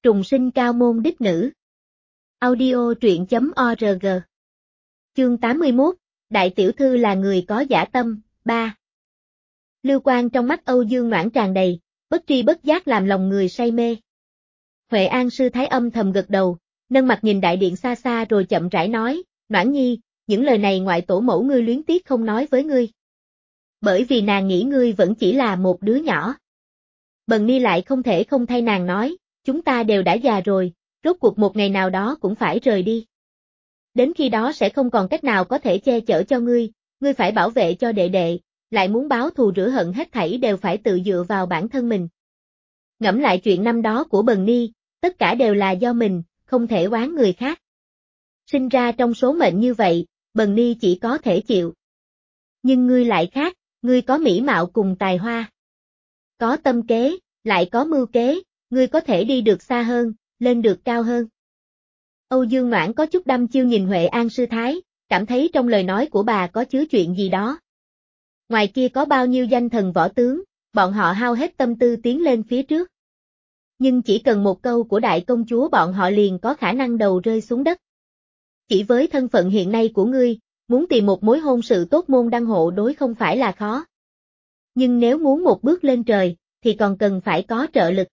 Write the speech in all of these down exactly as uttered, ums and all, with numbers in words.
Trùng sinh cao môn đích nữ. Audio truyện chấm org. Chương tám mươi mốt, Đại tiểu thư là người có dã tâm, ba. Lưu quang trong mắt Âu Dương Noãn tràn đầy, bất tri bất giác làm lòng người say mê. Huệ An sư thái âm thầm gật đầu, nâng mặt nhìn đại điện xa xa rồi chậm rãi nói, Noãn nhi, những lời này ngoại tổ mẫu ngươi luyến tiếc không nói với ngươi. Bởi vì nàng nghĩ ngươi vẫn chỉ là một đứa nhỏ. Bần ni lại không thể không thay nàng nói, chúng ta đều đã già rồi, rốt cuộc một ngày nào đó cũng phải rời đi. Đến khi đó sẽ không còn cách nào có thể che chở cho ngươi, ngươi phải bảo vệ cho đệ đệ, lại muốn báo thù rửa hận hết thảy đều phải tự dựa vào bản thân mình. Ngẫm lại chuyện năm đó của Bần ni, tất cả đều là do mình, không thể oán người khác. Sinh ra trong số mệnh như vậy, Bần ni chỉ có thể chịu. Nhưng ngươi lại khác, ngươi có mỹ mạo cùng tài hoa. Có tâm kế, lại có mưu kế, ngươi có thể đi được xa hơn, lên được cao hơn. Âu Dương Noãn có chút đăm chiêu nhìn Huệ An sư thái, cảm thấy trong lời nói của bà có chứa chuyện gì đó. Ngoài kia có bao nhiêu danh thần võ tướng, bọn họ hao hết tâm tư tiến lên phía trước. Nhưng chỉ cần một câu của đại công chúa bọn họ liền có khả năng đầu rơi xuống đất. Chỉ với thân phận hiện nay của ngươi, muốn tìm một mối hôn sự tốt môn đăng hộ đối không phải là khó. Nhưng nếu muốn một bước lên trời, thì còn cần phải có trợ lực.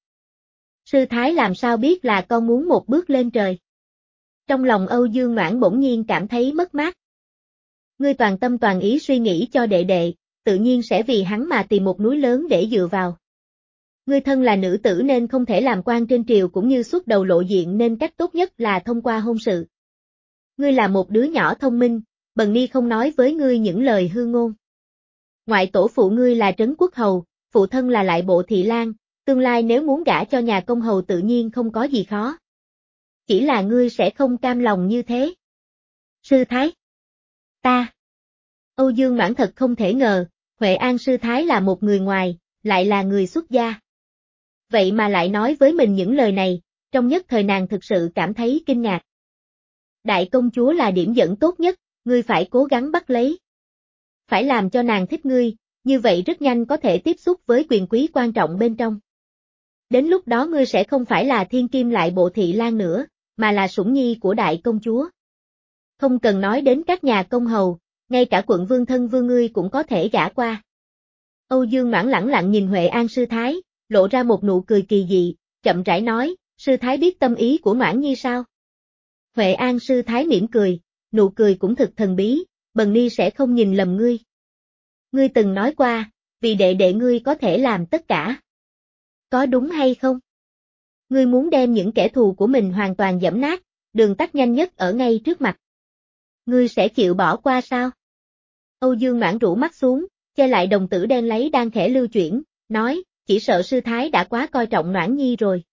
Sư thái làm sao biết là con muốn một bước lên trời? Trong lòng Âu Dương Noãn bỗng nhiên cảm thấy mất mát. Ngươi toàn tâm toàn ý suy nghĩ cho đệ đệ, tự nhiên sẽ vì hắn mà tìm một núi lớn để dựa vào. Ngươi thân là nữ tử nên không thể làm quan trên triều cũng như xuất đầu lộ diện nên cách tốt nhất là thông qua hôn sự. Ngươi là một đứa nhỏ thông minh, Bần ni không nói với ngươi những lời hư ngôn. Ngoại tổ phụ ngươi là Trấn Quốc Hầu, phụ thân là Lại Bộ Thị Lang, tương lai nếu muốn gả cho nhà công hầu tự nhiên không có gì khó. Chỉ là ngươi sẽ không cam lòng như thế. Sư thái. Ta. Âu Dương Noãn thật không thể ngờ, Huệ An sư thái là một người ngoài, lại là người xuất gia. Vậy mà lại nói với mình những lời này, trong nhất thời nàng thực sự cảm thấy kinh ngạc. Đại công chúa là điểm dẫn tốt nhất, ngươi phải cố gắng bắt lấy. Phải làm cho nàng thích ngươi, như vậy rất nhanh có thể tiếp xúc với quyền quý quan trọng bên trong. Đến lúc đó ngươi sẽ không phải là thiên kim Lại Bộ Thị Lang nữa, mà là sủng nhi của đại công chúa. Không cần nói đến các nhà công hầu, ngay cả quận vương thân vương ngươi cũng có thể gả qua. Âu Dương Noãn lẳng lặng nhìn Huệ An sư thái, lộ ra một nụ cười kỳ dị, chậm rãi nói, sư thái biết tâm ý của Noãn nhi sao? Huệ An sư thái mỉm cười, nụ cười cũng thực thần bí, Bần ni sẽ không nhìn lầm ngươi. Ngươi từng nói qua, vì đệ đệ ngươi có thể làm tất cả. Có đúng hay không? Ngươi muốn đem những kẻ thù của mình hoàn toàn giẫm nát, đường tắt nhanh nhất ở ngay trước mặt. Ngươi sẽ chịu bỏ qua sao? Âu Dương Noãn rũ mắt xuống, che lại đồng tử đen lấy đang khẽ lưu chuyển, nói, chỉ sợ sư thái đã quá coi trọng Noãn nhi rồi.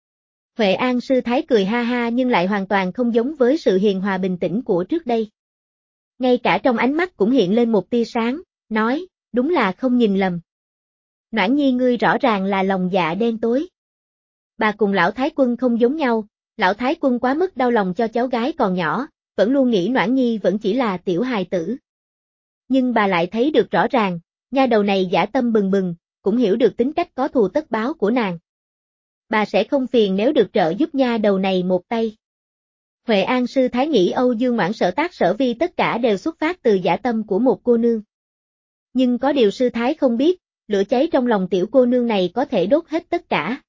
Huệ An sư thái cười ha ha nhưng lại hoàn toàn không giống với sự hiền hòa bình tĩnh của trước đây. Ngay cả trong ánh mắt cũng hiện lên một tia sáng, nói, đúng là không nhìn lầm. Noãn nhi ngươi rõ ràng là lòng dạ đen tối. Bà cùng lão thái quân không giống nhau, lão thái quân quá mức đau lòng cho cháu gái còn nhỏ, vẫn luôn nghĩ Noãn nhi vẫn chỉ là tiểu hài tử. Nhưng bà lại thấy được rõ ràng, nha đầu này dã tâm bừng bừng, cũng hiểu được tính cách có thù tất báo của nàng. Bà sẽ không phiền nếu được trợ giúp nha đầu này một tay. Huệ An sư thái nghĩ Âu Dương Noãn sở tác sở vi tất cả đều xuất phát từ dã tâm của một cô nương. Nhưng có điều sư thái không biết, lửa cháy trong lòng tiểu cô nương này có thể đốt hết tất cả.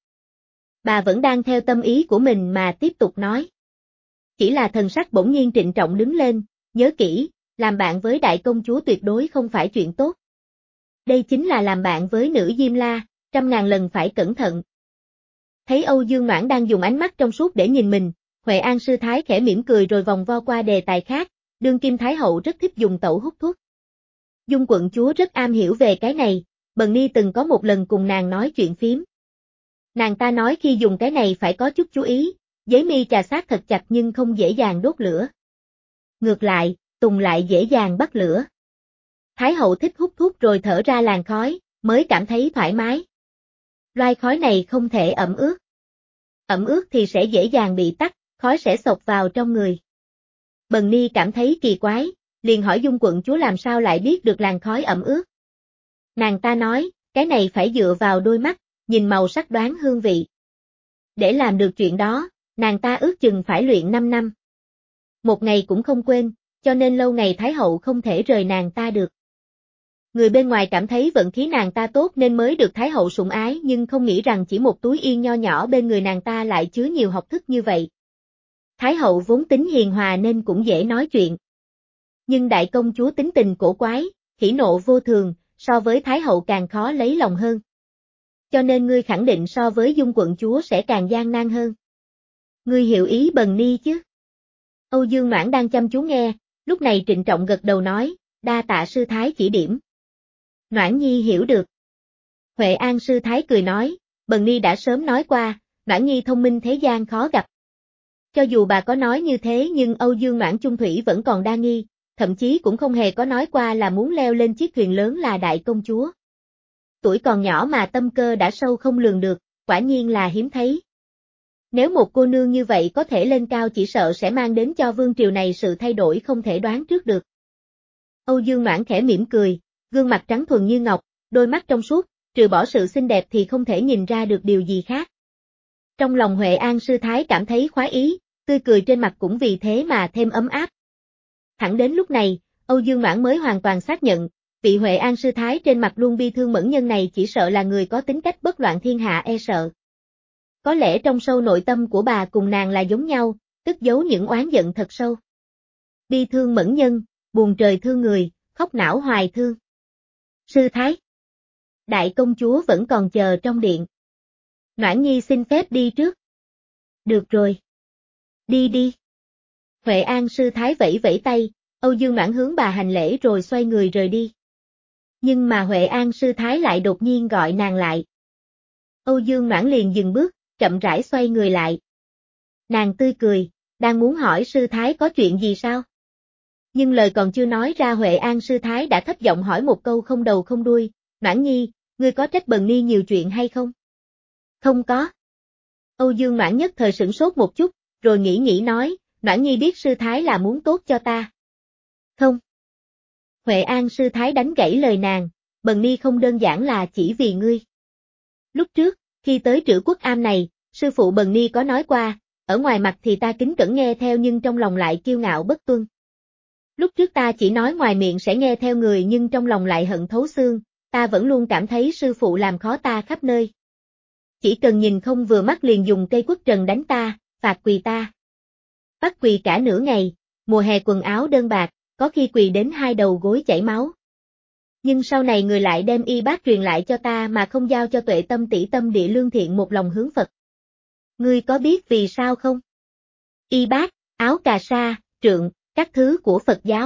Bà vẫn đang theo tâm ý của mình mà tiếp tục nói. Chỉ là thần sắc bỗng nhiên trịnh trọng đứng lên, nhớ kỹ, làm bạn với đại công chúa tuyệt đối không phải chuyện tốt. Đây chính là làm bạn với nữ Diêm La, trăm ngàn lần phải cẩn thận. Thấy Âu Dương Noãn đang dùng ánh mắt trong suốt để nhìn mình, Huệ An sư thái khẽ mỉm cười rồi vòng vo qua đề tài khác, đương kim thái hậu rất thích dùng tẩu hút thuốc. Dung quận chúa rất am hiểu về cái này, Bần ni từng có một lần cùng nàng nói chuyện phím. Nàng ta nói khi dùng cái này phải có chút chú ý, giấy mi chà sát thật chặt nhưng không dễ dàng đốt lửa. Ngược lại, tùng lại dễ dàng bắt lửa. Thái hậu thích hút thuốc rồi thở ra làn khói, mới cảm thấy thoải mái. Loai khói này không thể ẩm ướt. Ẩm ướt thì sẽ dễ dàng bị tắt, khói sẽ xộc vào trong người. Bần ni cảm thấy kỳ quái, liền hỏi Dung quận chúa làm sao lại biết được làn khói ẩm ướt. Nàng ta nói, cái này phải dựa vào đôi mắt, nhìn màu sắc đoán hương vị. Để làm được chuyện đó, nàng ta ước chừng phải luyện năm năm. Một ngày cũng không quên, cho nên lâu ngày Thái hậu không thể rời nàng ta được. Người bên ngoài cảm thấy vận khí nàng ta tốt nên mới được Thái hậu sủng ái nhưng không nghĩ rằng chỉ một túi yên nho nhỏ bên người nàng ta lại chứa nhiều học thức như vậy. Thái hậu vốn tính hiền hòa nên cũng dễ nói chuyện. Nhưng đại công chúa tính tình cổ quái, hỉ nộ vô thường, so với Thái hậu càng khó lấy lòng hơn. Cho nên ngươi khẳng định so với Dung quận chúa sẽ càng gian nan hơn. Ngươi hiểu ý Bần Ni chứ? Âu Dương Noãn đang chăm chú nghe, lúc này trịnh trọng gật đầu nói, đa tạ sư thái chỉ điểm. Noãn Nhi hiểu được. Huệ An sư thái cười nói, Bần Ni đã sớm nói qua, Noãn Nhi thông minh thế gian khó gặp. Cho dù bà có nói như thế nhưng Âu Dương Noãn Chung Thủy vẫn còn đa nghi, thậm chí cũng không hề có nói qua là muốn leo lên chiếc thuyền lớn là đại công chúa. Tuổi còn nhỏ mà tâm cơ đã sâu không lường được, quả nhiên là hiếm thấy. Nếu một cô nương như vậy có thể lên cao chỉ sợ sẽ mang đến cho vương triều này sự thay đổi không thể đoán trước được. Âu Dương Noãn khẽ mỉm cười, gương mặt trắng thuần như ngọc, đôi mắt trong suốt, trừ bỏ sự xinh đẹp thì không thể nhìn ra được điều gì khác. Trong lòng Huệ An sư thái cảm thấy khoái ý, tươi cười trên mặt cũng vì thế mà thêm ấm áp. Thẳng đến lúc này, Âu Dương Noãn mới hoàn toàn xác nhận, vị Huệ An sư thái trên mặt luôn bi thương mẫn nhân này chỉ sợ là người có tính cách bất loạn thiên hạ e sợ. Có lẽ trong sâu nội tâm của bà cùng nàng là giống nhau, tức giấu những oán giận thật sâu. Bi thương mẫn nhân, buồn trời thương người, khóc não hoài thương. Sư thái. Đại công chúa vẫn còn chờ trong điện. Noãn Nhi xin phép đi trước. Được rồi. Đi đi. Huệ An sư thái vẫy vẫy tay, Âu Dương Noãn hướng bà hành lễ rồi xoay người rời đi. Nhưng mà Huệ An sư thái lại đột nhiên gọi nàng lại. Âu Dương Noãn liền dừng bước, chậm rãi xoay người lại. Nàng tươi cười, đang muốn hỏi sư thái có chuyện gì sao? Nhưng lời còn chưa nói ra Huệ An sư thái đã thấp giọng hỏi một câu không đầu không đuôi, Noãn Nhi, ngươi có trách Bần Ni nhiều chuyện hay không? Không có. Âu Dương Noãn nhất thời sửng sốt một chút, rồi nghĩ nghĩ nói, Noãn Nhi biết sư thái là muốn tốt cho ta. Không. Huệ An sư thái đánh gãy lời nàng, Bần Ni không đơn giản là chỉ vì ngươi. Lúc trước, khi tới Trữ Quốc Am này, sư phụ Bần Ni có nói qua, ở ngoài mặt thì ta kính cẩn nghe theo nhưng trong lòng lại kiêu ngạo bất tuân. Lúc trước ta chỉ nói ngoài miệng sẽ nghe theo người nhưng trong lòng lại hận thấu xương, ta vẫn luôn cảm thấy sư phụ làm khó ta khắp nơi. Chỉ cần nhìn không vừa mắt liền dùng cây quất trần đánh ta, phạt quỳ ta. Bắt quỳ cả nửa ngày, mùa hè quần áo đơn bạc, có khi quỳ đến hai đầu gối chảy máu. Nhưng sau này người lại đem y bát truyền lại cho ta mà không giao cho Tuệ Tâm tỷ tâm địa lương thiện một lòng hướng Phật. Ngươi có biết vì sao không? Y bát, áo cà sa, trượng, các thứ của Phật giáo.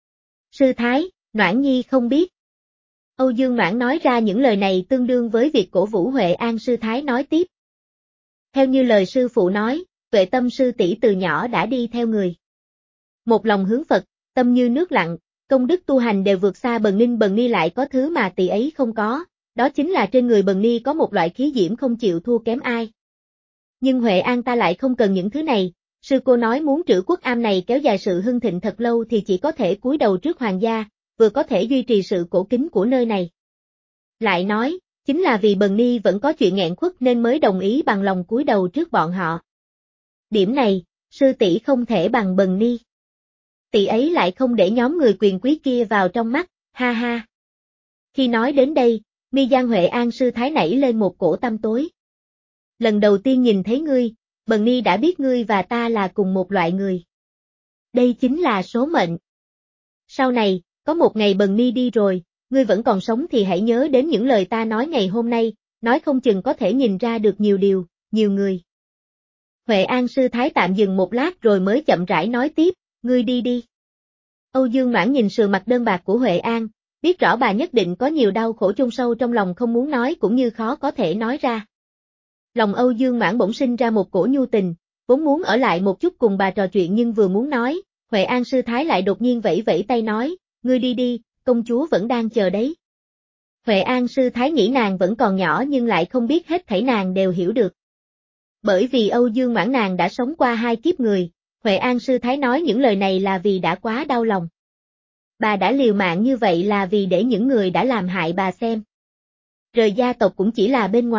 Sư thái, Noãn Nhi không biết. Âu Dương Noãn nói ra những lời này tương đương với việc cổ vũ Huệ An sư thái nói tiếp. Theo như lời sư phụ nói, Tuệ Tâm sư tỷ từ nhỏ đã đi theo người. Một lòng hướng Phật, tâm như nước lặng, công đức tu hành đều vượt xa Bần Ninh. Bần Ni lại có thứ mà tỷ ấy không có, đó chính là trên người Bần Ni có một loại khí diễm không chịu thua kém ai. Nhưng Huệ An ta lại không cần những thứ này, sư cô nói muốn Trữ Quốc Am này kéo dài sự hưng thịnh thật lâu thì chỉ có thể cúi đầu trước hoàng gia, vừa có thể duy trì sự cổ kính của nơi này. Lại nói, chính là vì Bần Ni vẫn có chuyện nghẹn khuất nên mới đồng ý bằng lòng cúi đầu trước bọn họ. Điểm này, sư tỷ không thể bằng Bần Ni. Tỷ ấy lại không để nhóm người quyền quý kia vào trong mắt, ha ha. Khi nói đến đây, mi gian Huệ An sư thái nảy lên một cổ tăm tối. Lần đầu tiên nhìn thấy ngươi, Bần Ni đã biết ngươi và ta là cùng một loại người. Đây chính là số mệnh. Sau này, có một ngày Bần Ni đi rồi, ngươi vẫn còn sống thì hãy nhớ đến những lời ta nói ngày hôm nay, nói không chừng có thể nhìn ra được nhiều điều, nhiều người. Huệ An sư thái tạm dừng một lát rồi mới chậm rãi nói tiếp, ngươi đi đi. Âu Dương Noãn nhìn sườn mặt đơn bạc của Huệ An, biết rõ bà nhất định có nhiều đau khổ chôn sâu trong lòng không muốn nói cũng như khó có thể nói ra. Lòng Âu Dương Noãn bỗng sinh ra một cổ nhu tình, vốn muốn ở lại một chút cùng bà trò chuyện nhưng vừa muốn nói, Huệ An sư thái lại đột nhiên vẫy vẫy tay nói, ngươi đi đi, công chúa vẫn đang chờ đấy. Huệ An sư thái nghĩ nàng vẫn còn nhỏ nhưng lại không biết hết thảy nàng đều hiểu được. Bởi vì Âu Dương Noãn nàng đã sống qua hai kiếp người, Huệ An sư thái nói những lời này là vì đã quá đau lòng. Bà đã liều mạng như vậy là vì để những người đã làm hại bà xem. Rời gia tộc cũng chỉ là bên ngoài,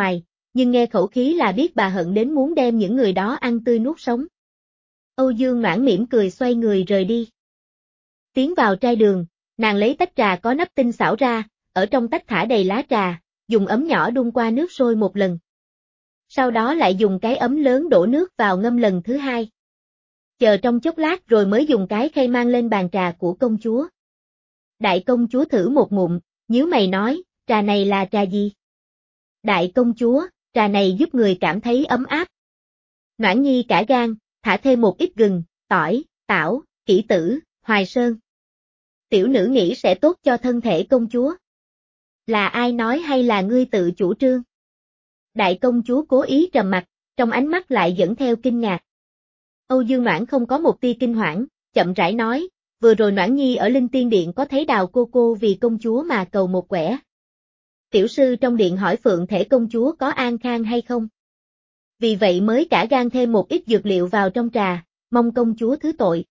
nhưng nghe khẩu khí là biết bà hận đến muốn đem những người đó ăn tươi nuốt sống. Âu Dương Noãn mỉm cười xoay người rời đi. Tiến vào trai đường, nàng lấy tách trà có nắp tinh xảo ra, ở trong tách thả đầy lá trà, dùng ấm nhỏ đun qua nước sôi một lần. Sau đó lại dùng cái ấm lớn đổ nước vào ngâm lần thứ hai. Chờ trong chốc lát rồi mới dùng cái khay mang lên bàn trà của công chúa. Đại công chúa thử một ngụm, nhíu mày nói, trà này là trà gì? Đại công chúa, trà này giúp người cảm thấy ấm áp. Noãn Nhi cả gan, thả thêm một ít gừng, tỏi, tảo, kỷ tử, hoài sơn. Tiểu nữ nghĩ sẽ tốt cho thân thể công chúa. Là ai nói hay là ngươi tự chủ trương? Đại công chúa cố ý trầm mặt, trong ánh mắt lại dẫn theo kinh ngạc. Âu Dương Noãn không có một tia kinh hoảng, chậm rãi nói, vừa rồi Noãn Nhi ở Linh Tiên Điện có thấy Đào cô cô vì công chúa mà cầu một quẻ. Tiểu sư trong điện hỏi Phượng Thể công chúa có an khang hay không? Vì vậy mới cả gan thêm một ít dược liệu vào trong trà, mong công chúa thứ tội.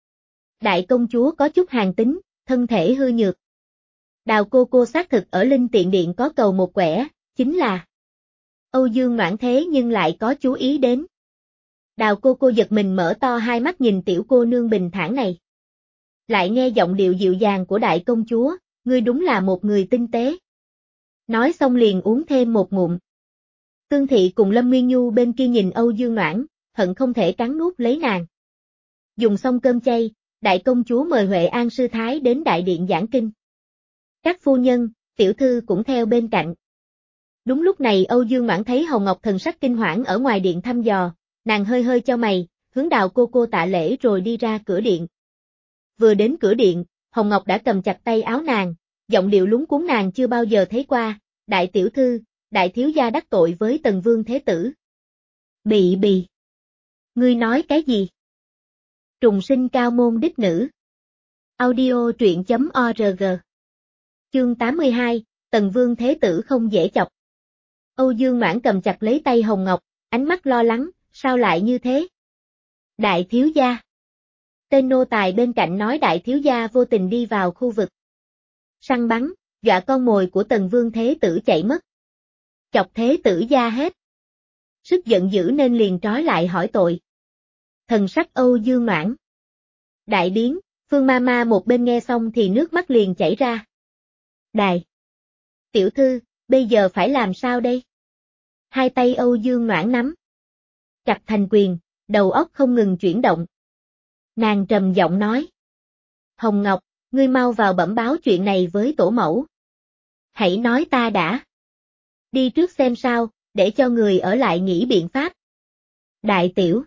Đại công chúa có chút hàn tính, thân thể hư nhược. Đào cô cô xác thực ở Linh Tiện Điện có cầu một quẻ, chính là Âu Dương Noãn thế nhưng lại có chú ý đến. Đào cô cô giật mình mở to hai mắt nhìn tiểu cô nương bình thản này. Lại nghe giọng điệu dịu dàng của đại công chúa, ngươi đúng là một người tinh tế. Nói xong liền uống thêm một ngụm. Tương Thị cùng Lâm Nguyên Nhu bên kia nhìn Âu Dương Noãn, hận không thể cắn nuốt lấy nàng. Dùng xong cơm chay, đại công chúa mời Huệ An sư thái đến đại điện giảng kinh. Các phu nhân, tiểu thư cũng theo bên cạnh. Đúng lúc này Âu Dương Noãn thấy Hồng Ngọc thần sắc kinh hoảng ở ngoài điện thăm dò, nàng hơi hơi cho mày, hướng Đào cô cô tạ lễ rồi đi ra cửa điện. Vừa đến cửa điện, Hồng Ngọc đã cầm chặt tay áo nàng, giọng điệu lúng cuống nàng chưa bao giờ thấy qua, đại tiểu thư, đại thiếu gia đắc tội với Tần Vương Thế Tử. Bị bì. Ngươi nói cái gì? Trùng sinh cao môn đích nữ. Audio truyện chấm org. Chương tám mươi hai, Tần Vương Thế Tử không dễ chọc. Âu Dương Noãn cầm chặt lấy tay Hồng Ngọc, ánh mắt lo lắng, sao lại như thế? Đại thiếu gia. Tên nô tài bên cạnh nói đại thiếu gia vô tình đi vào khu vực săn bắn, dọa con mồi của Tần Vương Thế Tử chạy mất. Chọc Thế Tử gia hết. Sức giận dữ nên liền trói lại hỏi tội. Thần sắc Âu Dương Noãn đại biến, Phương ma ma một bên nghe xong thì nước mắt liền chảy ra. Đài. Tiểu thư, bây giờ phải làm sao đây? Hai tay Âu Dương Noãn nắm chặt thành quyền, đầu óc không ngừng chuyển động. Nàng trầm giọng nói. Hồng Ngọc, ngươi mau vào bẩm báo chuyện này với tổ mẫu. Hãy nói ta đã. Đi trước xem sao, để cho người ở lại nghĩ biện pháp. Đại tiểu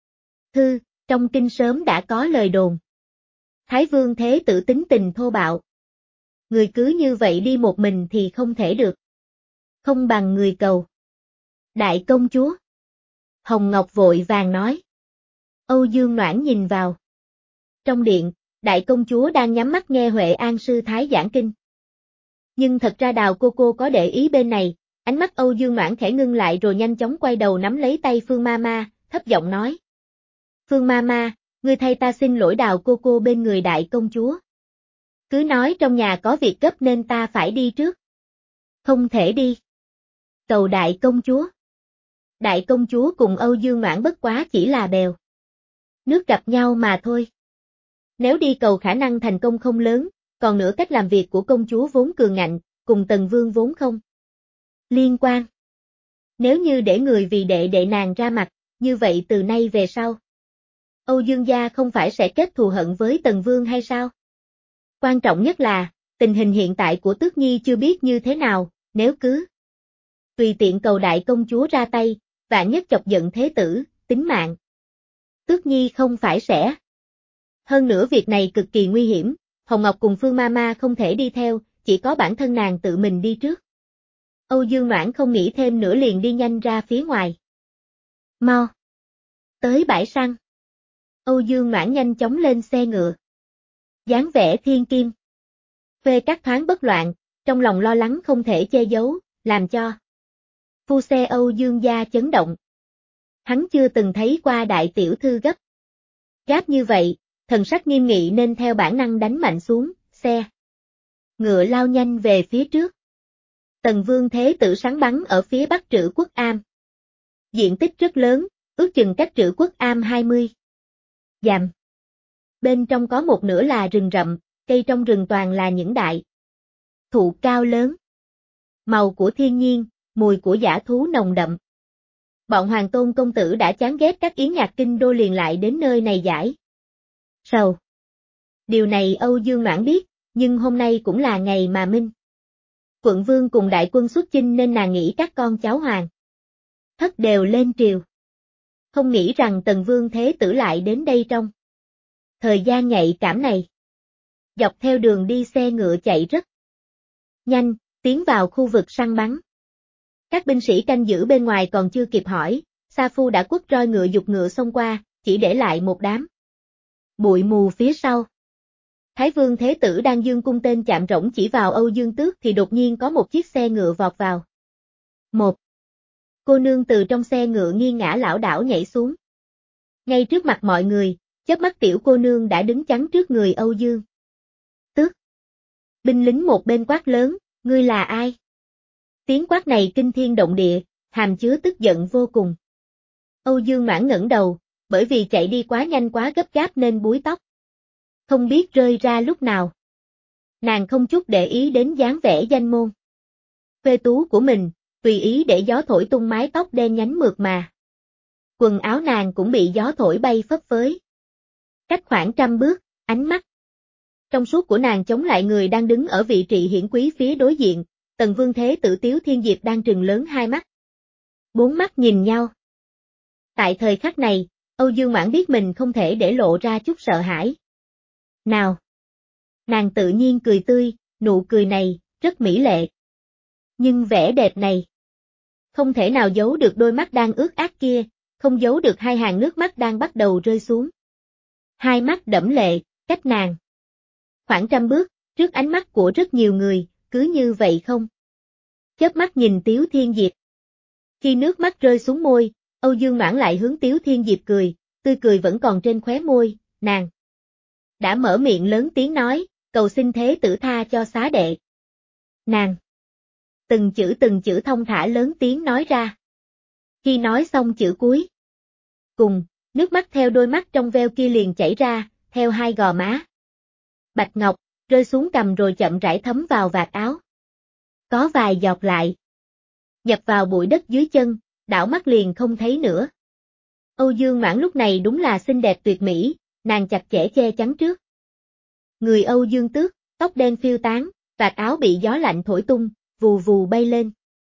thư, trong kinh sớm đã có lời đồn. Thái Vương Thế Tử tính tình thô bạo. Người cứ như vậy đi một mình thì không thể được. Không bằng người cầu. Đại công chúa. Hồng Ngọc vội vàng nói. Âu Dương Noãn nhìn vào. Trong điện, đại công chúa đang nhắm mắt nghe Huệ An sư thái giảng kinh. Nhưng thật ra Đào cô cô có để ý bên này, ánh mắt Âu Dương Noãn khẽ ngưng lại rồi nhanh chóng quay đầu nắm lấy tay Phương ma ma, thấp giọng nói. Phương ma ma, ngươi thay ta xin lỗi Đào cô cô bên người đại công chúa. Cứ nói trong nhà có việc gấp nên ta phải đi trước. Không thể đi. Cầu đại công chúa. Đại công chúa cùng Âu Dương Noãn bất quá chỉ là bèo nước gặp nhau mà thôi. Nếu đi cầu khả năng thành công không lớn, còn nữa cách làm việc của công chúa vốn cường ngạnh, cùng Tần Vương vốn không liên quan. Nếu như để người vì đệ đệ nàng ra mặt, như vậy từ nay về sau, Âu Dương gia không phải sẽ kết thù hận với Tần Vương hay sao? Quan trọng nhất là, tình hình hiện tại của Tước Nhi chưa biết như thế nào, nếu cứ tùy tiện cầu đại công chúa ra tay, vạn nhất chọc giận Thế Tử, tính mạng. Tước Nhi không phải sẽ. Hơn nữa việc này cực kỳ nguy hiểm, Hồng Ngọc cùng Phương ma ma không thể đi theo, chỉ có bản thân nàng tự mình đi trước. Âu Dương Noãn không nghĩ thêm nữa liền đi nhanh ra phía ngoài. Mau. Tới bãi săn. Âu Dương Noãn nhanh chóng lên xe ngựa. Dáng vẻ thiên kim. Phê các thoáng bất loạn, trong lòng lo lắng không thể che giấu, làm cho phu xe Âu Dương gia chấn động. Hắn chưa từng thấy qua đại tiểu thư gấp gáp như vậy, thần sắc nghiêm nghị nên theo bản năng đánh mạnh xuống, xe ngựa lao nhanh về phía trước. Tần Vương Thế Tử sắn bắn ở phía bắc Trữ Quốc Am. Diện tích rất lớn, ước chừng cách Trữ Quốc Am hai mươi dặm. Bên trong có một nửa là rừng rậm, cây trong rừng toàn là những đại thụ cao lớn. Màu của thiên nhiên, mùi của dã thú nồng đậm. Bọn Hoàng Tôn công tử đã chán ghét các yến nhạc kinh đô liền lại đến nơi này giải sầu. Điều này Âu Dương Noãn biết, nhưng hôm nay cũng là ngày mà Minh Quận Vương cùng đại quân xuất chinh nên nàng nghĩ các con cháu hoàng thất đều lên triều. Không nghĩ rằng Tần Vương Thế Tử lại đến đây trong thời gian nhạy cảm này. Dọc theo đường đi xe ngựa chạy rất nhanh, tiến vào khu vực săn bắn. Các binh sĩ canh giữ bên ngoài còn chưa kịp hỏi, Sa Phu đã quất roi ngựa dục ngựa xông qua, chỉ để lại một đám bụi mù phía sau. Thái Vương Thế Tử đang dương cung tên chạm rỗng chỉ vào Âu Dương Tước thì đột nhiên có một chiếc xe ngựa vọt vào. Một cô nương từ trong xe ngựa nghiêng ngã lảo đảo nhảy xuống. Ngay trước mặt mọi người, chớp mắt tiểu cô nương đã đứng chắn trước người Âu Dương Tước. Binh lính một bên quát lớn, ngươi là ai? Tiếng quát này kinh thiên động địa, hàm chứa tức giận vô cùng. Âu Dương Noãn ngẩng đầu, bởi vì chạy đi quá nhanh quá gấp gáp nên búi tóc không biết rơi ra lúc nào. Nàng không chút để ý đến dáng vẻ danh môn phê tú của mình, tùy ý để gió thổi tung mái tóc đen nhánh mượt mà. Quần áo nàng cũng bị gió thổi bay phấp phới. Cách khoảng trăm bước, ánh mắt trong suốt của nàng chống lại người đang đứng ở vị trí hiển quý phía đối diện, Tần Vương Thế Tử Tiếu Thiên Diệp đang trừng lớn hai mắt. Bốn mắt nhìn nhau. Tại thời khắc này, Âu Dương Mãn biết mình không thể để lộ ra chút sợ hãi. Nào! Nàng tự nhiên cười tươi, nụ cười này, rất mỹ lệ. Nhưng vẻ đẹp này, không thể nào giấu được đôi mắt đang ướt át kia, không giấu được hai hàng nước mắt đang bắt đầu rơi xuống. Hai mắt đẫm lệ, cách nàng khoảng trăm bước, trước ánh mắt của rất nhiều người, cứ như vậy không. Chớp mắt nhìn Tiếu Thiên Diệp. Khi nước mắt rơi xuống môi, Âu Dương Noãn lại hướng Tiếu Thiên Diệp cười, tươi cười vẫn còn trên khóe môi, nàng đã mở miệng lớn tiếng nói, cầu xin Thế Tử tha cho xá đệ. Nàng từng chữ từng chữ thông thả lớn tiếng nói ra. Khi nói xong chữ cuối cùng, nước mắt theo đôi mắt trong veo kia liền chảy ra, theo hai gò má bạch ngọc, rơi xuống cằm rồi chậm rãi thấm vào vạt áo. Có vài giọt lại nhập vào bụi đất dưới chân, đảo mắt liền không thấy nữa. Âu Dương Noãn lúc này đúng là xinh đẹp tuyệt mỹ, nàng chặt chẽ che chắn trước người Âu Dương Tước, tóc đen phiêu tán, vạt áo bị gió lạnh thổi tung, vù vù bay lên.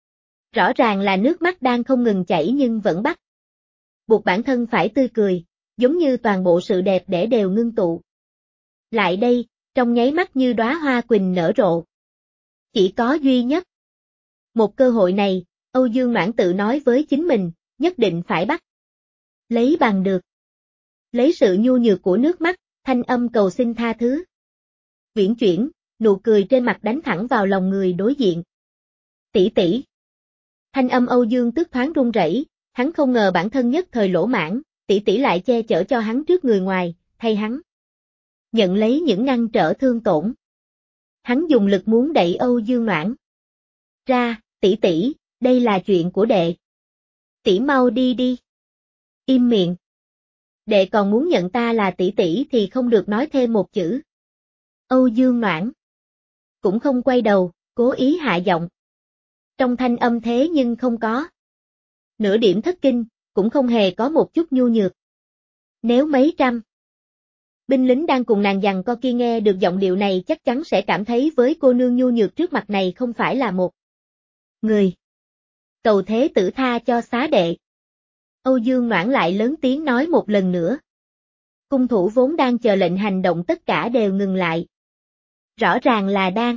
Rõ ràng là nước mắt đang không ngừng chảy nhưng vẫn bắt buộc bản thân phải tươi cười, giống như toàn bộ sự đẹp đẽ đều ngưng tụ lại đây, trong nháy mắt như đóa hoa quỳnh nở rộ. Chỉ có duy nhất một cơ hội này, Âu Dương Noãn tự nói với chính mình, nhất định phải bắt lấy bằng được. Lấy sự nhu nhược của nước mắt, thanh âm cầu xin tha thứ. Uyển chuyển, nụ cười trên mặt đánh thẳng vào lòng người đối diện. Tỷ tỷ. Thanh âm Âu Dương Tước thoáng run rẩy, hắn không ngờ bản thân nhất thời lỗ mãn, tỷ tỷ lại che chở cho hắn trước người ngoài, thay hắn nhận lấy những ngăn trở thương tổn. Hắn dùng lực muốn đẩy Âu Dương Noãn ra, tỷ tỷ, đây là chuyện của đệ. Tỷ mau đi đi. Im miệng. Đệ còn muốn nhận ta là tỷ tỷ thì không được nói thêm một chữ. Âu Dương Noãn cũng không quay đầu, cố ý hạ giọng. Trong thanh âm thế nhưng không có nửa điểm thất kinh, cũng không hề có một chút nhu nhược. Nếu mấy trăm binh lính đang cùng nàng giằng co kia nghe được giọng điệu này chắc chắn sẽ cảm thấy với cô nương nhu nhược trước mặt này không phải là một người. Cầu Thế Tử tha cho xá đệ. Âu Dương Noãn lại lớn tiếng nói một lần nữa. Cung thủ vốn đang chờ lệnh hành động tất cả đều ngừng lại. Rõ ràng là đang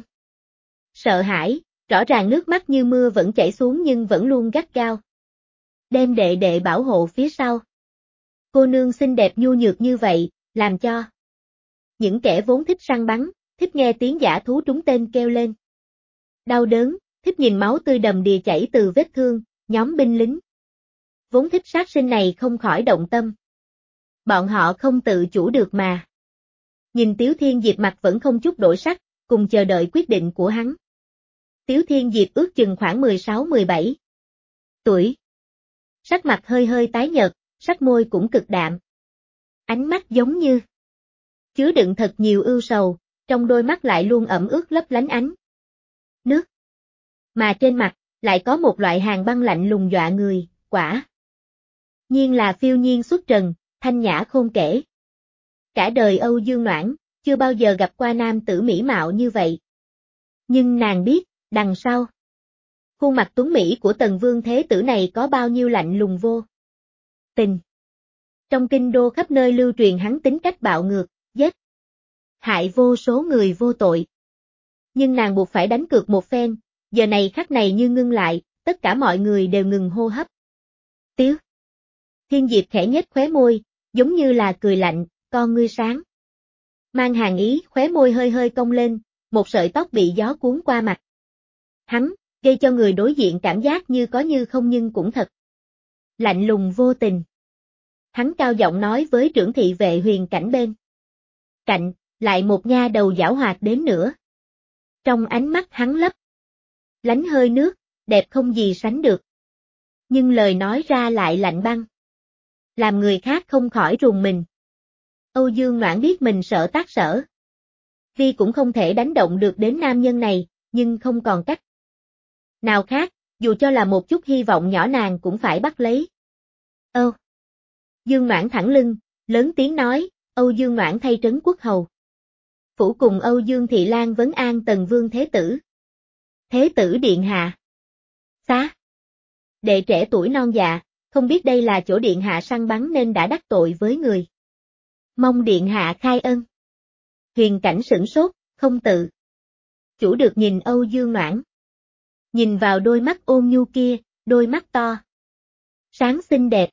sợ hãi, rõ ràng nước mắt như mưa vẫn chảy xuống nhưng vẫn luôn gắt gao đem đệ đệ bảo hộ phía sau. Cô nương xinh đẹp nhu nhược như vậy, làm cho những kẻ vốn thích săn bắn, thích nghe tiếng dã thú trúng tên kêu lên đau đớn, thích nhìn máu tươi đầm đìa chảy từ vết thương, nhóm binh lính vốn thích sát sinh này không khỏi động tâm. Bọn họ không tự chủ được mà nhìn Tiếu Thiên Diệp mặt vẫn không chút đổi sắc, cùng chờ đợi quyết định của hắn. Tiếu Thiên Diệp ước chừng khoảng mười sáu mười bảy tuổi. Sắc mặt hơi hơi tái nhợt, sắc môi cũng cực đạm. Ánh mắt giống như chứa đựng thật nhiều ưu sầu, trong đôi mắt lại luôn ẩm ướt lấp lánh ánh nước. Mà trên mặt, lại có một loại hàn băng lạnh lùng dọa người, quả nhiên là phiêu nhiên xuất trần, thanh nhã khôn kể. Cả đời Âu Dương Noãn, chưa bao giờ gặp qua nam tử mỹ mạo như vậy. Nhưng nàng biết, đằng sau khuôn mặt tuấn mỹ của Tần Vương Thế Tử này có bao nhiêu lạnh lùng vô tình. Trong kinh đô khắp nơi lưu truyền hắn tính cách bạo ngược, giết hại vô số người vô tội. Nhưng nàng buộc phải đánh cược một phen, giờ này khắc này như ngưng lại, tất cả mọi người đều ngừng hô hấp. Tiếu Thiên Diệp khẽ nhếch khóe môi, giống như là cười lạnh, con ngươi sáng mang hàn ý, khóe môi hơi hơi cong lên, một sợi tóc bị gió cuốn qua mặt hắn, gây cho người đối diện cảm giác như có như không nhưng cũng thật lạnh lùng vô tình. Hắn cao giọng nói với trưởng thị vệ Huyền Cảnh bên cạnh, lại một nha đầu giảo hoạt đến nữa. Trong ánh mắt hắn lấp lánh hơi nước, đẹp không gì sánh được. Nhưng lời nói ra lại lạnh băng, làm người khác không khỏi rùng mình. Âu Dương Noãn biết mình sợ tác sở, vì cũng không thể đánh động được đến nam nhân này, nhưng không còn cách nào khác, dù cho là một chút hy vọng nhỏ nàng cũng phải bắt lấy. Âu Dương Noãn thẳng lưng, lớn tiếng nói, Âu Dương Noãn thay trấn quốc hầu phủ cùng Âu Dương Thị Lan vấn an Tần Vương Thế Tử. Thế Tử điện hạ. Xá. Đệ trẻ tuổi non dạ, không biết đây là chỗ điện hạ săn bắn nên đã đắc tội với người. Mong điện hạ khai ân. Huyền Cảnh sửng sốt, không tự chủ được nhìn Âu Dương Noãn. Nhìn vào đôi mắt ôn nhu kia, đôi mắt to sáng xinh đẹp.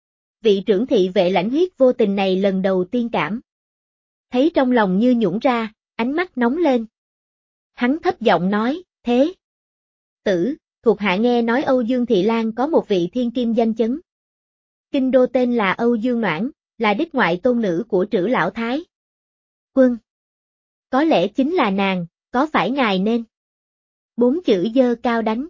Vị trưởng thị vệ lãnh huyết vô tình này lần đầu tiên cảm thấy trong lòng như nhũn ra, ánh mắt nóng lên. Hắn thấp giọng nói, thế tử, thuộc hạ nghe nói Âu Dương Thị Lan có một vị thiên kim danh chấn kinh đô tên là Âu Dương Noãn, là đích ngoại tôn nữ của Trữ lão thái quân. Có lẽ chính là nàng, có phải ngài nên bốn chữ dơ cao đánh.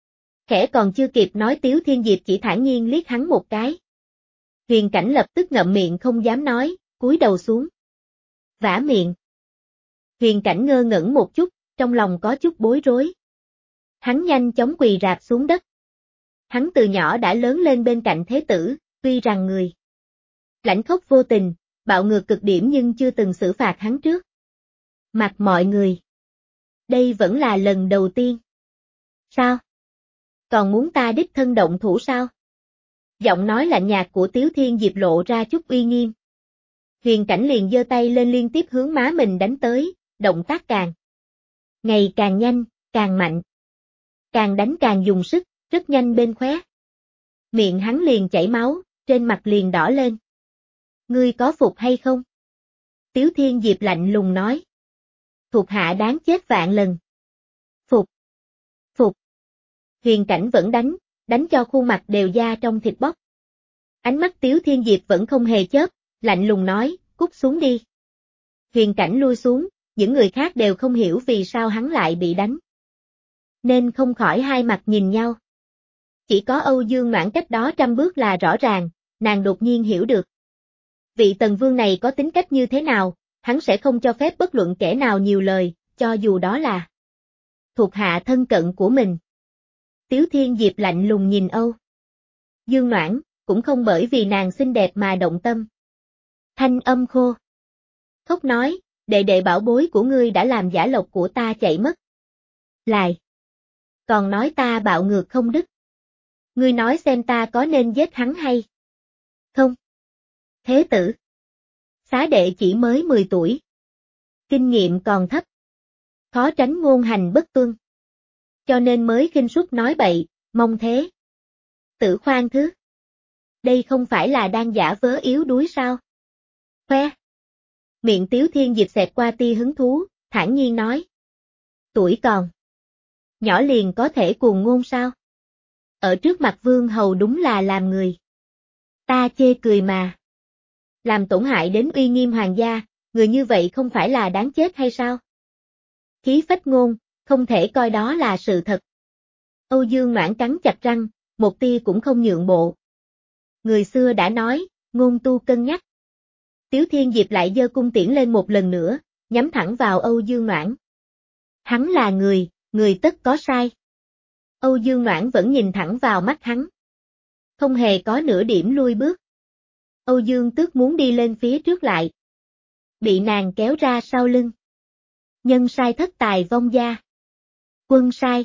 Khẽ còn chưa kịp nói Tiếu Thiên Diệp chỉ thản nhiên liếc hắn một cái. Huyền Cảnh lập tức ngậm miệng không dám nói, cúi đầu xuống vả miệng. Huyền Cảnh ngơ ngẩn một chút, trong lòng có chút bối rối. Hắn nhanh chóng quỳ rạp xuống đất. Hắn từ nhỏ đã lớn lên bên cạnh thế tử, tuy rằng người lãnh khốc vô tình, bạo ngược cực điểm nhưng chưa từng xử phạt hắn trước mặt mọi người. Đây vẫn là lần đầu tiên. Sao? Còn muốn ta đích thân động thủ sao? Giọng nói lạnh nhạt của Tiếu Thiên Diệp lộ ra chút uy nghiêm. Huyền Cảnh liền giơ tay lên liên tiếp hướng má mình đánh tới, động tác càng ngày càng nhanh, càng mạnh. Càng đánh càng dùng sức, rất nhanh bên khóe. Miệng hắn liền chảy máu, trên mặt liền đỏ lên. Ngươi có phục hay không? Tiếu Thiên Diệp lạnh lùng nói. Thuộc hạ đáng chết vạn lần. Phục. Phục. Huyền Cảnh vẫn đánh, đánh cho khuôn mặt đều da trong thịt bóc. Ánh mắt Tiếu Thiên Diệp vẫn không hề chớp, lạnh lùng nói, cút xuống đi. Huyền Cảnh lui xuống, những người khác đều không hiểu vì sao hắn lại bị đánh. Nên không khỏi hai mặt nhìn nhau. Chỉ có Âu Dương Noãn cách đó trăm bước là rõ ràng, nàng đột nhiên hiểu được. Vị Tần Vương này có tính cách như thế nào, hắn sẽ không cho phép bất luận kẻ nào nhiều lời, cho dù đó là thuộc hạ thân cận của mình. Tiếu Thiên Diệp lạnh lùng nhìn Âu Dương Noãn, cũng không bởi vì nàng xinh đẹp mà động tâm. Thanh âm khô khóc nói, đệ đệ bảo bối của ngươi đã làm giả lộc của ta chạy mất. Lại còn nói ta bạo ngược không đức. Ngươi nói xem ta có nên giết hắn hay không? Thế tử. Xá đệ chỉ mới mười tuổi. Kinh nghiệm còn thấp. Khó tránh ngôn hành bất tuân. Cho nên mới khinh suất nói bậy, mong thế tử khoan thứ. Đây không phải là đang giả vớ yếu đuối sao? Khoe. Miệng Tiếu Thiên Diệp xẹt qua tia hứng thú, thản nhiên nói. Tuổi còn nhỏ liền có thể cuồng ngôn sao? Ở trước mặt vương hầu đúng là làm người ta chê cười mà. Làm tổn hại đến uy nghiêm hoàng gia, người như vậy không phải là đáng chết hay sao? Khí phách ngôn, không thể coi đó là sự thật. Âu Dương Noãn cắn chặt răng, một tia cũng không nhượng bộ. Người xưa đã nói, ngôn tu cân nhắc. Tiếu Thiên Diệp lại giơ cung tiễn lên một lần nữa, nhắm thẳng vào Âu Dương Noãn. Hắn là người, người tất có sai. Âu Dương Noãn vẫn nhìn thẳng vào mắt hắn. Không hề có nửa điểm lui bước. Âu Dương Tước muốn đi lên phía trước lại. Bị nàng kéo ra sau lưng. Nhân sai thất tài vong gia. Quân sai.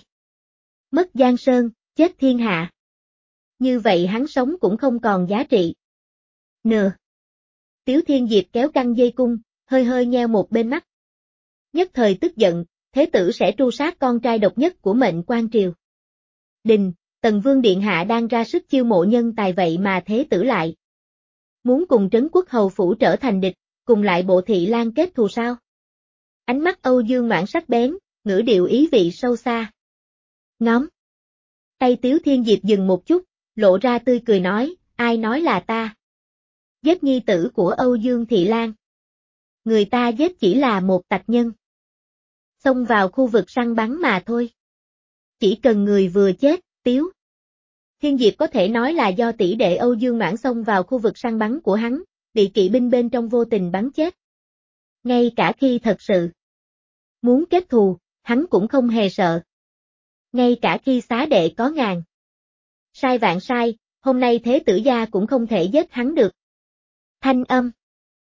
Mất Giang Sơn, chết thiên hạ. Như vậy hắn sống cũng không còn giá trị. Nờ. Tiếu Thiên Diệp kéo căng dây cung, hơi hơi nheo một bên mắt. Nhất thời tức giận, thế tử sẽ tru sát con trai độc nhất của mệnh quan triều. Đình, Tần Vương Điện Hạ đang ra sức chiêu mộ nhân tài vậy mà thế tử lại. Muốn cùng Trấn Quốc Hầu Phủ trở thành địch, cùng lại bộ thị lan kết thù sao? Ánh mắt Âu Dương Noãn sắc bén, ngữ điệu ý vị sâu xa. Ngóm. Tay Tiếu Thiên Diệp dừng một chút, lộ ra tươi cười nói, ai nói là ta? Giết nhi tử của Âu Dương Thị Lan. Người ta giết chỉ là một tặc nhân. Xông vào khu vực săn bắn mà thôi. Chỉ cần người vừa chết, Tiếu Thiên Diệp có thể nói là do tỷ đệ Âu Dương Noãn xông vào khu vực săn bắn của hắn, bị kỵ binh bên trong vô tình bắn chết. Ngay cả khi thật sự muốn kết thù, hắn cũng không hề sợ. Ngay cả khi xá đệ có ngàn sai vạn sai, hôm nay thế tử gia cũng không thể giết hắn được. Thanh âm.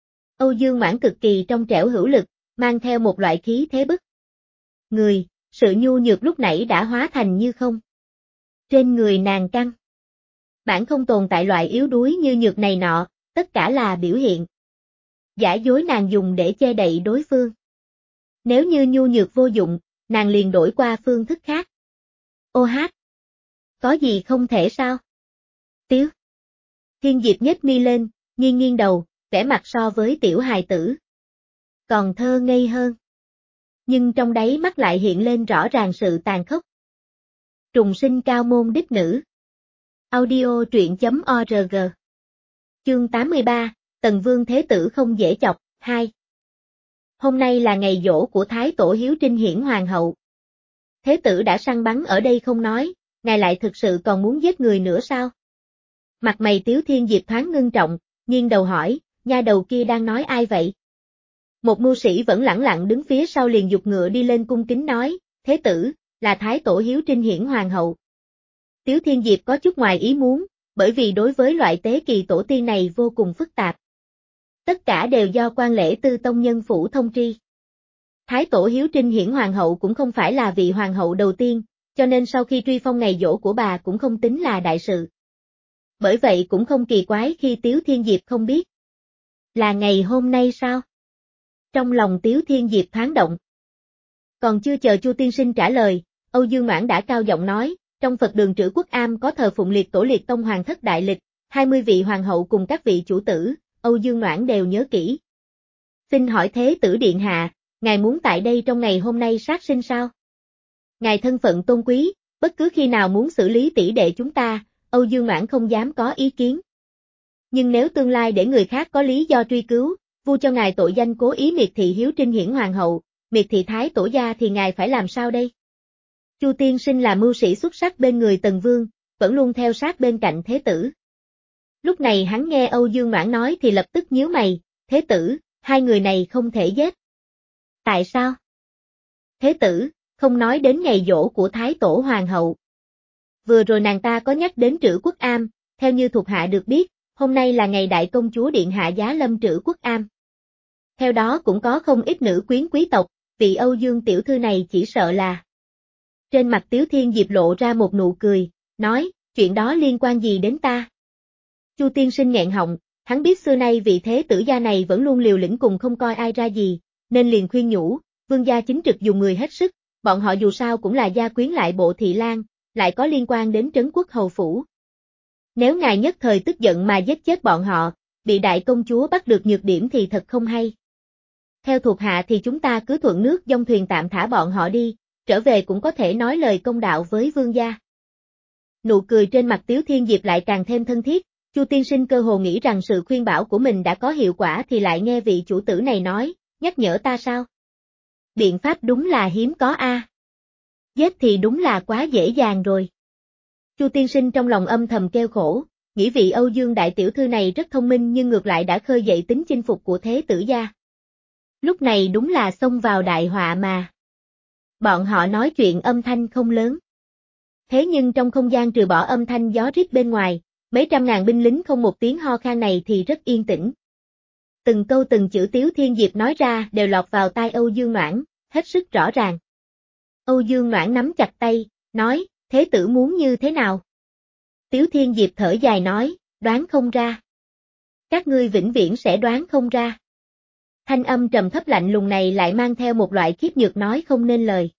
Âu Dương Noãn cực kỳ trong trẻo hữu lực, mang theo một loại khí thế bức người, sự nhu nhược lúc nãy đã hóa thành như không. Trên người nàng căng. Bản không tồn tại loại yếu đuối như nhược này nọ, tất cả là biểu hiện. Giả dối nàng dùng để che đậy đối phương. Nếu như nhu nhược vô dụng, nàng liền đổi qua phương thức khác. Ô hát. Có gì không thể sao? Tiếu. Thiên Diệp nhếch mi lên, nghiêng nghiêng đầu, vẻ mặt so với tiểu hài tử. Còn thơ ngây hơn. Nhưng trong đáy mắt lại hiện lên rõ ràng sự tàn khốc. Trùng sinh cao môn đích nữ. Audio truyện chấm org. Chương tám mươi ba, Tần Vương Thế Tử không dễ chọc, hai. Hôm nay là ngày giỗ của Thái Tổ Hiếu Trinh Hiển Hoàng hậu. Thế tử đã săn bắn ở đây không nói, ngài lại thực sự còn muốn giết người nữa sao? Mặt mày Tiếu Thiên Diệp thoáng ngưng trọng, nghiêng đầu hỏi, nha đầu kia đang nói ai vậy? Một mưu sĩ vẫn lẳng lặng đứng phía sau liền giục ngựa đi lên cung kính nói, thế tử, là Thái Tổ Hiếu Trinh Hiển Hoàng hậu. Tiếu Thiên Diệp có chút ngoài ý muốn, bởi vì đối với loại tế kỳ tổ tiên này vô cùng phức tạp. Tất cả đều do quan lễ tư tông nhân phủ thông tri. Thái Tổ Hiếu Trinh Hiển Hoàng hậu cũng không phải là vị hoàng hậu đầu tiên, cho nên sau khi truy phong ngày giỗ của bà cũng không tính là đại sự. Bởi vậy cũng không kỳ quái khi Tiếu Thiên Diệp không biết. Là ngày hôm nay sao? Trong lòng Tiếu Thiên Diệp thoáng động. Còn chưa chờ Chu tiên sinh trả lời, Âu Dương Noãn đã cao giọng nói, trong Phật đường Trữ Quốc Am có thờ phụng liệt tổ liệt tông hoàng thất đại lịch, hai mươi vị hoàng hậu cùng các vị chủ tử, Âu Dương Noãn đều nhớ kỹ. Xin hỏi thế tử điện hạ, ngài muốn tại đây trong ngày hôm nay sát sinh sao? Ngài thân phận tôn quý, bất cứ khi nào muốn xử lý tỷ đệ chúng ta, Âu Dương Noãn không dám có ý kiến. Nhưng nếu tương lai để người khác có lý do truy cứu, vu cho ngài tội danh cố ý miệt thị Hiếu Trinh Hiển Hoàng hậu, miệt thị Thái Tổ gia thì ngài phải làm sao đây? Chu tiên sinh là mưu sĩ xuất sắc bên người Tần Vương, vẫn luôn theo sát bên cạnh thế tử. Lúc này hắn nghe Âu Dương Noãn nói thì lập tức nhíu mày, thế tử, hai người này không thể giết. Tại sao? Thế tử, không nói đến ngày giỗ của Thái Tổ Hoàng hậu. Vừa rồi nàng ta có nhắc đến Trữ Quốc Am, theo như thuộc hạ được biết, hôm nay là ngày đại công chúa điện hạ giá lâm Trữ Quốc Am. Theo đó cũng có không ít nữ quyến quý tộc, vị Âu Dương tiểu thư này chỉ sợ là. Trên mặt Tiếu Thiên Diệp lộ ra một nụ cười, nói, chuyện đó liên quan gì đến ta? Chu tiên sinh nghẹn họng, hắn biết xưa nay vị thế tử gia này vẫn luôn liều lĩnh cùng không coi ai ra gì, nên liền khuyên nhủ, vương gia chính trực dùng người hết sức, bọn họ dù sao cũng là gia quyến lại bộ thị lan, lại có liên quan đến Trấn Quốc Hầu Phủ. Nếu ngài nhất thời tức giận mà giết chết bọn họ, bị đại công chúa bắt được nhược điểm thì thật không hay. Theo thuộc hạ thì chúng ta cứ thuận nước dông thuyền tạm thả bọn họ đi, trở về cũng có thể nói lời công đạo với vương gia. Nụ cười trên mặt Tiếu Thiên Diệp lại càng thêm thân thiết, Chu tiên sinh cơ hồ nghĩ rằng sự khuyên bảo của mình đã có hiệu quả thì lại nghe vị chủ tử này nói, nhắc nhở ta sao? Biện pháp đúng là hiếm có a. Giết thì đúng là quá dễ dàng rồi. Chu tiên sinh trong lòng âm thầm kêu khổ, nghĩ vị Âu Dương đại tiểu thư này rất thông minh nhưng ngược lại đã khơi dậy tính chinh phục của thế tử gia. Lúc này đúng là xông vào đại họa mà. Bọn họ nói chuyện âm thanh không lớn. Thế nhưng trong không gian trừ bỏ âm thanh gió rít bên ngoài, mấy trăm ngàn binh lính không một tiếng ho khan này thì rất yên tĩnh. Từng câu từng chữ Tiếu Thiên Diệp nói ra đều lọt vào tai Âu Dương Noãn, hết sức rõ ràng. Âu Dương Noãn nắm chặt tay, nói, thế tử muốn như thế nào? Tiếu Thiên Diệp thở dài nói, đoán không ra. Các ngươi vĩnh viễn sẽ đoán không ra. Thanh âm trầm thấp lạnh lùng này lại mang theo một loại khiếp nhược nói không nên lời.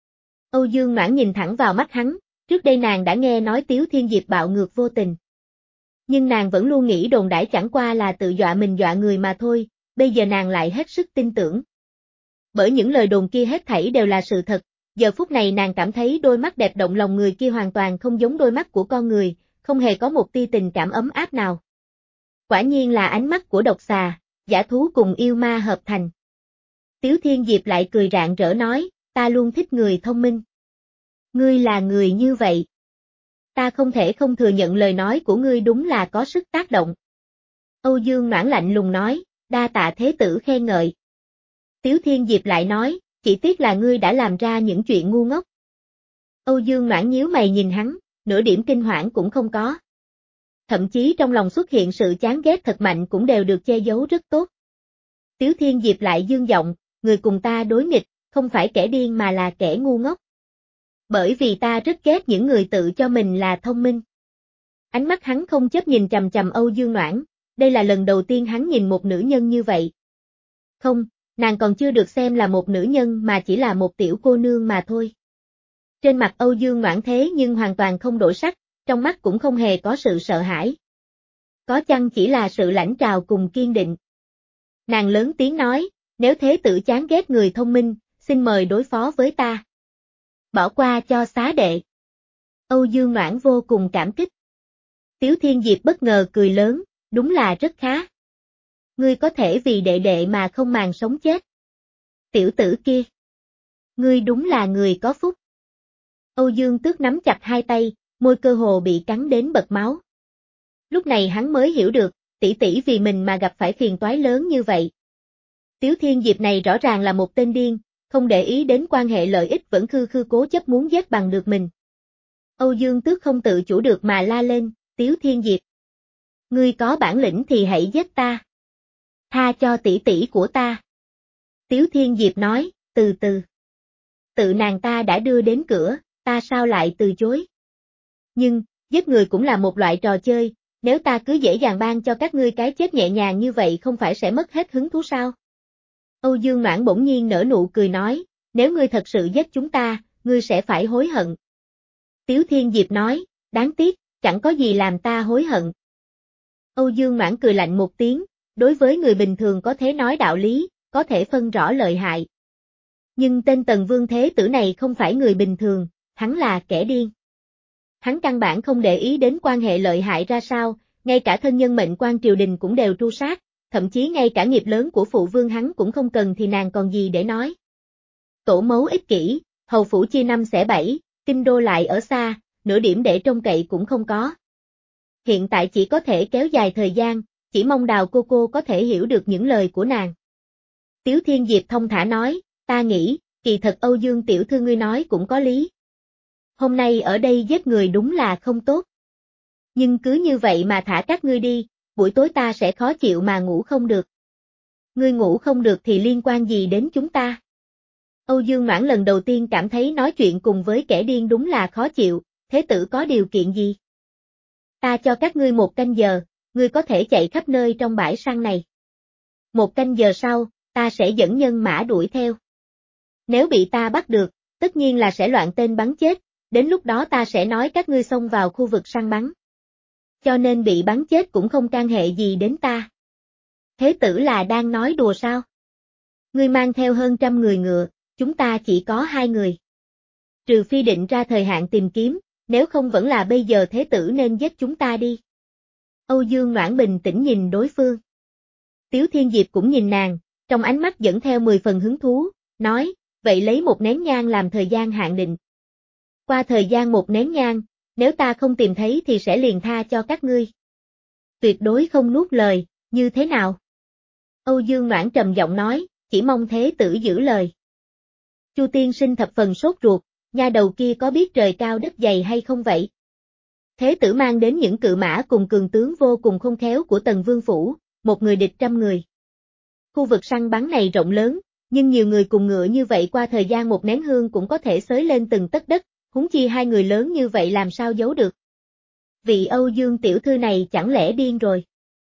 Âu Dương Noãn nhìn thẳng vào mắt hắn, trước đây nàng đã nghe nói Tiếu Thiên Diệp bạo ngược vô tình. Nhưng nàng vẫn luôn nghĩ đồn đãi chẳng qua là tự dọa mình dọa người mà thôi, bây giờ nàng lại hết sức tin tưởng. Bởi những lời đồn kia hết thảy đều là sự thật, giờ phút này nàng cảm thấy đôi mắt đẹp động lòng người kia hoàn toàn không giống đôi mắt của con người, không hề có một tia tình cảm ấm áp nào. Quả nhiên là ánh mắt của độc xà, dã thú cùng yêu ma hợp thành. Tiếu Thiên Diệp lại cười rạng rỡ nói, ta luôn thích người thông minh. Ngươi là người như vậy. Ta không thể không thừa nhận lời nói của ngươi đúng là có sức tác động. Âu Dương Noãn lạnh lùng nói, đa tạ thế tử khen ngợi. Tiếu Thiên Diệp lại nói, chỉ tiếc là ngươi đã làm ra những chuyện ngu ngốc. Âu Dương Noãn nhíu mày nhìn hắn, nửa điểm kinh hoảng cũng không có. Thậm chí trong lòng xuất hiện sự chán ghét thật mạnh cũng đều được che giấu rất tốt. Tiếu Thiên Diệp lại dương giọng, người cùng ta đối nghịch, không phải kẻ điên mà là kẻ ngu ngốc. Bởi vì ta rất ghét những người tự cho mình là thông minh. Ánh mắt hắn không chấp nhìn chằm chằm Âu Dương Noãn, đây là lần đầu tiên hắn nhìn một nữ nhân như vậy. Không, nàng còn chưa được xem là một nữ nhân mà chỉ là một tiểu cô nương mà thôi. Trên mặt Âu Dương Noãn thế nhưng hoàn toàn không đổi sắc, trong mắt cũng không hề có sự sợ hãi. Có chăng chỉ là sự lãnh trào cùng kiên định. Nàng lớn tiếng nói, nếu thế tử chán ghét người thông minh, xin mời đối phó với ta. Bỏ qua cho xá đệ. Âu Dương Noãn vô cùng cảm kích. Tiếu Thiên Diệp bất ngờ cười lớn, đúng là rất khá. Ngươi có thể vì đệ đệ mà không màng sống chết. Tiểu tử kia. Ngươi đúng là người có phúc. Âu Dương Tước nắm chặt hai tay, môi cơ hồ bị cắn đến bật máu. Lúc này hắn mới hiểu được, tỷ tỷ vì mình mà gặp phải phiền toái lớn như vậy. Tiếu Thiên Diệp này rõ ràng là một tên điên, không để ý đến quan hệ lợi ích vẫn khư khư cố chấp muốn giết bằng được mình. Âu Dương Tước không tự chủ được mà la lên, Tiếu Thiên Diệp. Ngươi có bản lĩnh thì hãy giết ta. Tha cho tỷ tỷ của ta. Tiếu Thiên Diệp nói, từ từ. Tự nàng ta đã đưa đến cửa, ta sao lại từ chối. Nhưng, giết người cũng là một loại trò chơi, nếu ta cứ dễ dàng ban cho các ngươi cái chết nhẹ nhàng như vậy không phải sẽ mất hết hứng thú sao? Âu Dương Noãn bỗng nhiên nở nụ cười nói, nếu ngươi thật sự giết chúng ta, ngươi sẽ phải hối hận. Tiếu Thiên Diệp nói, đáng tiếc, chẳng có gì làm ta hối hận. Âu Dương Noãn cười lạnh một tiếng, đối với người bình thường có thể nói đạo lý, có thể phân rõ lợi hại. Nhưng tên Tần Vương Thế Tử này không phải người bình thường, hắn là kẻ điên. Hắn căn bản không để ý đến quan hệ lợi hại ra sao, ngay cả thân nhân mệnh quan triều đình cũng đều tru sát, thậm chí ngay cả nghiệp lớn của phụ vương hắn cũng không cần thì nàng còn gì để nói. Tổ mẫu ích kỷ, hầu phủ chia năm xẻ bảy, kinh đô lại ở xa, nửa điểm để trông cậy cũng không có. Hiện tại chỉ có thể kéo dài thời gian, chỉ mong Đào cô cô có thể hiểu được những lời của nàng. Tiếu Thiên Diệp thông thả nói, ta nghĩ, kỳ thật Âu Dương tiểu thư ngươi nói cũng có lý. Hôm nay ở đây giết người đúng là không tốt. Nhưng cứ như vậy mà thả các ngươi đi, buổi tối ta sẽ khó chịu mà ngủ không được. Ngươi ngủ không được thì liên quan gì đến chúng ta? Âu Dương Noãn lần đầu tiên cảm thấy nói chuyện cùng với kẻ điên đúng là khó chịu, thế tử có điều kiện gì? Ta cho các ngươi một canh giờ, ngươi có thể chạy khắp nơi trong bãi săn này. Một canh giờ sau, ta sẽ dẫn nhân mã đuổi theo. Nếu bị ta bắt được, tất nhiên là sẽ loạn tên bắn chết, đến lúc đó ta sẽ nói các ngươi xông vào khu vực săn bắn. Cho nên bị bắn chết cũng không can hệ gì đến ta. Thế tử là đang nói đùa sao? Ngươi mang theo hơn trăm người ngựa, chúng ta chỉ có hai người. Trừ phi định ra thời hạn tìm kiếm, nếu không vẫn là bây giờ thế tử nên giết chúng ta đi. Âu Dương Noãn bình tĩnh nhìn đối phương. Tiếu Thiên Diệp cũng nhìn nàng, trong ánh mắt dẫn theo mười phần hứng thú, nói, vậy lấy một nén nhang làm thời gian hạn định. Qua thời gian một nén nhang, nếu ta không tìm thấy thì sẽ liền tha cho các ngươi. Tuyệt đối không nuốt lời, như thế nào? Âu Dương Noãn trầm giọng nói, chỉ mong thế tử giữ lời. Chu tiên sinh thập phần sốt ruột, nha đầu kia có biết trời cao đất dày hay không vậy? Thế tử mang đến những cự mã cùng cường tướng vô cùng khôn khéo của Tần Vương Phủ, một người địch trăm người. Khu vực săn bắn này rộng lớn, nhưng nhiều người cùng ngựa như vậy qua thời gian một nén hương cũng có thể xới lên từng tấc đất, huống chi hai người lớn như vậy làm sao giấu được. Vị Âu Dương tiểu thư này chẳng lẽ điên rồi?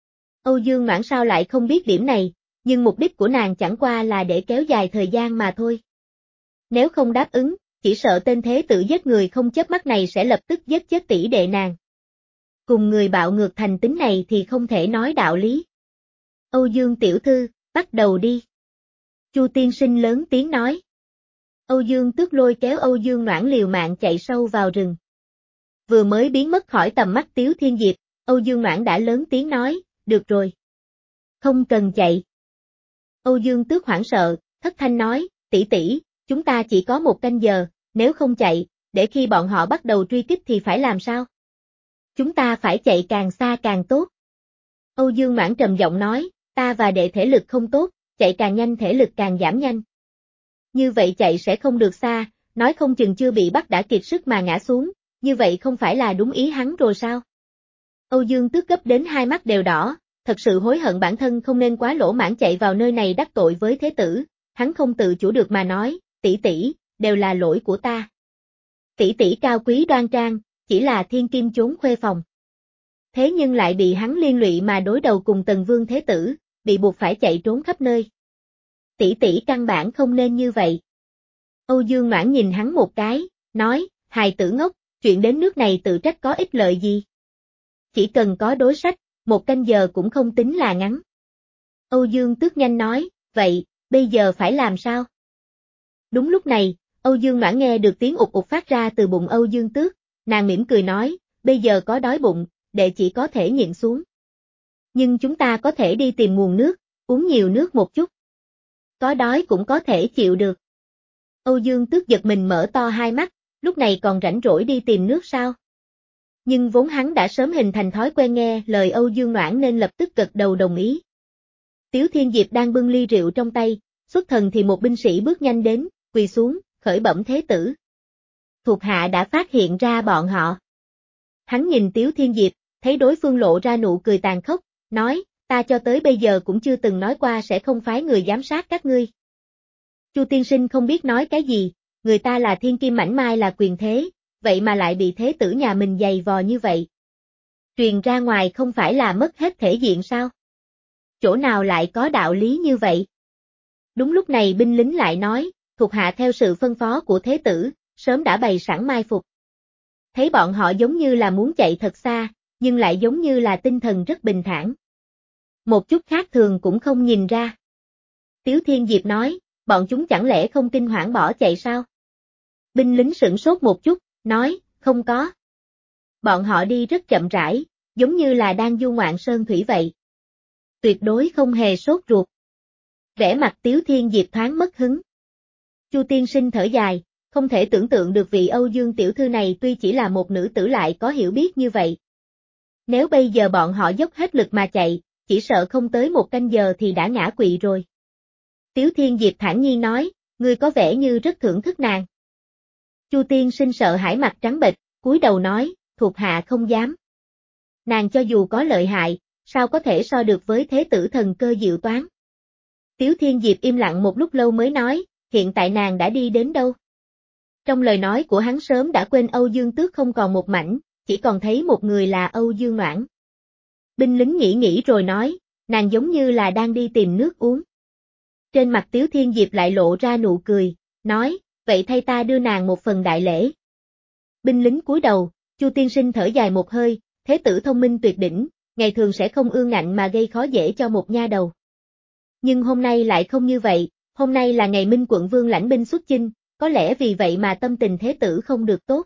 Âu Dương Noãn sao lại không biết điểm này, nhưng mục đích của nàng chẳng qua là để kéo dài thời gian mà thôi. Nếu không đáp ứng, chỉ sợ tên thế tử giết người không chớp mắt này sẽ lập tức giết chết tỷ đệ nàng. Cùng người bạo ngược thành tính này thì không thể nói đạo lý. Âu Dương tiểu thư, bắt đầu đi. Chu tiên sinh lớn tiếng nói. Âu Dương Tước lôi kéo Âu Dương Noãn liều mạng chạy sâu vào rừng. Vừa mới biến mất khỏi tầm mắt Tiếu Thiên Diệp, Âu Dương Noãn đã lớn tiếng nói, được rồi. Không cần chạy. Âu Dương Tước hoảng sợ, thất thanh nói, tỷ tỷ, chúng ta chỉ có một canh giờ, nếu không chạy, để khi bọn họ bắt đầu truy kích thì phải làm sao? Chúng ta phải chạy càng xa càng tốt. Âu Dương Noãn trầm giọng nói, ta và đệ thể lực không tốt, chạy càng nhanh thể lực càng giảm nhanh. Như vậy chạy sẽ không được xa, nói không chừng chưa bị bắt đã kiệt sức mà ngã xuống, như vậy không phải là đúng ý hắn rồi sao? Âu Dương Tước gấp đến hai mắt đều đỏ, thật sự hối hận bản thân không nên quá lỗ mãn chạy vào nơi này đắc tội với thế tử, hắn không tự chủ được mà nói, tỷ tỷ, đều là lỗi của ta. Tỷ tỷ cao quý đoan trang, chỉ là thiên kim trốn khuê phòng. Thế nhưng lại bị hắn liên lụy mà đối đầu cùng Tần Vương thế tử, bị buộc phải chạy trốn khắp nơi. Tỷ tỷ căn bản không nên như vậy. Âu Dương Noãn nhìn hắn một cái, nói, hài tử ngốc, chuyện đến nước này tự trách có ích lợi gì. Chỉ cần có đối sách, một canh giờ cũng không tính là ngắn. Âu Dương Tước nhanh nói, vậy, bây giờ phải làm sao? Đúng lúc này, Âu Dương Noãn nghe được tiếng ụt ụt phát ra từ bụng Âu Dương Tước, nàng mỉm cười nói, bây giờ có đói bụng, đệ chỉ có thể nhịn xuống. Nhưng chúng ta có thể đi tìm nguồn nước, uống nhiều nước một chút. Có đói cũng có thể chịu được. Âu Dương Tước giật mình mở to hai mắt, lúc này còn rảnh rỗi đi tìm nước sao? Nhưng vốn hắn đã sớm hình thành thói quen nghe lời Âu Dương Noãn nên lập tức gật đầu đồng ý. Tiếu Thiên Diệp đang bưng ly rượu trong tay, xuất thần thì một binh sĩ bước nhanh đến, quỳ xuống, khởi bẩm thế tử. Thuộc hạ đã phát hiện ra bọn họ. Hắn nhìn Tiếu Thiên Diệp, thấy đối phương lộ ra nụ cười tàn khốc, nói, ta cho tới bây giờ cũng chưa từng nói qua sẽ không phái người giám sát các ngươi. Chu tiên sinh không biết nói cái gì, người ta là thiên kim mảnh mai là quyền thế, vậy mà lại bị thế tử nhà mình giày vò như vậy. Truyền ra ngoài không phải là mất hết thể diện sao? Chỗ nào lại có đạo lý như vậy? Đúng lúc này binh lính lại nói, thuộc hạ theo sự phân phó của thế tử, sớm đã bày sẵn mai phục. Thấy bọn họ giống như là muốn chạy thật xa, nhưng lại giống như là tinh thần rất bình thản. Một chút khác thường cũng không nhìn ra. Tiếu Thiên Diệp nói, bọn chúng chẳng lẽ không kinh hoảng bỏ chạy sao? Binh lính sửng sốt một chút, nói, không có. Bọn họ đi rất chậm rãi, giống như là đang du ngoạn sơn thủy vậy. Tuyệt đối không hề sốt ruột. Vẻ mặt Tiếu Thiên Diệp thoáng mất hứng. Chu tiên sinh thở dài, không thể tưởng tượng được vị Âu Dương tiểu thư này tuy chỉ là một nữ tử lại có hiểu biết như vậy. Nếu bây giờ bọn họ dốc hết lực mà chạy, chỉ sợ không tới một canh giờ thì đã ngã quỵ rồi. Tiếu Thiên Diệp thản nhiên nói, ngươi có vẻ như rất thưởng thức nàng. Chu tiên sinh sợ hãi mặt trắng bệch, cúi đầu nói, thuộc hạ không dám. Nàng cho dù có lợi hại, sao có thể so được với thế tử thần cơ diệu toán. Tiếu Thiên Diệp im lặng một lúc lâu mới nói, hiện tại nàng đã đi đến đâu? Trong lời nói của hắn sớm đã quên Âu Dương Tước không còn một mảnh, chỉ còn thấy một người là Âu Dương Noãn. Binh lính nghĩ nghĩ rồi nói, nàng giống như là đang đi tìm nước uống. Trên mặt Tiếu Thiên Diệp lại lộ ra nụ cười, nói, vậy thay ta đưa nàng một phần đại lễ. Binh lính cúi đầu, Chu tiên sinh thở dài một hơi, thế tử thông minh tuyệt đỉnh, ngày thường sẽ không ương ngạnh mà gây khó dễ cho một nha đầu. Nhưng hôm nay lại không như vậy, hôm nay là ngày Minh quận vương lãnh binh xuất chinh, có lẽ vì vậy mà tâm tình thế tử không được tốt.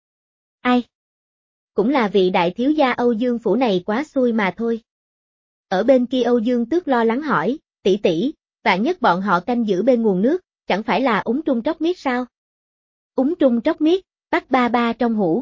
Ai? Cũng là vị đại thiếu gia Âu Dương phủ này quá xui mà thôi. Ở bên kia Âu Dương Tước lo lắng hỏi, tỷ tỷ, vạn nhất bọn họ canh giữ bên nguồn nước, chẳng phải là úng trung tróc miết sao? Úng trung tróc miết, Tắc ba ba trong hũ.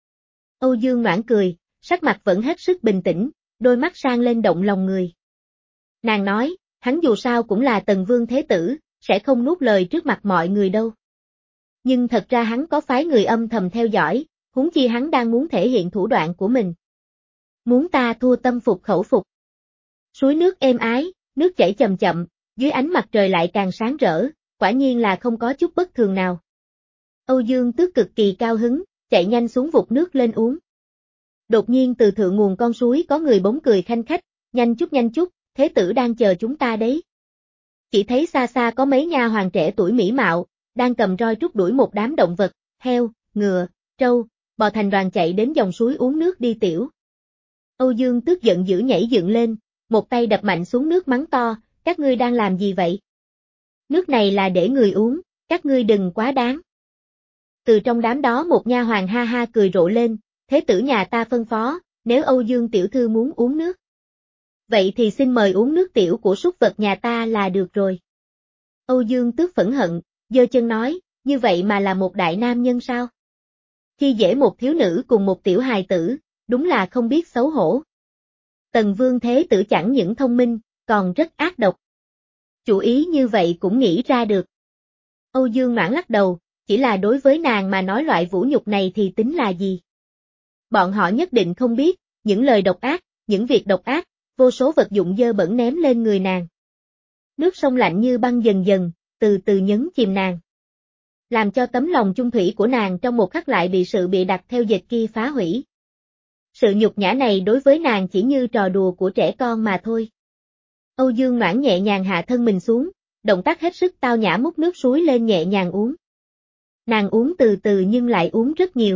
Âu Dương Noãn cười, sắc mặt vẫn hết sức bình tĩnh, đôi mắt sang lên động lòng người. Nàng nói, hắn dù sao cũng là Tần Vương Thế Tử, sẽ không nuốt lời trước mặt mọi người đâu. Nhưng thật ra hắn có phái người âm thầm theo dõi, huống chi hắn đang muốn thể hiện thủ đoạn của mình. Muốn ta thua tâm phục khẩu phục. Suối nước êm ái, nước chảy chậm chậm, dưới ánh mặt trời lại càng sáng rỡ, quả nhiên là không có chút bất thường nào. Âu Dương Tước cực kỳ cao hứng, chạy nhanh xuống vụt nước lên uống. Đột nhiên từ thượng nguồn con suối có người bỗng cười khanh khách, nhanh chút nhanh chút, thế tử đang chờ chúng ta đấy. Chỉ thấy xa xa có mấy nha hoàng trẻ tuổi mỹ mạo, đang cầm roi trúc đuổi một đám động vật, heo, ngựa, trâu, bò thành đoàn chạy đến dòng suối uống nước đi tiểu. Âu Dương Tước giận dữ nhảy dựng lên, một tay đập mạnh xuống nước mắng to, các ngươi đang làm gì vậy? Nước này là để người uống, các ngươi đừng quá đáng. Từ trong đám đó một nha hoàng ha ha cười rộ lên, thế tử nhà ta phân phó, nếu Âu Dương tiểu thư muốn uống nước. Vậy thì xin mời uống nước tiểu của súc vật nhà ta là được rồi. Âu Dương Tước phẫn hận, giơ chân nói, như vậy mà là một đại nam nhân sao? Khi dễ một thiếu nữ cùng một tiểu hài tử, đúng là không biết xấu hổ. Tần Vương Thế Tử chẳng những thông minh, còn rất ác độc. Chủ ý như vậy cũng nghĩ ra được. Âu Dương Noãn lắc đầu, chỉ là đối với nàng mà nói loại vũ nhục này thì tính là gì? Bọn họ nhất định không biết, những lời độc ác, những việc độc ác, vô số vật dụng dơ bẩn ném lên người nàng. Nước sông lạnh như băng dần dần, từ từ nhấn chìm nàng. Làm cho tấm lòng chung thủy của nàng trong một khắc lại bị sự bịa đặt theo dệt kia phá hủy. Sự nhục nhã này đối với nàng chỉ như trò đùa của trẻ con mà thôi. Âu Dương Noãn nhẹ nhàng hạ thân mình xuống, động tác hết sức tao nhã múc nước suối lên nhẹ nhàng uống. Nàng uống từ từ nhưng lại uống rất nhiều.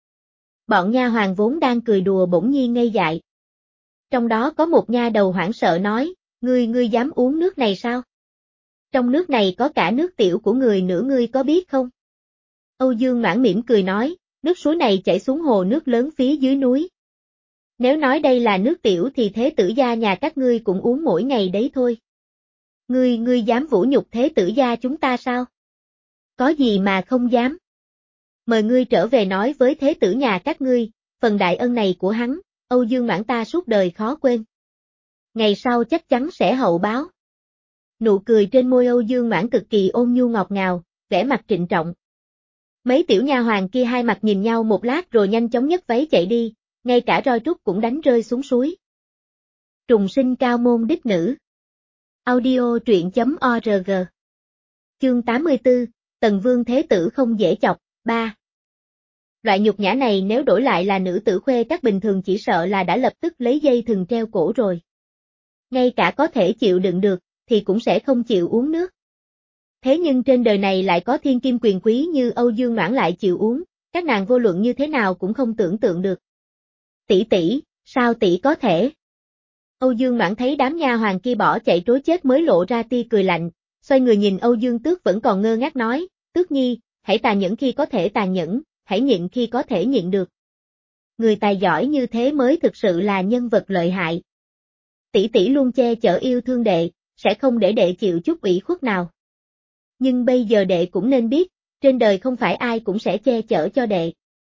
Bọn nha hoàng vốn đang cười đùa bỗng nhiên ngây dại. Trong đó có một nha đầu hoảng sợ nói, ngươi ngươi dám uống nước này sao? Trong nước này có cả nước tiểu của người nữa ngươi có biết không? Âu Dương Noãn mỉm cười nói, nước suối này chảy xuống hồ nước lớn phía dưới núi. Nếu nói đây là nước tiểu thì thế tử gia nhà các ngươi cũng uống mỗi ngày đấy thôi. Ngươi, ngươi dám vũ nhục thế tử gia chúng ta sao? Có gì mà không dám? Mời ngươi trở về nói với thế tử nhà các ngươi, phần đại ân này của hắn, Âu Dương Noãn ta suốt đời khó quên. Ngày sau chắc chắn sẽ hậu báo. Nụ cười trên môi Âu Dương Noãn cực kỳ ôn nhu ngọt ngào, vẻ mặt trịnh trọng. Mấy tiểu nha hoàng kia hai mặt nhìn nhau một lát rồi nhanh chóng nhấc váy chạy đi, ngay cả roi trúc cũng đánh rơi xuống suối. Trùng sinh cao môn đích nữ. Audio truyện chấm org. Chương tám mươi tư, Tần Vương Thế Tử không dễ chọc, ba. Loại nhục nhã này nếu đổi lại là nữ tử khuê các bình thường chỉ sợ là đã lập tức lấy dây thừng treo cổ rồi. Ngay cả có thể chịu đựng được, thì cũng sẽ không chịu uống nước. Thế nhưng trên đời này lại có thiên kim quyền quý như Âu Dương Noãn lại chịu uống, các nàng vô luận như thế nào cũng không tưởng tượng được. Tỷ tỷ, sao tỷ có thể? Âu Dương Noãn thấy đám nha hoàng kia bỏ chạy trối chết mới lộ ra tia cười lạnh, xoay người nhìn Âu Dương Tước vẫn còn ngơ ngác nói, Tước Nhi, hãy tàn nhẫn khi có thể tàn nhẫn, hãy nhịn khi có thể nhịn được. Người tài giỏi như thế mới thực sự là nhân vật lợi hại. Tỷ tỷ luôn che chở yêu thương đệ, sẽ không để đệ chịu chút ủy khuất nào. Nhưng bây giờ đệ cũng nên biết, trên đời không phải ai cũng sẽ che chở cho đệ.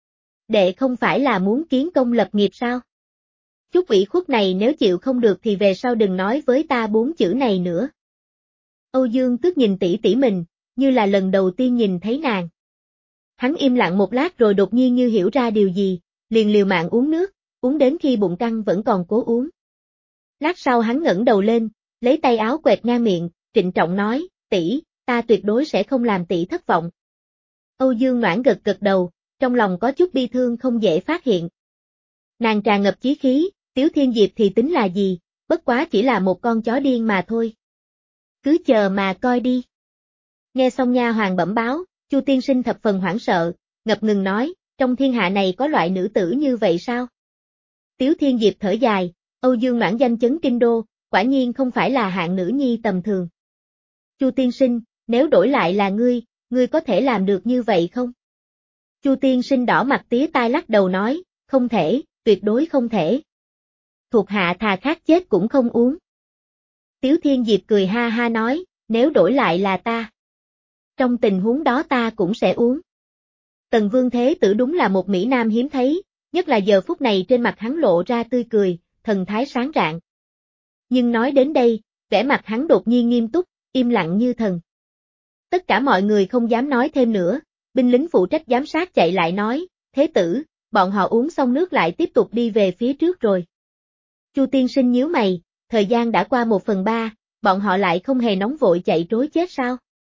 Đệ không phải là muốn kiến công lập nghiệp sao? Chút ủy khuất này nếu chịu không được thì về sau đừng nói với ta bốn chữ này nữa. Âu Dương Tước nhìn tỷ tỷ mình, như là lần đầu tiên nhìn thấy nàng. Hắn im lặng một lát rồi đột nhiên như hiểu ra điều gì, liền liều mạng uống nước, uống đến khi bụng căng vẫn còn cố uống. Lát sau hắn ngẩng đầu lên, lấy tay áo quẹt ngang miệng, trịnh trọng nói, tỷ, ta tuyệt đối sẽ không làm tỷ thất vọng. Âu Dương Noãn gật gật đầu, trong lòng có chút bi thương không dễ phát hiện. Nàng tràn ngập chí khí, Tiếu Thiên Diệp thì tính là gì, bất quá chỉ là một con chó điên mà thôi. Cứ chờ mà coi đi. Nghe xong nha hoàng bẩm báo, Chu tiên sinh thập phần hoảng sợ, ngập ngừng nói, trong thiên hạ này có loại nữ tử như vậy sao? Tiếu Thiên Diệp thở dài, Âu Dương Noãn danh chấn kinh đô, quả nhiên không phải là hạng nữ nhi tầm thường. Chu tiên sinh, nếu đổi lại là ngươi, ngươi có thể làm được như vậy không? Chu tiên sinh đỏ mặt tía tai lắc đầu nói, không thể, tuyệt đối không thể. Thuộc hạ thà khát chết cũng không uống. Tiếu Thiên Diệp cười ha ha nói, nếu đổi lại là ta. Trong tình huống đó ta cũng sẽ uống. Tần Vương Thế Tử đúng là một Mỹ Nam hiếm thấy, nhất là giờ phút này trên mặt hắn lộ ra tươi cười, thần thái sáng rạng. Nhưng nói đến đây, vẻ mặt hắn đột nhiên nghiêm túc, im lặng như thần. Tất cả mọi người không dám nói thêm nữa, binh lính phụ trách giám sát chạy lại nói, Thế Tử, bọn họ uống xong nước lại tiếp tục đi về phía trước rồi. Chu tiên sinh nhíu mày, thời gian đã qua một phần ba, bọn họ lại không hề nóng vội chạy trối chết sao?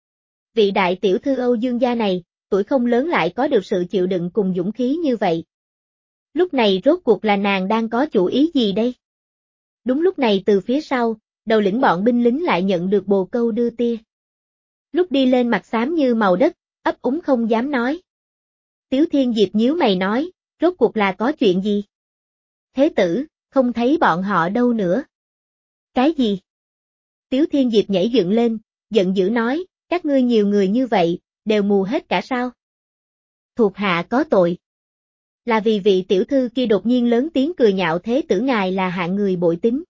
Vị đại tiểu thư Âu Dương gia này, tuổi không lớn lại có được sự chịu đựng cùng dũng khí như vậy. Lúc này rốt cuộc là nàng đang có chủ ý gì đây? Đúng lúc này từ phía sau, đầu lĩnh bọn binh lính lại nhận được bồ câu đưa tia. Lúc đi lên mặt xám như màu đất, ấp úng không dám nói. Tiếu Thiên Diệp nhíu mày nói, rốt cuộc là có chuyện gì? Thế tử, không thấy bọn họ đâu nữa. Cái gì? Tiếu Thiên Diệp nhảy dựng lên, giận dữ nói, các ngươi nhiều người như vậy, đều mù hết cả sao? Thuộc hạ có tội. Là vì vị tiểu thư kia đột nhiên lớn tiếng cười nhạo Thế tử ngài là hạng người bội tín.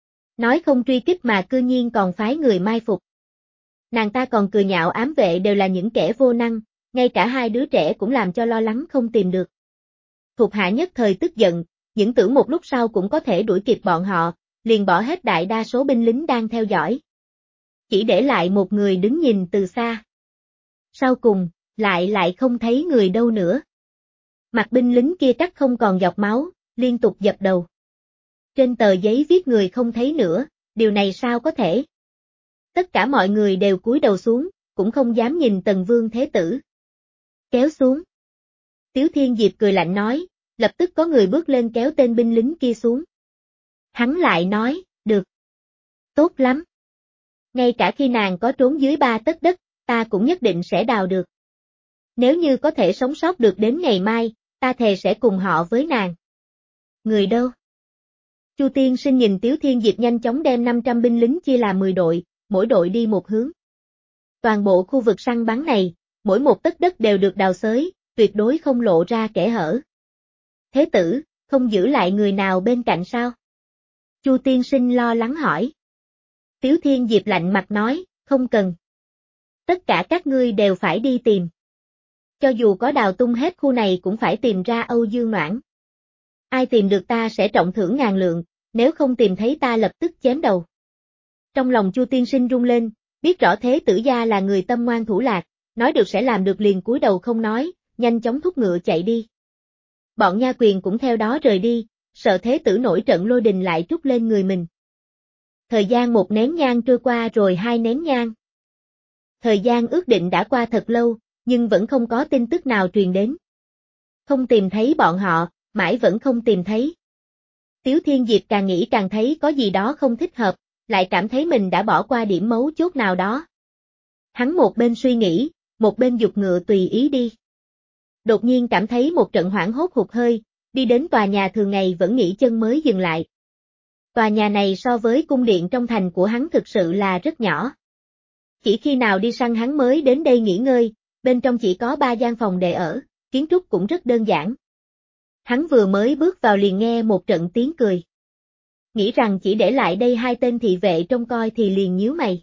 Nói không truy kích mà cư nhiên còn phái người mai phục. Nàng ta còn cười nhạo ám vệ đều là những kẻ vô năng, ngay cả hai đứa trẻ cũng làm cho lo lắng không tìm được. Thuộc hạ nhất thời tức giận, những tưởng một lúc sau cũng có thể đuổi kịp bọn họ, liền bỏ hết đại đa số binh lính đang theo dõi. Chỉ để lại một người đứng nhìn từ xa. Sau cùng, lại lại không thấy người đâu nữa. Mặt binh lính kia cắt không còn giọt máu, liên tục dập đầu. Trên tờ giấy viết người không thấy nữa, điều này sao có thể? Tất cả mọi người đều cúi đầu xuống, cũng không dám nhìn Tần Vương Thế Tử. Kéo xuống. Tiếu Thiên Diệp cười lạnh nói, lập tức có người bước lên kéo tên binh lính kia xuống. Hắn lại nói, được. Tốt lắm. Ngay cả khi nàng có trốn dưới ba tấc đất, ta cũng nhất định sẽ đào được. Nếu như có thể sống sót được đến ngày mai, ta thề sẽ cùng họ với nàng. Người đâu? Chu tiên sinh nhìn Tiếu Thiên Diệp nhanh chóng đem năm trăm binh lính chia làm mười đội, mỗi đội đi một hướng. Toàn bộ khu vực săn bắn này, mỗi một tấc đất đều được đào xới, tuyệt đối không lộ ra kẽ hở. Thế tử, không giữ lại người nào bên cạnh sao? Chu tiên sinh lo lắng hỏi. Tiếu Thiên Diệp lạnh mặt nói, không cần. Tất cả các ngươi đều phải đi tìm. Cho dù có đào tung hết khu này cũng phải tìm ra Âu Dương Noãn. Ai tìm được ta sẽ trọng thưởng ngàn lượng, nếu không tìm thấy ta lập tức chém đầu. Trong lòng Chu tiên sinh rung lên, biết rõ Thế tử gia là người tâm ngoan thủ lạc, nói được sẽ làm được liền cúi đầu không nói, nhanh chóng thúc ngựa chạy đi. Bọn nha quyền cũng theo đó rời đi, sợ Thế tử nổi trận lôi đình lại trút lên người mình. Thời gian một nén nhang trôi qua rồi hai nén nhang. Thời gian ước định đã qua thật lâu, nhưng vẫn không có tin tức nào truyền đến. Không tìm thấy bọn họ, mãi vẫn không tìm thấy. Tiếu Thiên Diệp càng nghĩ càng thấy có gì đó không thích hợp, lại cảm thấy mình đã bỏ qua điểm mấu chốt nào đó. Hắn một bên suy nghĩ, một bên giục ngựa tùy ý đi. Đột nhiên cảm thấy một trận hoảng hốt hụt hơi, đi đến tòa nhà thường ngày vẫn nghỉ chân mới dừng lại. Tòa nhà này so với cung điện trong thành của hắn thực sự là rất nhỏ. Chỉ khi nào đi săn hắn mới đến đây nghỉ ngơi, bên trong chỉ có ba gian phòng để ở, kiến trúc cũng rất đơn giản. Hắn vừa mới bước vào liền nghe một trận tiếng cười. Nghĩ rằng chỉ để lại đây hai tên thị vệ trông coi thì liền nhíu mày.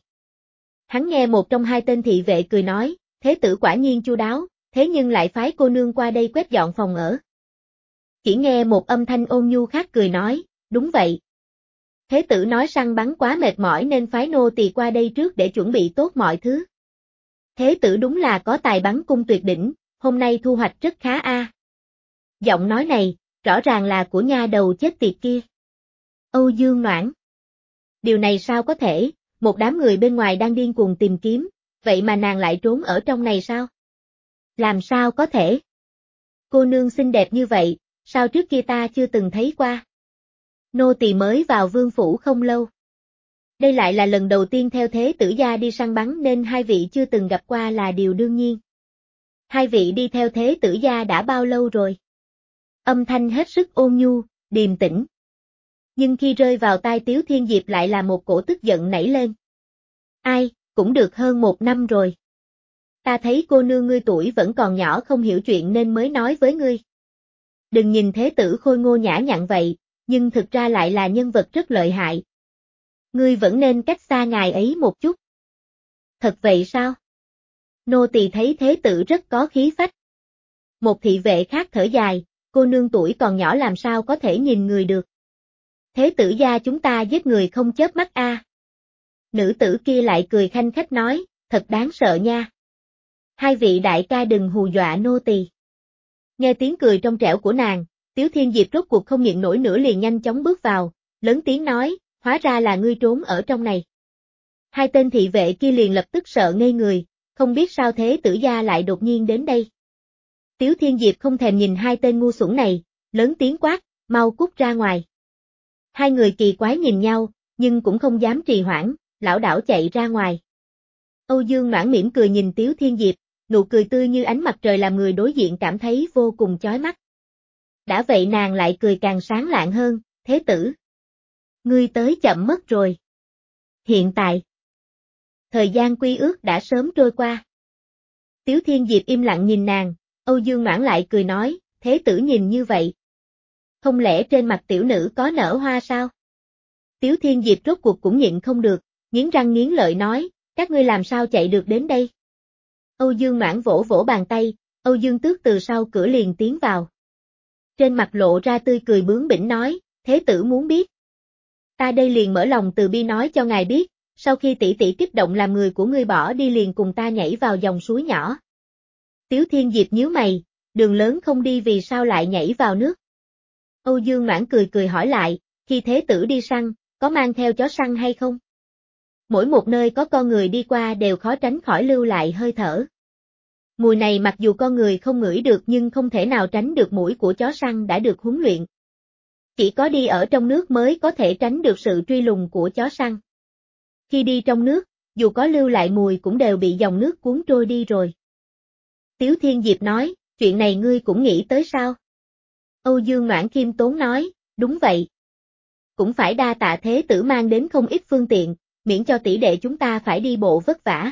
Hắn nghe một trong hai tên thị vệ cười nói, thế tử quả nhiên chu đáo, thế nhưng lại phái cô nương qua đây quét dọn phòng ở. Chỉ nghe một âm thanh ôn nhu khác cười nói, đúng vậy. Thế tử nói săn bắn quá mệt mỏi nên phái nô tỳ qua đây trước để chuẩn bị tốt mọi thứ. Thế tử đúng là có tài bắn cung tuyệt đỉnh, hôm nay thu hoạch rất khá a. Giọng nói này, rõ ràng là của nha đầu chết tiệt kia. Âu Dương Noãn. Điều này sao có thể, một đám người bên ngoài đang điên cuồng tìm kiếm, vậy mà nàng lại trốn ở trong này sao? Làm sao có thể? Cô nương xinh đẹp như vậy, sao trước kia ta chưa từng thấy qua? Nô tỳ mới vào vương phủ không lâu. Đây lại là lần đầu tiên theo thế tử gia đi săn bắn nên hai vị chưa từng gặp qua là điều đương nhiên. Hai vị đi theo thế tử gia đã bao lâu rồi? Âm thanh hết sức ôn nhu, điềm tĩnh. Nhưng khi rơi vào tai Tiếu Thiên Diệp lại là một cổ tức giận nảy lên. Ai, cũng được hơn một năm rồi. Ta thấy cô nương ngươi tuổi vẫn còn nhỏ không hiểu chuyện nên mới nói với ngươi. Đừng nhìn thế tử khôi ngô nhã nhặn vậy, nhưng thực ra lại là nhân vật rất lợi hại. Ngươi vẫn nên cách xa ngài ấy một chút. Thật vậy sao? Nô tỳ thấy thế tử rất có khí phách. Một thị vệ khác thở dài, cô nương tuổi còn nhỏ làm sao có thể nhìn người được. Thế tử gia chúng ta giết người không chớp mắt a. Nữ tử kia lại cười khanh khách nói, thật đáng sợ nha. Hai vị đại ca đừng hù dọa nô tỳ. Nghe tiếng cười trong trẻo của nàng, Tiếu Thiên Diệp rốt cuộc không nhịn nổi nữa liền nhanh chóng bước vào, lớn tiếng nói, hóa ra là ngươi trốn ở trong này. Hai tên thị vệ kia liền lập tức sợ ngây người, không biết sao thế tử gia lại đột nhiên đến đây. Tiếu Thiên Diệp không thèm nhìn hai tên ngu xuẩn này, lớn tiếng quát, mau cút ra ngoài. Hai người kỳ quái nhìn nhau, nhưng cũng không dám trì hoãn, lảo đảo chạy ra ngoài. Âu Dương Noãn mỉm cười nhìn Tiếu Thiên Diệp, nụ cười tươi như ánh mặt trời làm người đối diện cảm thấy vô cùng chói mắt. Đã vậy nàng lại cười càng sáng lạng hơn, thế tử. Ngươi tới chậm mất rồi. Hiện tại, thời gian quy ước đã sớm trôi qua. Tiếu Thiên Diệp im lặng nhìn nàng, Âu Dương Noãn lại cười nói, thế tử nhìn như vậy. Không lẽ trên mặt tiểu nữ có nở hoa sao? Tiếu Thiên Diệp rốt cuộc cũng nhịn không được, nghiến răng nghiến lợi nói, các ngươi làm sao chạy được đến đây? Âu Dương Noãn vỗ vỗ bàn tay, Âu Dương Tước từ sau cửa liền tiến vào. Trên mặt lộ ra tươi cười bướng bỉnh nói, thế tử muốn biết. Ta đây liền mở lòng từ bi nói cho ngài biết, sau khi tỷ tỷ kích động làm người của ngươi bỏ đi liền cùng ta nhảy vào dòng suối nhỏ. Tiếu Thiên Diệp nhíu mày, đường lớn không đi vì sao lại nhảy vào nước. Âu Dương Noãn cười cười hỏi lại, khi thế tử đi săn, có mang theo chó săn hay không? Mỗi một nơi có con người đi qua đều khó tránh khỏi lưu lại hơi thở. Mùi này mặc dù con người không ngửi được nhưng không thể nào tránh được mũi của chó săn đã được huấn luyện. Chỉ có đi ở trong nước mới có thể tránh được sự truy lùng của chó săn. Khi đi trong nước, dù có lưu lại mùi cũng đều bị dòng nước cuốn trôi đi rồi. Tiếu Thiên Diệp nói, chuyện này ngươi cũng nghĩ tới sao? Âu Dương Noãn khiêm tốn nói, đúng vậy. Cũng phải đa tạ thế tử mang đến không ít phương tiện, miễn cho tỷ đệ chúng ta phải đi bộ vất vả.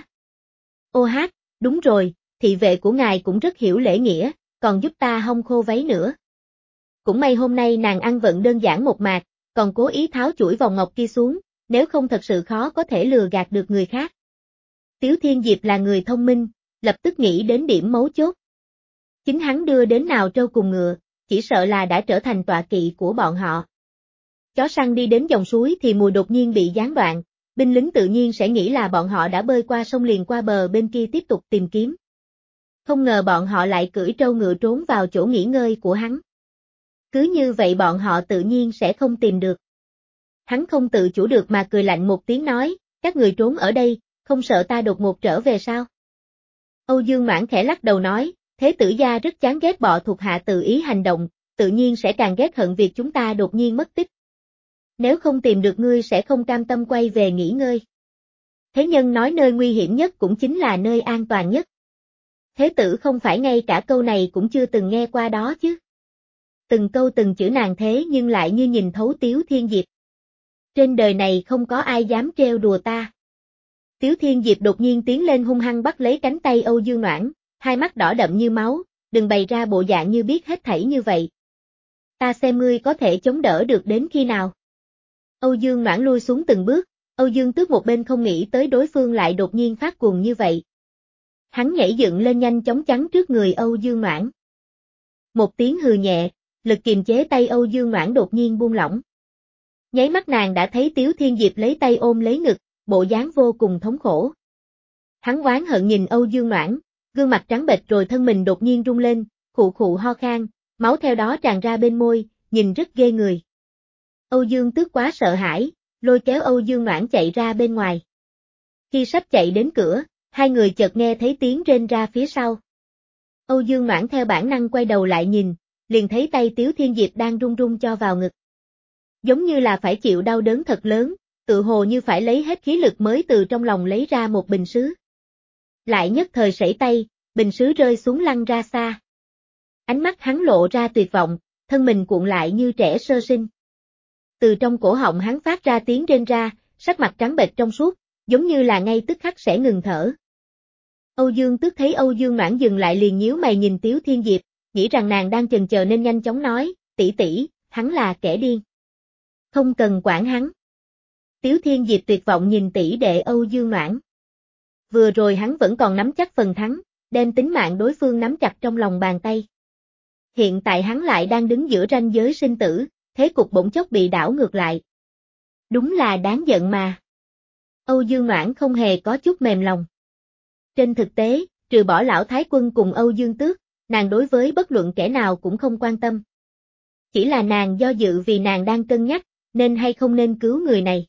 Ô hát, đúng rồi, thị vệ của ngài cũng rất hiểu lễ nghĩa, còn giúp ta hong khô váy nữa. Cũng may hôm nay nàng ăn vận đơn giản một mạc, còn cố ý tháo chuỗi vòng ngọc kia xuống, nếu không thật sự khó có thể lừa gạt được người khác. Tiếu Thiên Diệp là người thông minh, lập tức nghĩ đến điểm mấu chốt. Chính hắn đưa đến nào trâu cùng ngựa, chỉ sợ là đã trở thành tọa kỵ của bọn họ. Chó săn đi đến dòng suối thì mùi đột nhiên bị gián đoạn, binh lính tự nhiên sẽ nghĩ là bọn họ đã bơi qua sông liền qua bờ bên kia tiếp tục tìm kiếm. Không ngờ bọn họ lại cưỡi trâu ngựa trốn vào chỗ nghỉ ngơi của hắn. Cứ như vậy bọn họ tự nhiên sẽ không tìm được. Hắn không tự chủ được mà cười lạnh một tiếng nói, các người trốn ở đây, không sợ ta đột ngột trở về sao? Âu Dương Noãn khẽ lắc đầu nói, thế tử gia rất chán ghét bọ thuộc hạ tự ý hành động, tự nhiên sẽ càng ghét hận việc chúng ta đột nhiên mất tích. Nếu không tìm được ngươi sẽ không cam tâm quay về nghỉ ngơi. Thế nhân nói nơi nguy hiểm nhất cũng chính là nơi an toàn nhất. Thế tử không phải ngay cả câu này cũng chưa từng nghe qua đó chứ. Từng câu từng chữ nàng thế nhưng lại như nhìn thấu Tiếu Thiên Diệp. Trên đời này không có ai dám trêu đùa ta. Tiếu Thiên Diệp đột nhiên tiến lên hung hăng bắt lấy cánh tay Âu Dương Noãn, hai mắt đỏ đậm như máu, đừng bày ra bộ dạng như biết hết thảy như vậy. Ta xem ngươi có thể chống đỡ được đến khi nào. Âu Dương Noãn lui xuống từng bước, Âu Dương Tước một bên không nghĩ tới đối phương lại đột nhiên phát cuồng như vậy. Hắn nhảy dựng lên nhanh chóng chắn trước người Âu Dương Noãn. Một tiếng hừ nhẹ, lực kiềm chế tay Âu Dương Noãn đột nhiên buông lỏng. Nháy mắt nàng đã thấy Tiếu Thiên Diệp lấy tay ôm lấy ngực, bộ dáng vô cùng thống khổ. Hắn oán hận nhìn Âu Dương Noãn, gương mặt trắng bệch rồi thân mình đột nhiên rung lên, khụ khụ ho khan, máu theo đó tràn ra bên môi, nhìn rất ghê người. Âu Dương Tước quá sợ hãi, lôi kéo Âu Dương Noãn chạy ra bên ngoài. Khi sắp chạy đến cửa, hai người chợt nghe thấy tiếng rên ra phía sau. Âu Dương Noãn theo bản năng quay đầu lại nhìn, liền thấy tay Tiếu Thiên Diệp đang run run cho vào ngực. Giống như là phải chịu đau đớn thật lớn, tự hồ như phải lấy hết khí lực mới từ trong lòng lấy ra một bình sứ. Lại nhất thời sẩy tay, bình sứ rơi xuống lăn ra xa. Ánh mắt hắn lộ ra tuyệt vọng, thân mình cuộn lại như trẻ sơ sinh. Từ trong cổ họng hắn phát ra tiếng rên ra, sắc mặt trắng bệch trong suốt, giống như là ngay tức khắc sẽ ngừng thở. Âu Dương Tước thấy Âu Dương Noãn dừng lại liền nhíu mày nhìn Tiếu Thiên Diệp, nghĩ rằng nàng đang chần chờ nên nhanh chóng nói, tỷ tỷ, hắn là kẻ điên. Không cần quản hắn. Tiếu Thiên Diệp tuyệt vọng nhìn tỷ đệ Âu Dương Noãn. Vừa rồi hắn vẫn còn nắm chắc phần thắng, đem tính mạng đối phương nắm chặt trong lòng bàn tay. Hiện tại hắn lại đang đứng giữa ranh giới sinh tử, thế cục bỗng chốc bị đảo ngược lại. Đúng là đáng giận mà. Âu Dương Noãn không hề có chút mềm lòng. Trên thực tế, trừ bỏ lão thái quân cùng Âu Dương Tước, nàng đối với bất luận kẻ nào cũng không quan tâm. Chỉ là nàng do dự vì nàng đang cân nhắc, nên hay không nên cứu người này.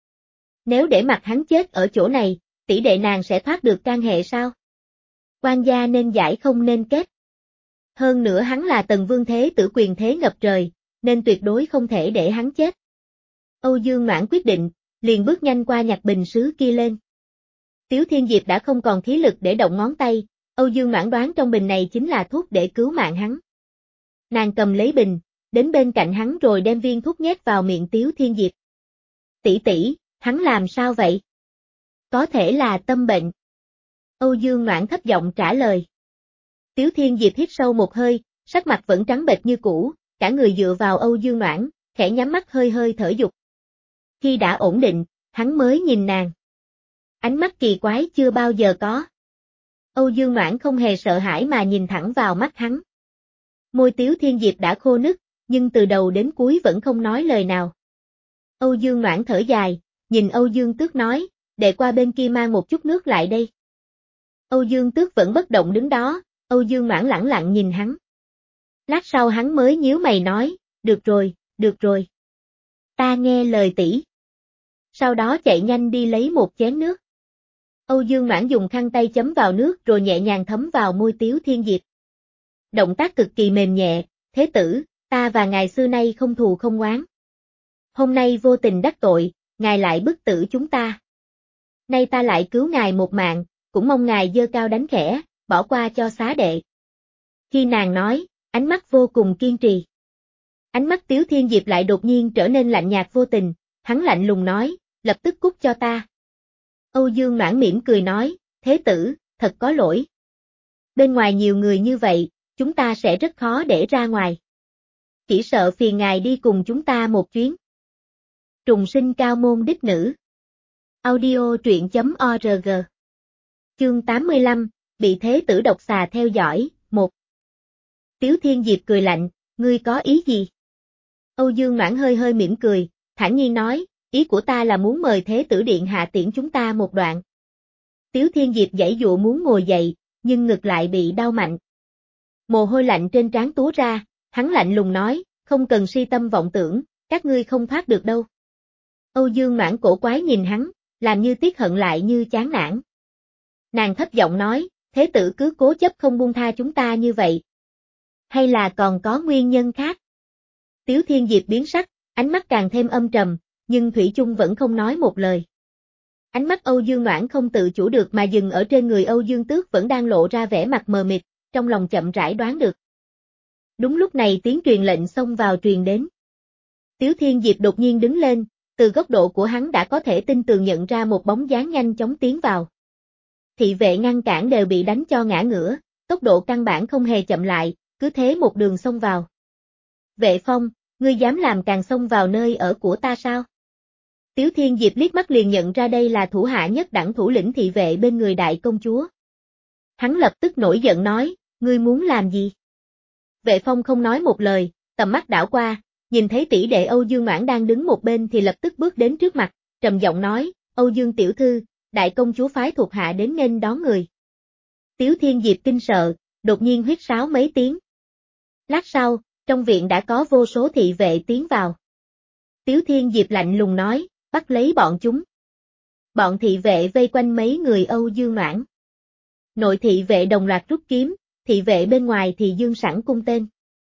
Nếu để mặc hắn chết ở chỗ này, tỷ đệ nàng sẽ thoát được can hệ sao? Quan gia nên giải không nên kết. Hơn nữa hắn là Tần Vương thế tử quyền thế ngập trời, nên tuyệt đối không thể để hắn chết. Âu Dương Noãn quyết định, liền bước nhanh qua nhặt bình sứ kia lên. Tiếu Thiên Diệp đã không còn khí lực để động ngón tay, Âu Dương Noãn đoán trong bình này chính là thuốc để cứu mạng hắn. Nàng cầm lấy bình, đến bên cạnh hắn rồi đem viên thuốc nhét vào miệng Tiếu Thiên Diệp. Tỷ tỷ, hắn làm sao vậy? Có thể là tâm bệnh. Âu Dương Noãn thấp giọng trả lời. Tiếu Thiên Diệp hít sâu một hơi, sắc mặt vẫn trắng bệch như cũ, cả người dựa vào Âu Dương Noãn, khẽ nhắm mắt hơi hơi thở dục. Khi đã ổn định, hắn mới nhìn nàng. Ánh mắt kỳ quái chưa bao giờ có. Âu Dương Noãn không hề sợ hãi mà nhìn thẳng vào mắt hắn. Môi Tiếu Thiên Diệp đã khô nứt, nhưng từ đầu đến cuối vẫn không nói lời nào. Âu Dương Noãn thở dài, nhìn Âu Dương Tước nói, để qua bên kia mang một chút nước lại đây. Âu Dương Tước vẫn bất động đứng đó, Âu Dương Noãn lẳng lặng nhìn hắn. Lát sau hắn mới nhíu mày nói, được rồi, được rồi. Ta nghe lời tỷ. Sau đó chạy nhanh đi lấy một chén nước. Âu Dương Noãn dùng khăn tay chấm vào nước rồi nhẹ nhàng thấm vào môi Tiếu Thiên Diệp. Động tác cực kỳ mềm nhẹ, thế tử, ta và ngài xưa nay không thù không oán. Hôm nay vô tình đắc tội, ngài lại bức tử chúng ta. Nay ta lại cứu ngài một mạng, cũng mong ngài giơ cao đánh khẽ, bỏ qua cho xá đệ. Khi nàng nói, ánh mắt vô cùng kiên trì. Ánh mắt Tiếu Thiên Diệp lại đột nhiên trở nên lạnh nhạt vô tình, hắn lạnh lùng nói, lập tức cút cho ta. Âu Dương Noãn mỉm cười nói, thế tử, thật có lỗi. Bên ngoài nhiều người như vậy, chúng ta sẽ rất khó để ra ngoài. Chỉ sợ phiền ngài đi cùng chúng ta một chuyến. Trùng sinh cao môn đích nữ. Audio truyện chấm org. Chương tám mươi lăm, bị thế tử độc xà theo dõi, một. Tiếu Thiên Diệp cười lạnh, ngươi có ý gì? Âu Dương Noãn hơi hơi mỉm cười, thản nhiên nói, ý của ta là muốn mời thế tử điện hạ tiễn chúng ta một đoạn. Tiếu Thiên Diệp giãy dụa muốn ngồi dậy, nhưng ngực lại bị đau mạnh. Mồ hôi lạnh trên trán túa ra, hắn lạnh lùng nói, không cần si tâm vọng tưởng, các ngươi không thoát được đâu. Âu Dương Noãn cổ quái nhìn hắn, làm như tiếc hận lại như chán nản. Nàng thấp giọng nói, thế tử cứ cố chấp không buông tha chúng ta như vậy. Hay là còn có nguyên nhân khác? Tiếu Thiên Diệp biến sắc, ánh mắt càng thêm âm trầm, nhưng Thủy chung vẫn không nói một lời. Ánh mắt Âu Dương Noãn không tự chủ được mà dừng ở trên người Âu Dương Tước vẫn đang lộ ra vẻ mặt mờ mịt, trong lòng chậm rãi đoán được. Đúng lúc này tiếng truyền lệnh xông vào truyền đến. Tiếu Thiên Diệp đột nhiên đứng lên, từ góc độ của hắn đã có thể tin tường nhận ra một bóng dáng nhanh chóng tiến vào. Thị vệ ngăn cản đều bị đánh cho ngã ngửa, tốc độ căn bản không hề chậm lại, cứ thế một đường xông vào. Vệ Phong, ngươi dám làm càng xông vào nơi ở của ta sao? Tiếu Thiên Diệp liếc mắt liền nhận ra đây là thủ hạ nhất đẳng thủ lĩnh thị vệ bên người đại công chúa. Hắn lập tức nổi giận nói, ngươi muốn làm gì? Vệ Phong không nói một lời, tầm mắt đảo qua, nhìn thấy tỷ đệ Âu Dương Noãn đang đứng một bên thì lập tức bước đến trước mặt, trầm giọng nói, Âu Dương tiểu thư, đại công chúa phái thuộc hạ đến nghênh đón người. Tiếu Thiên Diệp kinh sợ, đột nhiên huýt sáo mấy tiếng. Lát sau, trong viện đã có vô số thị vệ tiến vào. Tiếu Thiên Diệp lạnh lùng nói, bắt lấy bọn chúng. Bọn thị vệ vây quanh mấy người Âu Dương Noãn. Nội thị vệ đồng loạt rút kiếm, thị vệ bên ngoài thì dương sẵn cung tên.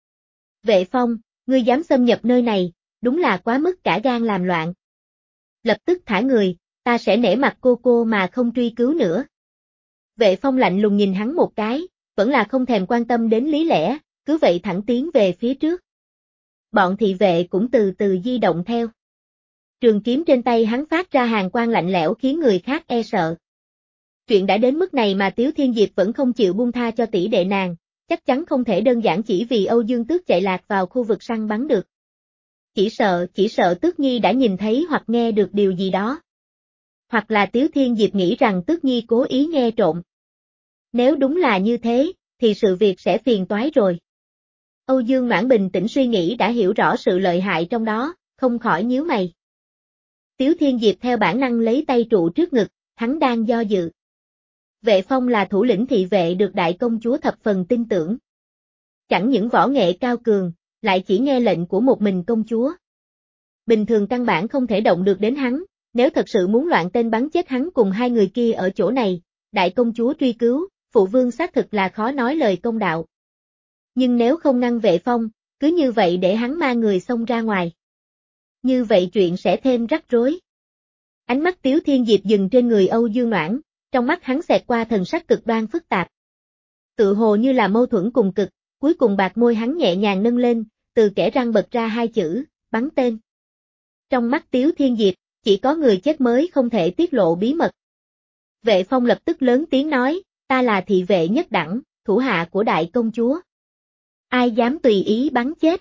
Vệ Phong, ngươi dám xâm nhập nơi này, đúng là quá mức cả gan làm loạn. Lập tức thả người, ta sẽ nể mặt cô cô mà không truy cứu nữa. Vệ Phong lạnh lùng nhìn hắn một cái, vẫn là không thèm quan tâm đến lý lẽ, cứ vậy thẳng tiến về phía trước. Bọn thị vệ cũng từ từ di động theo. Trường kiếm trên tay hắn phát ra hàn quang lạnh lẽo khiến người khác e sợ. Chuyện đã đến mức này mà Tiếu Thiên Diệp vẫn không chịu buông tha cho tỷ đệ nàng, chắc chắn không thể đơn giản chỉ vì Âu Dương Tước chạy lạc vào khu vực săn bắn được. Chỉ sợ, chỉ sợ Tước Nhi đã nhìn thấy hoặc nghe được điều gì đó. Hoặc là Tiếu Thiên Diệp nghĩ rằng Tước Nhi cố ý nghe trộm. Nếu đúng là như thế, thì sự việc sẽ phiền toái rồi. Âu Dương Noãn bình tĩnh suy nghĩ đã hiểu rõ sự lợi hại trong đó, không khỏi nhíu mày. Tiếu Thiên Diệp theo bản năng lấy tay trụ trước ngực, hắn đang do dự. Vệ Phong là thủ lĩnh thị vệ được đại công chúa thập phần tin tưởng. Chẳng những võ nghệ cao cường, lại chỉ nghe lệnh của một mình công chúa. Bình thường căn bản không thể động được đến hắn, nếu thật sự muốn loạn tên bắn chết hắn cùng hai người kia ở chỗ này, đại công chúa truy cứu, phụ vương xác thực là khó nói lời công đạo. Nhưng nếu không ngăn Vệ Phong, cứ như vậy để hắn ma người xông ra ngoài. Như vậy chuyện sẽ thêm rắc rối. Ánh mắt Tiếu Thiên Diệp dừng trên người Âu Dương Noãn, trong mắt hắn xẹt qua thần sắc cực đoan phức tạp. Tự hồ như là mâu thuẫn cùng cực, cuối cùng bạc môi hắn nhẹ nhàng nâng lên, từ kẽ răng bật ra hai chữ, bắn tên. Trong mắt Tiếu Thiên Diệp, chỉ có người chết mới không thể tiết lộ bí mật. Vệ Phong lập tức lớn tiếng nói, ta là thị vệ nhất đẳng, thủ hạ của đại công chúa. Ai dám tùy ý bắn chết?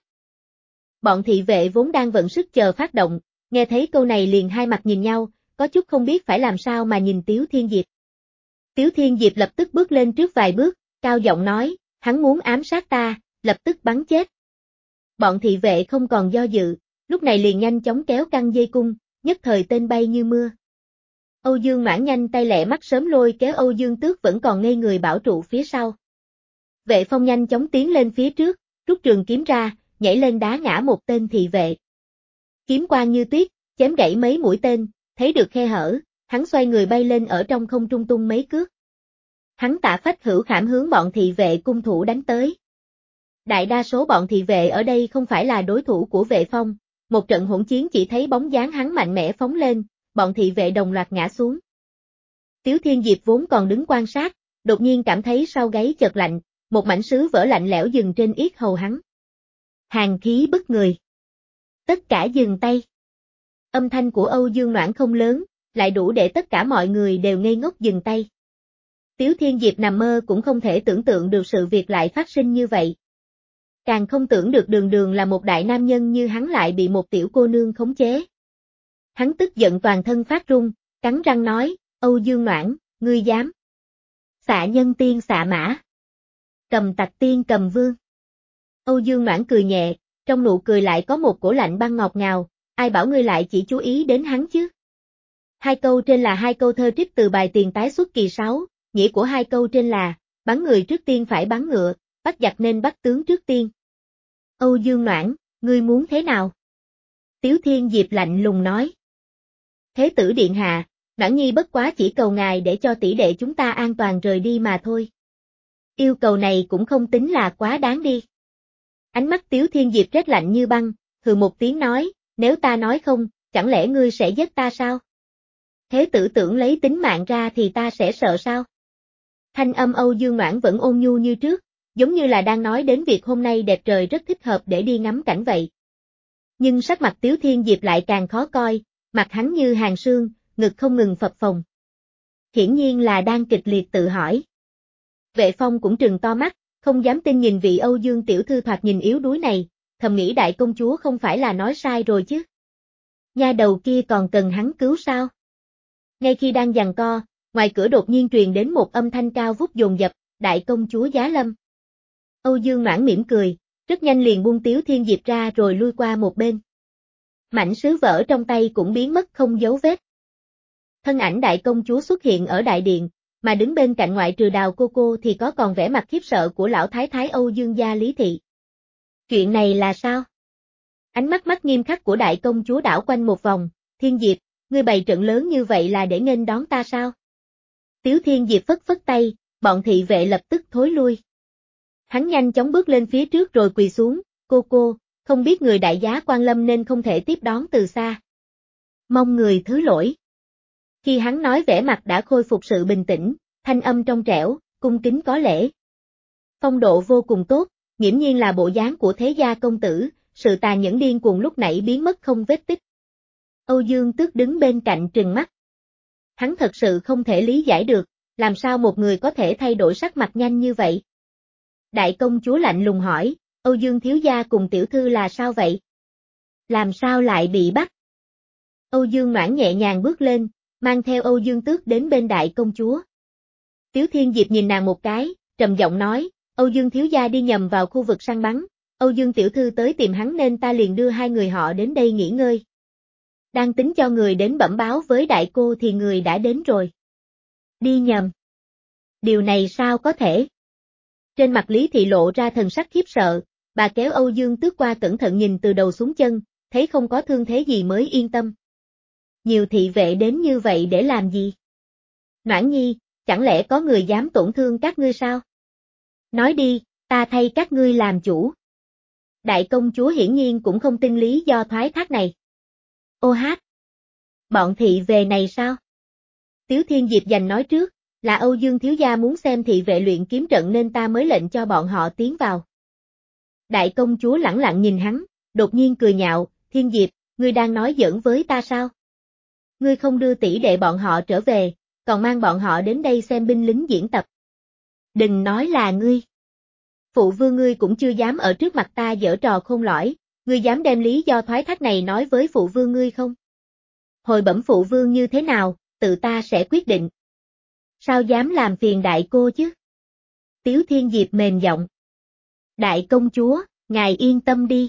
Bọn thị vệ vốn đang vận sức chờ phát động, nghe thấy câu này liền hai mặt nhìn nhau, có chút không biết phải làm sao mà nhìn Tiếu Thiên Diệp. Tiếu Thiên Diệp lập tức bước lên trước vài bước, cao giọng nói, hắn muốn ám sát ta, lập tức bắn chết. Bọn thị vệ không còn do dự, lúc này liền nhanh chóng kéo căng dây cung, nhất thời tên bay như mưa. Âu Dương Noãn nhanh tay lẹ mắt sớm lôi kéo Âu Dương Tước vẫn còn ngây người bảo trụ phía sau. Vệ Phong nhanh chóng tiến lên phía trước, rút trường kiếm ra, nhảy lên đá ngã một tên thị vệ. Kiếm quang như tuyết, chém gãy mấy mũi tên, thấy được khe hở, hắn xoay người bay lên ở trong không trung tung mấy cước. Hắn tạ phách hữu khảm hướng bọn thị vệ cung thủ đánh tới. Đại đa số bọn thị vệ ở đây không phải là đối thủ của Vệ Phong, một trận hỗn chiến chỉ thấy bóng dáng hắn mạnh mẽ phóng lên, bọn thị vệ đồng loạt ngã xuống. Tiếu Thiên Diệp vốn còn đứng quan sát, đột nhiên cảm thấy sau gáy chợt lạnh, một mảnh sứ vỡ lạnh lẽo dừng trên yết hầu hắn. Hàn khí bức người. Tất cả dừng tay. Âm thanh của Âu Dương Noãn không lớn, lại đủ để tất cả mọi người đều ngây ngốc dừng tay. Tiếu Thiên Diệp nằm mơ cũng không thể tưởng tượng được sự việc lại phát sinh như vậy. Càng không tưởng được đường đường là một đại nam nhân như hắn lại bị một tiểu cô nương khống chế. Hắn tức giận toàn thân phát run, cắn răng nói, Âu Dương Noãn, ngươi dám. Xạ nhân tiên xạ mã. Cầm tặc tiên cầm vương. Âu Dương Noãn cười nhẹ, trong nụ cười lại có một cổ lạnh băng ngọt ngào, ai bảo ngươi lại chỉ chú ý đến hắn chứ. Hai câu trên là hai câu thơ trích từ bài tiền tái xuất kỳ sáu, nghĩa của hai câu trên là, bắn người trước tiên phải bắn ngựa, bắt giặc nên bắt tướng trước tiên. Âu Dương Noãn, ngươi muốn thế nào? Tiếu Thiên Diệp lạnh lùng nói. Thế tử điện hạ, Noãn nhi bất quá chỉ cầu ngài để cho tỷ đệ chúng ta an toàn rời đi mà thôi. Yêu cầu này cũng không tính là quá đáng đi. Ánh mắt Tiếu Thiên Diệp rét lạnh như băng, hừ một tiếng nói, nếu ta nói không, chẳng lẽ ngươi sẽ giết ta sao? Thế tử tưởng lấy tính mạng ra thì ta sẽ sợ sao? Thanh âm Âu Dương Noãn vẫn ôn nhu như trước, giống như là đang nói đến việc hôm nay đẹp trời rất thích hợp để đi ngắm cảnh vậy. Nhưng sắc mặt Tiếu Thiên Diệp lại càng khó coi, mặt hắn như hàng sương, ngực không ngừng phập phồng. Hiển nhiên là đang kịch liệt tự hỏi. Vệ Phong cũng trừng to mắt, không dám tin nhìn vị Âu Dương tiểu thư thoạt nhìn yếu đuối này, thầm nghĩ đại công chúa không phải là nói sai rồi chứ. Nha đầu kia còn cần hắn cứu sao? Ngay khi đang giằng co, ngoài cửa đột nhiên truyền đến một âm thanh cao vút dồn dập, đại công chúa giá lâm. Âu Dương Noãn mỉm cười, rất nhanh liền buông Tiếu Thiên Diệp ra rồi lui qua một bên. Mảnh sứ vỡ trong tay cũng biến mất không dấu vết. Thân ảnh đại công chúa xuất hiện ở đại điện, mà đứng bên cạnh ngoại trừ Đào cô cô thì có còn vẻ mặt khiếp sợ của lão thái thái Âu Dương gia Lý Thị. Chuyện này là sao? Ánh mắt mắt nghiêm khắc của đại công chúa đảo quanh một vòng, Thiên Diệp, ngươi bày trận lớn như vậy là để nghênh đón ta sao? Tiếu Thiên Diệp phất phất tay, bọn thị vệ lập tức thối lui. Hắn nhanh chóng bước lên phía trước rồi quỳ xuống, cô cô, không biết người đại giá quan lâm nên không thể tiếp đón từ xa. Mong người thứ lỗi. Khi hắn nói vẻ mặt đã khôi phục sự bình tĩnh, thanh âm trong trẻo, cung kính có lễ. Phong độ vô cùng tốt, nghiễm nhiên là bộ dáng của thế gia công tử, sự tàn nhẫn điên cuồng lúc nãy biến mất không vết tích. Âu Dương Tước đứng bên cạnh trừng mắt. Hắn thật sự không thể lý giải được, làm sao một người có thể thay đổi sắc mặt nhanh như vậy. Đại công chúa lạnh lùng hỏi, Âu Dương thiếu gia cùng tiểu thư là sao vậy? Làm sao lại bị bắt? Âu Dương Noãn nhẹ nhàng bước lên, mang theo Âu Dương Tước đến bên đại công chúa. Tiếu Thiên Diệp nhìn nàng một cái, trầm giọng nói, Âu Dương thiếu gia đi nhầm vào khu vực săn bắn, Âu Dương tiểu thư tới tìm hắn nên ta liền đưa hai người họ đến đây nghỉ ngơi. Đang tính cho người đến bẩm báo với đại cô thì người đã đến rồi. Đi nhầm. Điều này sao có thể? Trên mặt Lý Thị lộ ra thần sắc khiếp sợ, bà kéo Âu Dương Tước qua cẩn thận nhìn từ đầu xuống chân, thấy không có thương thế gì mới yên tâm. Nhiều thị vệ đến như vậy để làm gì? Noãn Nhi, chẳng lẽ có người dám tổn thương các ngươi sao? Nói đi, ta thay các ngươi làm chủ. Đại công chúa hiển nhiên cũng không tin lý do thoái thác này. Ô hát! Bọn thị vệ này sao? Tiếu Thiên Diệp giành nói trước, là Âu Dương thiếu gia muốn xem thị vệ luyện kiếm trận nên ta mới lệnh cho bọn họ tiến vào. Đại công chúa lẳng lặng nhìn hắn, đột nhiên cười nhạo, Thiên Diệp, ngươi đang nói giỡn với ta sao? Ngươi không đưa tỷ đệ bọn họ trở về, còn mang bọn họ đến đây xem binh lính diễn tập. Đừng nói là ngươi. Phụ vương ngươi cũng chưa dám ở trước mặt ta giở trò khôn lõi, ngươi dám đem lý do thoái thác này nói với phụ vương ngươi không? Hồi bẩm phụ vương như thế nào, tự ta sẽ quyết định. Sao dám làm phiền đại cô chứ? Tiếu Thiên Diệp mềm giọng. Đại công chúa, ngài yên tâm đi.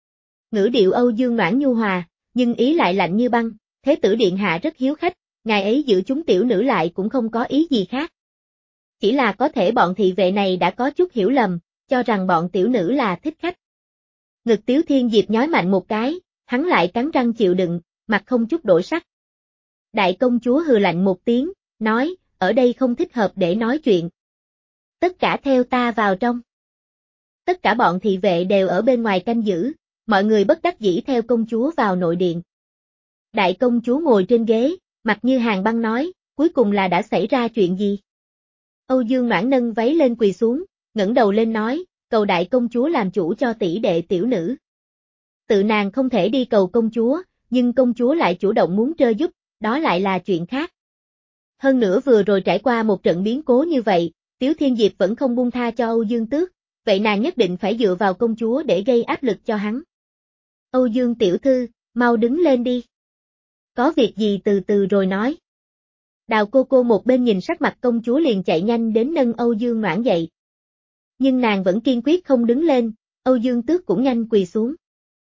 Ngữ điệu Âu Dương Noãn nhu hòa, nhưng ý lại lạnh như băng, thế tử điện hạ rất hiếu khách, ngài ấy giữ chúng tiểu nữ lại cũng không có ý gì khác. Chỉ là có thể bọn thị vệ này đã có chút hiểu lầm, cho rằng bọn tiểu nữ là thích khách. Ngực Tiếu Thiên Diệp nhói mạnh một cái, hắn lại cắn răng chịu đựng, mặt không chút đổi sắc. Đại công chúa hừ lạnh một tiếng, nói, ở đây không thích hợp để nói chuyện. Tất cả theo ta vào trong. Tất cả bọn thị vệ đều ở bên ngoài canh giữ, mọi người bất đắc dĩ theo công chúa vào nội điện. Đại công chúa ngồi trên ghế, mặt như hàng băng nói, cuối cùng là đã xảy ra chuyện gì? Âu Dương Noãn nâng váy lên quỳ xuống, ngẩng đầu lên nói, cầu đại công chúa làm chủ cho tỷ đệ tiểu nữ. Tự nàng không thể đi cầu công chúa, nhưng công chúa lại chủ động muốn trơ giúp, đó lại là chuyện khác. Hơn nữa vừa rồi trải qua một trận biến cố như vậy, Tiếu Thiên Diệp vẫn không buông tha cho Âu Dương Tước, vậy nàng nhất định phải dựa vào công chúa để gây áp lực cho hắn. Âu Dương tiểu thư, mau đứng lên đi. Có việc gì từ từ rồi nói. Đào cô cô một bên nhìn sắc mặt công chúa liền chạy nhanh đến nâng Âu Dương Noãn dậy. Nhưng nàng vẫn kiên quyết không đứng lên, Âu Dương Tước cũng nhanh quỳ xuống.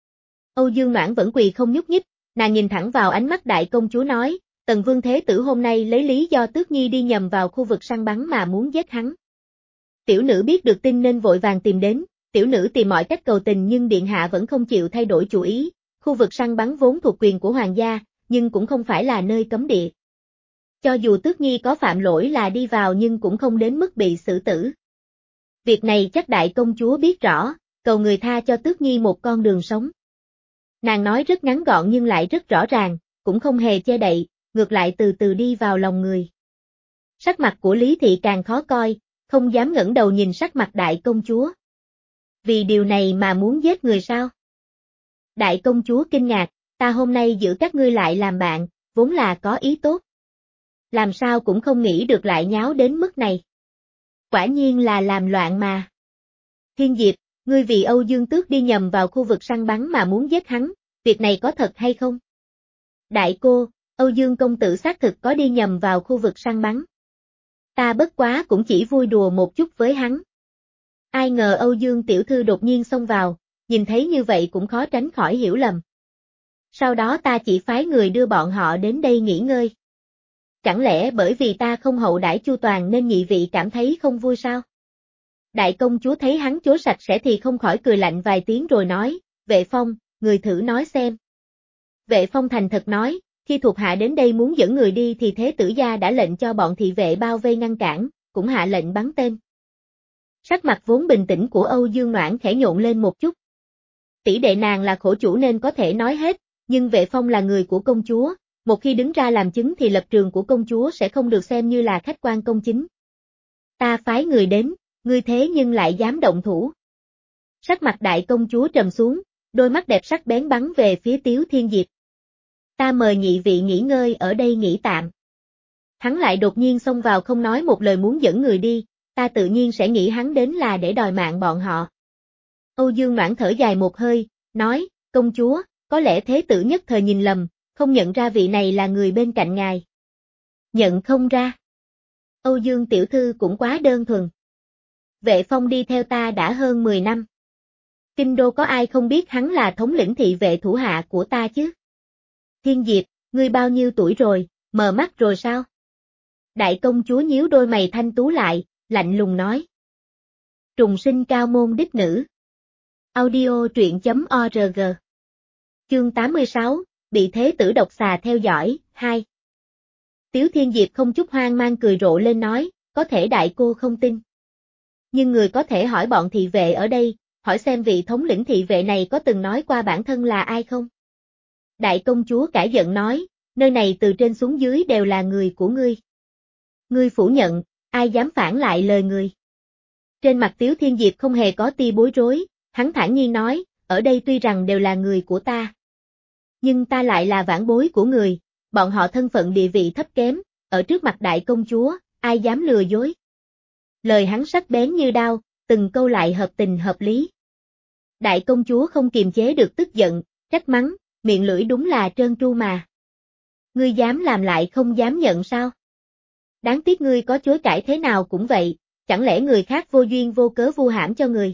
Âu Dương Noãn vẫn quỳ không nhúc nhích, nàng nhìn thẳng vào ánh mắt đại công chúa nói, Tần Vương Thế Tử hôm nay lấy lý do Tước Nhi đi nhầm vào khu vực săn bắn mà muốn giết hắn. Tiểu nữ biết được tin nên vội vàng tìm đến, tiểu nữ tìm mọi cách cầu tình nhưng điện hạ vẫn không chịu thay đổi chủ ý, khu vực săn bắn vốn thuộc quyền của hoàng gia, nhưng cũng không phải là nơi cấm địa. Cho dù Tước Nhi có phạm lỗi là đi vào nhưng cũng không đến mức bị xử tử. Việc này chắc đại công chúa biết rõ, cầu người tha cho Tước Nhi một con đường sống. Nàng nói rất ngắn gọn nhưng lại rất rõ ràng, cũng không hề che đậy, ngược lại từ từ đi vào lòng người. Sắc mặt của Lý Thị càng khó coi, không dám ngẩng đầu nhìn sắc mặt đại công chúa. Vì điều này mà muốn giết người sao? Đại công chúa kinh ngạc, ta hôm nay giữ các ngươi lại làm bạn, vốn là có ý tốt. Làm sao cũng không nghĩ được lại nháo đến mức này. Quả nhiên là làm loạn mà. Thiên Diệp, ngươi vì Âu Dương Tước đi nhầm vào khu vực săn bắn mà muốn giết hắn, việc này có thật hay không? Đại cô, Âu Dương công tử xác thực có đi nhầm vào khu vực săn bắn. Ta bất quá cũng chỉ vui đùa một chút với hắn. Ai ngờ Âu Dương tiểu thư đột nhiên xông vào, nhìn thấy như vậy cũng khó tránh khỏi hiểu lầm. Sau đó ta chỉ phái người đưa bọn họ đến đây nghỉ ngơi. Chẳng lẽ bởi vì ta không hậu đãi chu toàn nên nhị vị cảm thấy không vui sao? Đại công chúa thấy hắn chối sạch sẽ thì không khỏi cười lạnh vài tiếng rồi nói, Vệ Phong, người thử nói xem. Vệ Phong thành thật nói, khi thuộc hạ đến đây muốn dẫn người đi thì thế tử gia đã lệnh cho bọn thị vệ bao vây ngăn cản, cũng hạ lệnh bắn tên. Sắc mặt vốn bình tĩnh của Âu Dương Noãn khẽ nhộn lên một chút. Tỷ đệ nàng là khổ chủ nên có thể nói hết, nhưng Vệ Phong là người của công chúa, một khi đứng ra làm chứng thì lập trường của công chúa sẽ không được xem như là khách quan công chính. Ta phái người đến, ngươi thế nhưng lại dám động thủ. Sắc mặt đại công chúa trầm xuống, đôi mắt đẹp sắc bén bắn về phía Tiếu Thiên Diệp. Ta mời nhị vị nghỉ ngơi ở đây nghỉ tạm. Hắn lại đột nhiên xông vào không nói một lời muốn dẫn người đi, ta tự nhiên sẽ nghĩ hắn đến là để đòi mạng bọn họ. Âu Dương Noãn thở dài một hơi, nói, công chúa, có lẽ thế tử nhất thời nhìn lầm, không nhận ra vị này là người bên cạnh ngài. Nhận không ra. Âu Dương tiểu thư cũng quá đơn thuần. Vệ Phong đi theo ta đã hơn mười năm. Kinh đô có ai không biết hắn là thống lĩnh thị vệ thủ hạ của ta chứ? Thiên Diệp, ngươi bao nhiêu tuổi rồi, mờ mắt rồi sao? Đại công chúa nhíu đôi mày thanh tú lại, lạnh lùng nói. Trùng sinh cao môn đích nữ. Audio truyện chấm org. Chương tám mươi sáu, bị thế tử độc xà theo dõi, hai. Tiếu Thiên Diệp không chút hoang mang cười rộ lên nói, có thể đại cô không tin. Nhưng người có thể hỏi bọn thị vệ ở đây, hỏi xem vị thống lĩnh thị vệ này có từng nói qua bản thân là ai không? Đại công chúa cãi giận nói, nơi này từ trên xuống dưới đều là người của ngươi. Ngươi phủ nhận, ai dám phản lại lời người? Trên mặt Tiếu Thiên Diệp không hề có tia bối rối, hắn thản nhiên nói, ở đây tuy rằng đều là người của ta. Nhưng ta lại là vãn bối của người, bọn họ thân phận địa vị thấp kém, ở trước mặt đại công chúa, ai dám lừa dối. Lời hắn sắc bén như đao, từng câu lại hợp tình hợp lý. Đại công chúa không kiềm chế được tức giận, trách mắng, miệng lưỡi đúng là trơn tru mà. Ngươi dám làm lại không dám nhận sao? Đáng tiếc ngươi có chối cãi thế nào cũng vậy, chẳng lẽ người khác vô duyên vô cớ vu hãm cho người?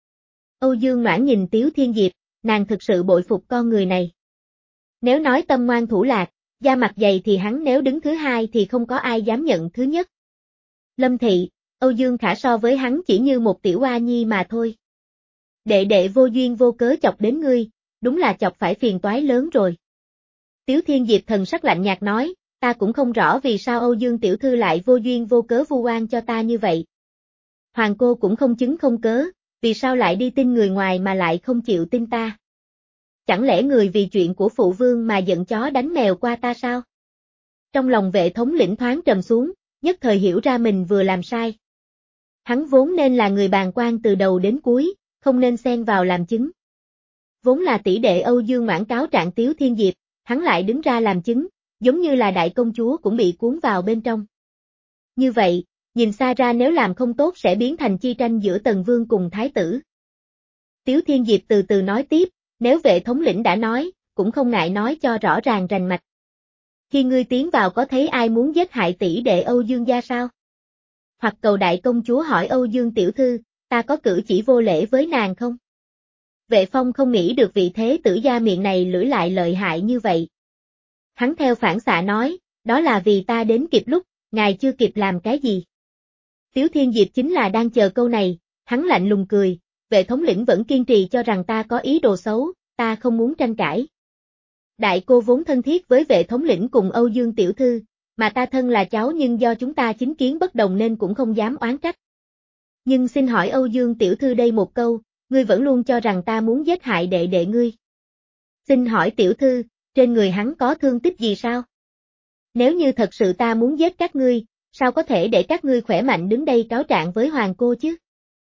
Âu Dương Noãn nhìn Tiếu Thiên Diệp, nàng thực sự bội phục con người này. Nếu nói tâm ngoan thủ lạc, da mặt dày thì hắn nếu đứng thứ hai thì không có ai dám nhận thứ nhất. Lâm Thị, Âu Dương Khả so với hắn chỉ như một tiểu oa nhi mà thôi. Đệ đệ vô duyên vô cớ chọc đến ngươi, đúng là chọc phải phiền toái lớn rồi. Tiếu Thiên Diệp thần sắc lạnh nhạt nói, ta cũng không rõ vì sao Âu Dương tiểu thư lại vô duyên vô cớ vu oan cho ta như vậy. Hoàng cô cũng không chứng không cớ, vì sao lại đi tin người ngoài mà lại không chịu tin ta? Chẳng lẽ người vì chuyện của phụ vương mà giận chó đánh mèo qua ta sao? Trong lòng vệ thống lĩnh thoáng trầm xuống, nhất thời hiểu ra mình vừa làm sai. Hắn vốn nên là người bàng quan từ đầu đến cuối, không nên xen vào làm chứng. Vốn là tỷ đệ Âu Dương Noãn cáo trạng Tiếu Thiên Diệp, hắn lại đứng ra làm chứng, giống như là đại công chúa cũng bị cuốn vào bên trong. Như vậy, nhìn xa ra nếu làm không tốt sẽ biến thành chi tranh giữa Tần Vương cùng Thái tử. Tiếu Thiên Diệp từ từ nói tiếp, nếu vệ thống lĩnh đã nói, cũng không ngại nói cho rõ ràng rành mạch. Khi ngươi tiến vào có thấy ai muốn giết hại tỷ đệ Âu Dương gia sao? Hoặc cầu đại công chúa hỏi Âu Dương tiểu thư, ta có cử chỉ vô lễ với nàng không? Vệ Phong không nghĩ được vị thế tử gia miệng này lưỡi lại lợi hại như vậy. Hắn theo phản xạ nói, đó là vì ta đến kịp lúc, ngài chưa kịp làm cái gì. Tiếu Thiên Diệp chính là đang chờ câu này, hắn lạnh lùng cười, vệ thống lĩnh vẫn kiên trì cho rằng ta có ý đồ xấu, ta không muốn tranh cãi. Đại cô vốn thân thiết với vệ thống lĩnh cùng Âu Dương tiểu thư, mà ta thân là cháu nhưng do chúng ta chính kiến bất đồng nên cũng không dám oán trách. Nhưng xin hỏi Âu Dương tiểu thư đây một câu, ngươi vẫn luôn cho rằng ta muốn giết hại đệ đệ ngươi. Xin hỏi tiểu thư, trên người hắn có thương tích gì sao? Nếu như thật sự ta muốn giết các ngươi, sao có thể để các ngươi khỏe mạnh đứng đây cáo trạng với hoàng cô chứ?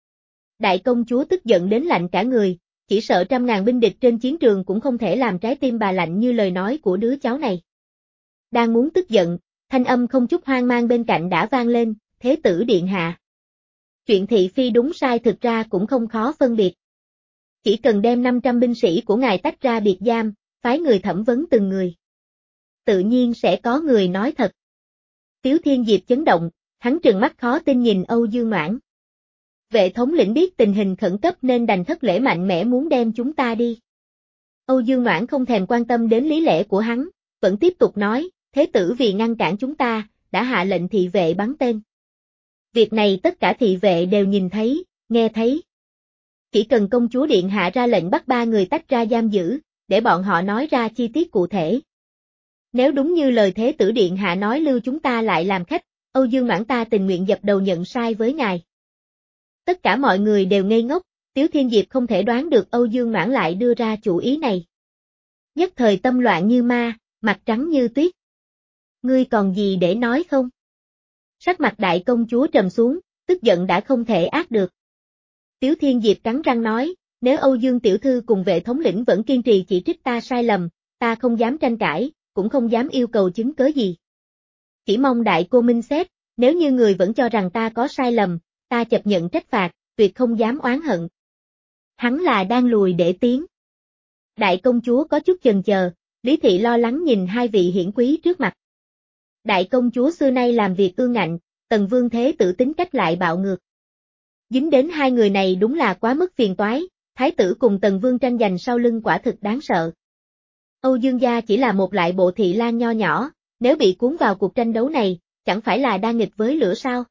Đại công chúa tức giận đến lạnh cả người, chỉ sợ trăm ngàn binh địch trên chiến trường cũng không thể làm trái tim bà lạnh như lời nói của đứa cháu này. Đang muốn tức giận, thanh âm không chút hoang mang bên cạnh đã vang lên, thế tử điện hạ. Chuyện thị phi đúng sai thực ra cũng không khó phân biệt. Chỉ cần đem năm trăm binh sĩ của ngài tách ra biệt giam, phái người thẩm vấn từng người. Tự nhiên sẽ có người nói thật. Tiếu Thiên Diệp chấn động, hắn trừng mắt khó tin nhìn Âu Dương Noãn. Vệ thống lĩnh biết tình hình khẩn cấp nên đành thất lễ mạnh mẽ muốn đem chúng ta đi. Âu Dương Noãn không thèm quan tâm đến lý lẽ của hắn, vẫn tiếp tục nói, thế tử vì ngăn cản chúng ta, đã hạ lệnh thị vệ bắn tên. Việc này tất cả thị vệ đều nhìn thấy, nghe thấy. Chỉ cần công chúa điện hạ ra lệnh bắt ba người tách ra giam giữ, để bọn họ nói ra chi tiết cụ thể. Nếu đúng như lời thế tử điện hạ nói lưu chúng ta lại làm khách, Âu Dương Noãn ta tình nguyện dập đầu nhận sai với ngài. Tất cả mọi người đều ngây ngốc, Tiếu Thiên Diệp không thể đoán được Âu Dương Noãn lại đưa ra chủ ý này. Nhất thời tâm loạn như ma, mặt trắng như tuyết. Ngươi còn gì để nói không? Sắc mặt đại công chúa trầm xuống, tức giận đã không thể át được. Tiếu Thiên Diệp cắn răng nói, nếu Âu Dương tiểu thư cùng vệ thống lĩnh vẫn kiên trì chỉ trích ta sai lầm, ta không dám tranh cãi, cũng không dám yêu cầu chứng cớ gì. Chỉ mong đại cô minh xét, nếu như người vẫn cho rằng ta có sai lầm, ta chấp nhận trách phạt, tuyệt không dám oán hận. Hắn là đang lùi để tiến. Đại công chúa có chút chần chờ, Lý Thị lo lắng nhìn hai vị hiển quý trước mặt. Đại công chúa xưa nay làm việc ương ngạnh, Tần Vương thế tử tính cách lại bạo ngược. Dính đến hai người này đúng là quá mức phiền toái, thái tử cùng Tần Vương tranh giành sau lưng quả thực đáng sợ. Âu Dương gia chỉ là một lại bộ thị lang nho nhỏ, nếu bị cuốn vào cuộc tranh đấu này, chẳng phải là đang nghịch với lửa sao?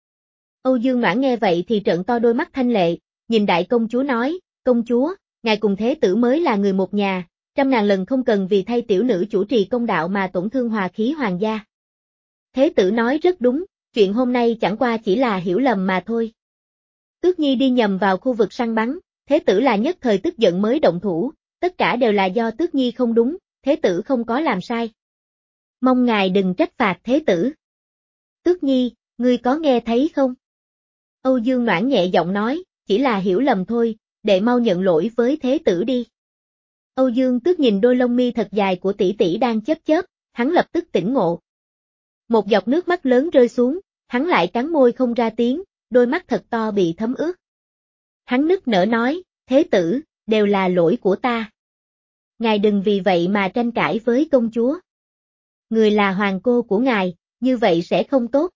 Âu Dương Noãn nghe vậy thì trợn to đôi mắt thanh lệ, nhìn đại công chúa nói, công chúa, ngài cùng thế tử mới là người một nhà, trăm ngàn lần không cần vì thay tiểu nữ chủ trì công đạo mà tổn thương hòa khí hoàng gia. Thế tử nói rất đúng, chuyện hôm nay chẳng qua chỉ là hiểu lầm mà thôi. Tước Nhi đi nhầm vào khu vực săn bắn, thế tử là nhất thời tức giận mới động thủ, tất cả đều là do Tước Nhi không đúng, thế tử không có làm sai. Mong ngài đừng trách phạt thế tử. Tước Nhi, ngươi có nghe thấy không? Âu Dương Noãn nhẹ giọng nói, chỉ là hiểu lầm thôi, đệ mau nhận lỗi với thế tử đi. Âu Dương Tước nhìn đôi lông mi thật dài của tỷ tỷ đang chớp chớp, hắn lập tức tỉnh ngộ. Một giọt nước mắt lớn rơi xuống, hắn lại cắn môi không ra tiếng, đôi mắt thật to bị thấm ướt. Hắn nức nở nói, thế tử, đều là lỗi của ta. Ngài đừng vì vậy mà tranh cãi với công chúa. Người là hoàng cô của ngài, như vậy sẽ không tốt.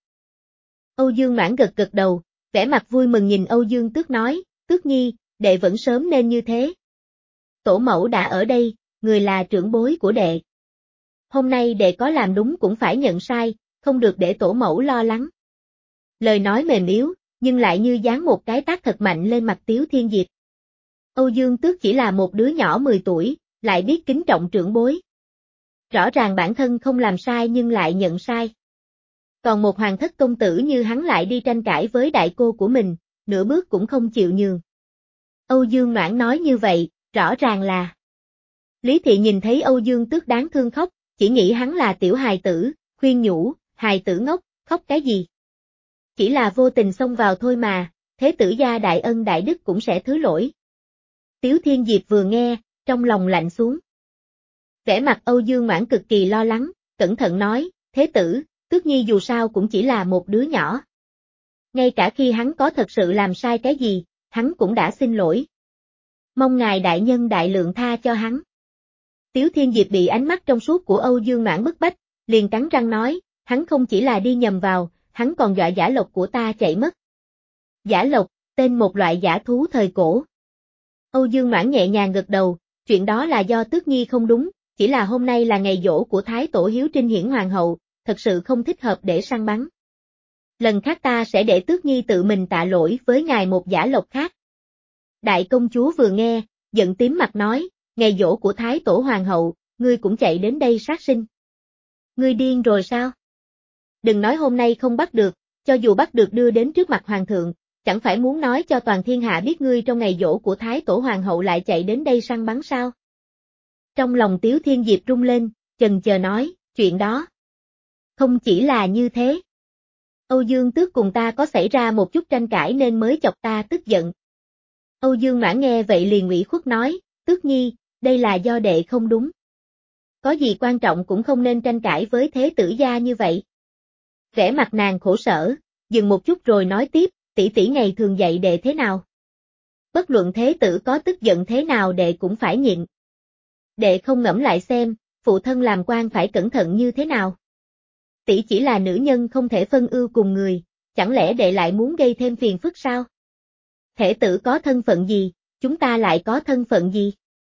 Âu Dương Noãn gật gật đầu, vẻ mặt vui mừng nhìn Âu Dương Tước nói, Tước Nhi, đệ vẫn sớm nên như thế. Tổ mẫu đã ở đây, người là trưởng bối của đệ. Hôm nay đệ có làm đúng cũng phải nhận sai, không được để tổ mẫu lo lắng. Lời nói mềm yếu, nhưng lại như giáng một cái tát thật mạnh lên mặt Tiếu Thiên Diệp. Âu Dương Tước chỉ là một đứa nhỏ mười tuổi, lại biết kính trọng trưởng bối. Rõ ràng bản thân không làm sai nhưng lại nhận sai. Còn một hoàng thất công tử như hắn lại đi tranh cãi với đại cô của mình, nửa bước cũng không chịu nhường. Âu Dương Noãn nói như vậy, rõ ràng là. Lý Thị nhìn thấy Âu Dương Tước đáng thương khóc, chỉ nghĩ hắn là tiểu hài tử, khuyên nhủ, hài tử ngốc, khóc cái gì? Chỉ là vô tình xông vào thôi mà, thế tử gia đại ân đại đức cũng sẽ thứ lỗi. Tiếu Thiên Diệp vừa nghe, trong lòng lạnh xuống. Vẻ mặt Âu Dương Noãn cực kỳ lo lắng, cẩn thận nói, thế tử, Tước Nhi dù sao cũng chỉ là một đứa nhỏ. Ngay cả khi hắn có thật sự làm sai cái gì, hắn cũng đã xin lỗi. Mong ngài đại nhân đại lượng tha cho hắn. Tiếu Thiên Diệp bị ánh mắt trong suốt của Âu Dương Noãn bức bách, liền cắn răng nói, hắn không chỉ là đi nhầm vào, hắn còn dọa giả lộc của ta chạy mất. Giả lộc, tên một loại giả thú thời cổ. Âu Dương Noãn nhẹ nhàng gật đầu, chuyện đó là do Tước Nhi không đúng, chỉ là hôm nay là ngày giỗ của Thái Tổ Hiếu Trinh Hiển Hoàng hậu, thật sự không thích hợp để săn bắn. Lần khác ta sẽ để Tước Nhi tự mình tạ lỗi với ngài một giả lộc khác. Đại công chúa vừa nghe, giận tím mặt nói, ngày giỗ của Thái Tổ Hoàng hậu, ngươi cũng chạy đến đây sát sinh. Ngươi điên rồi sao? Đừng nói hôm nay không bắt được, cho dù bắt được đưa đến trước mặt hoàng thượng, chẳng phải muốn nói cho toàn thiên hạ biết ngươi trong ngày giỗ của Thái Tổ Hoàng hậu lại chạy đến đây săn bắn sao? Trong lòng Tiếu Thiên Diệp rung lên, chần chờ nói, chuyện đó. Không chỉ là như thế. Âu Dương Tước cùng ta có xảy ra một chút tranh cãi nên mới chọc ta tức giận. Âu Dương Noãn nghe vậy liền ủy khuất nói, Tước Nhi, đây là do đệ không đúng. Có gì quan trọng cũng không nên tranh cãi với thế tử gia như vậy. Vẻ mặt nàng khổ sở, dừng một chút rồi nói tiếp, tỷ tỷ ngày thường dạy đệ thế nào? Bất luận thế tử có tức giận thế nào đệ cũng phải nhịn. Đệ không ngẫm lại xem, phụ thân làm quan phải cẩn thận như thế nào? Tỷ chỉ là nữ nhân không thể phân ưu cùng người, chẳng lẽ đệ lại muốn gây thêm phiền phức sao? Thể tử có thân phận gì, chúng ta lại có thân phận gì?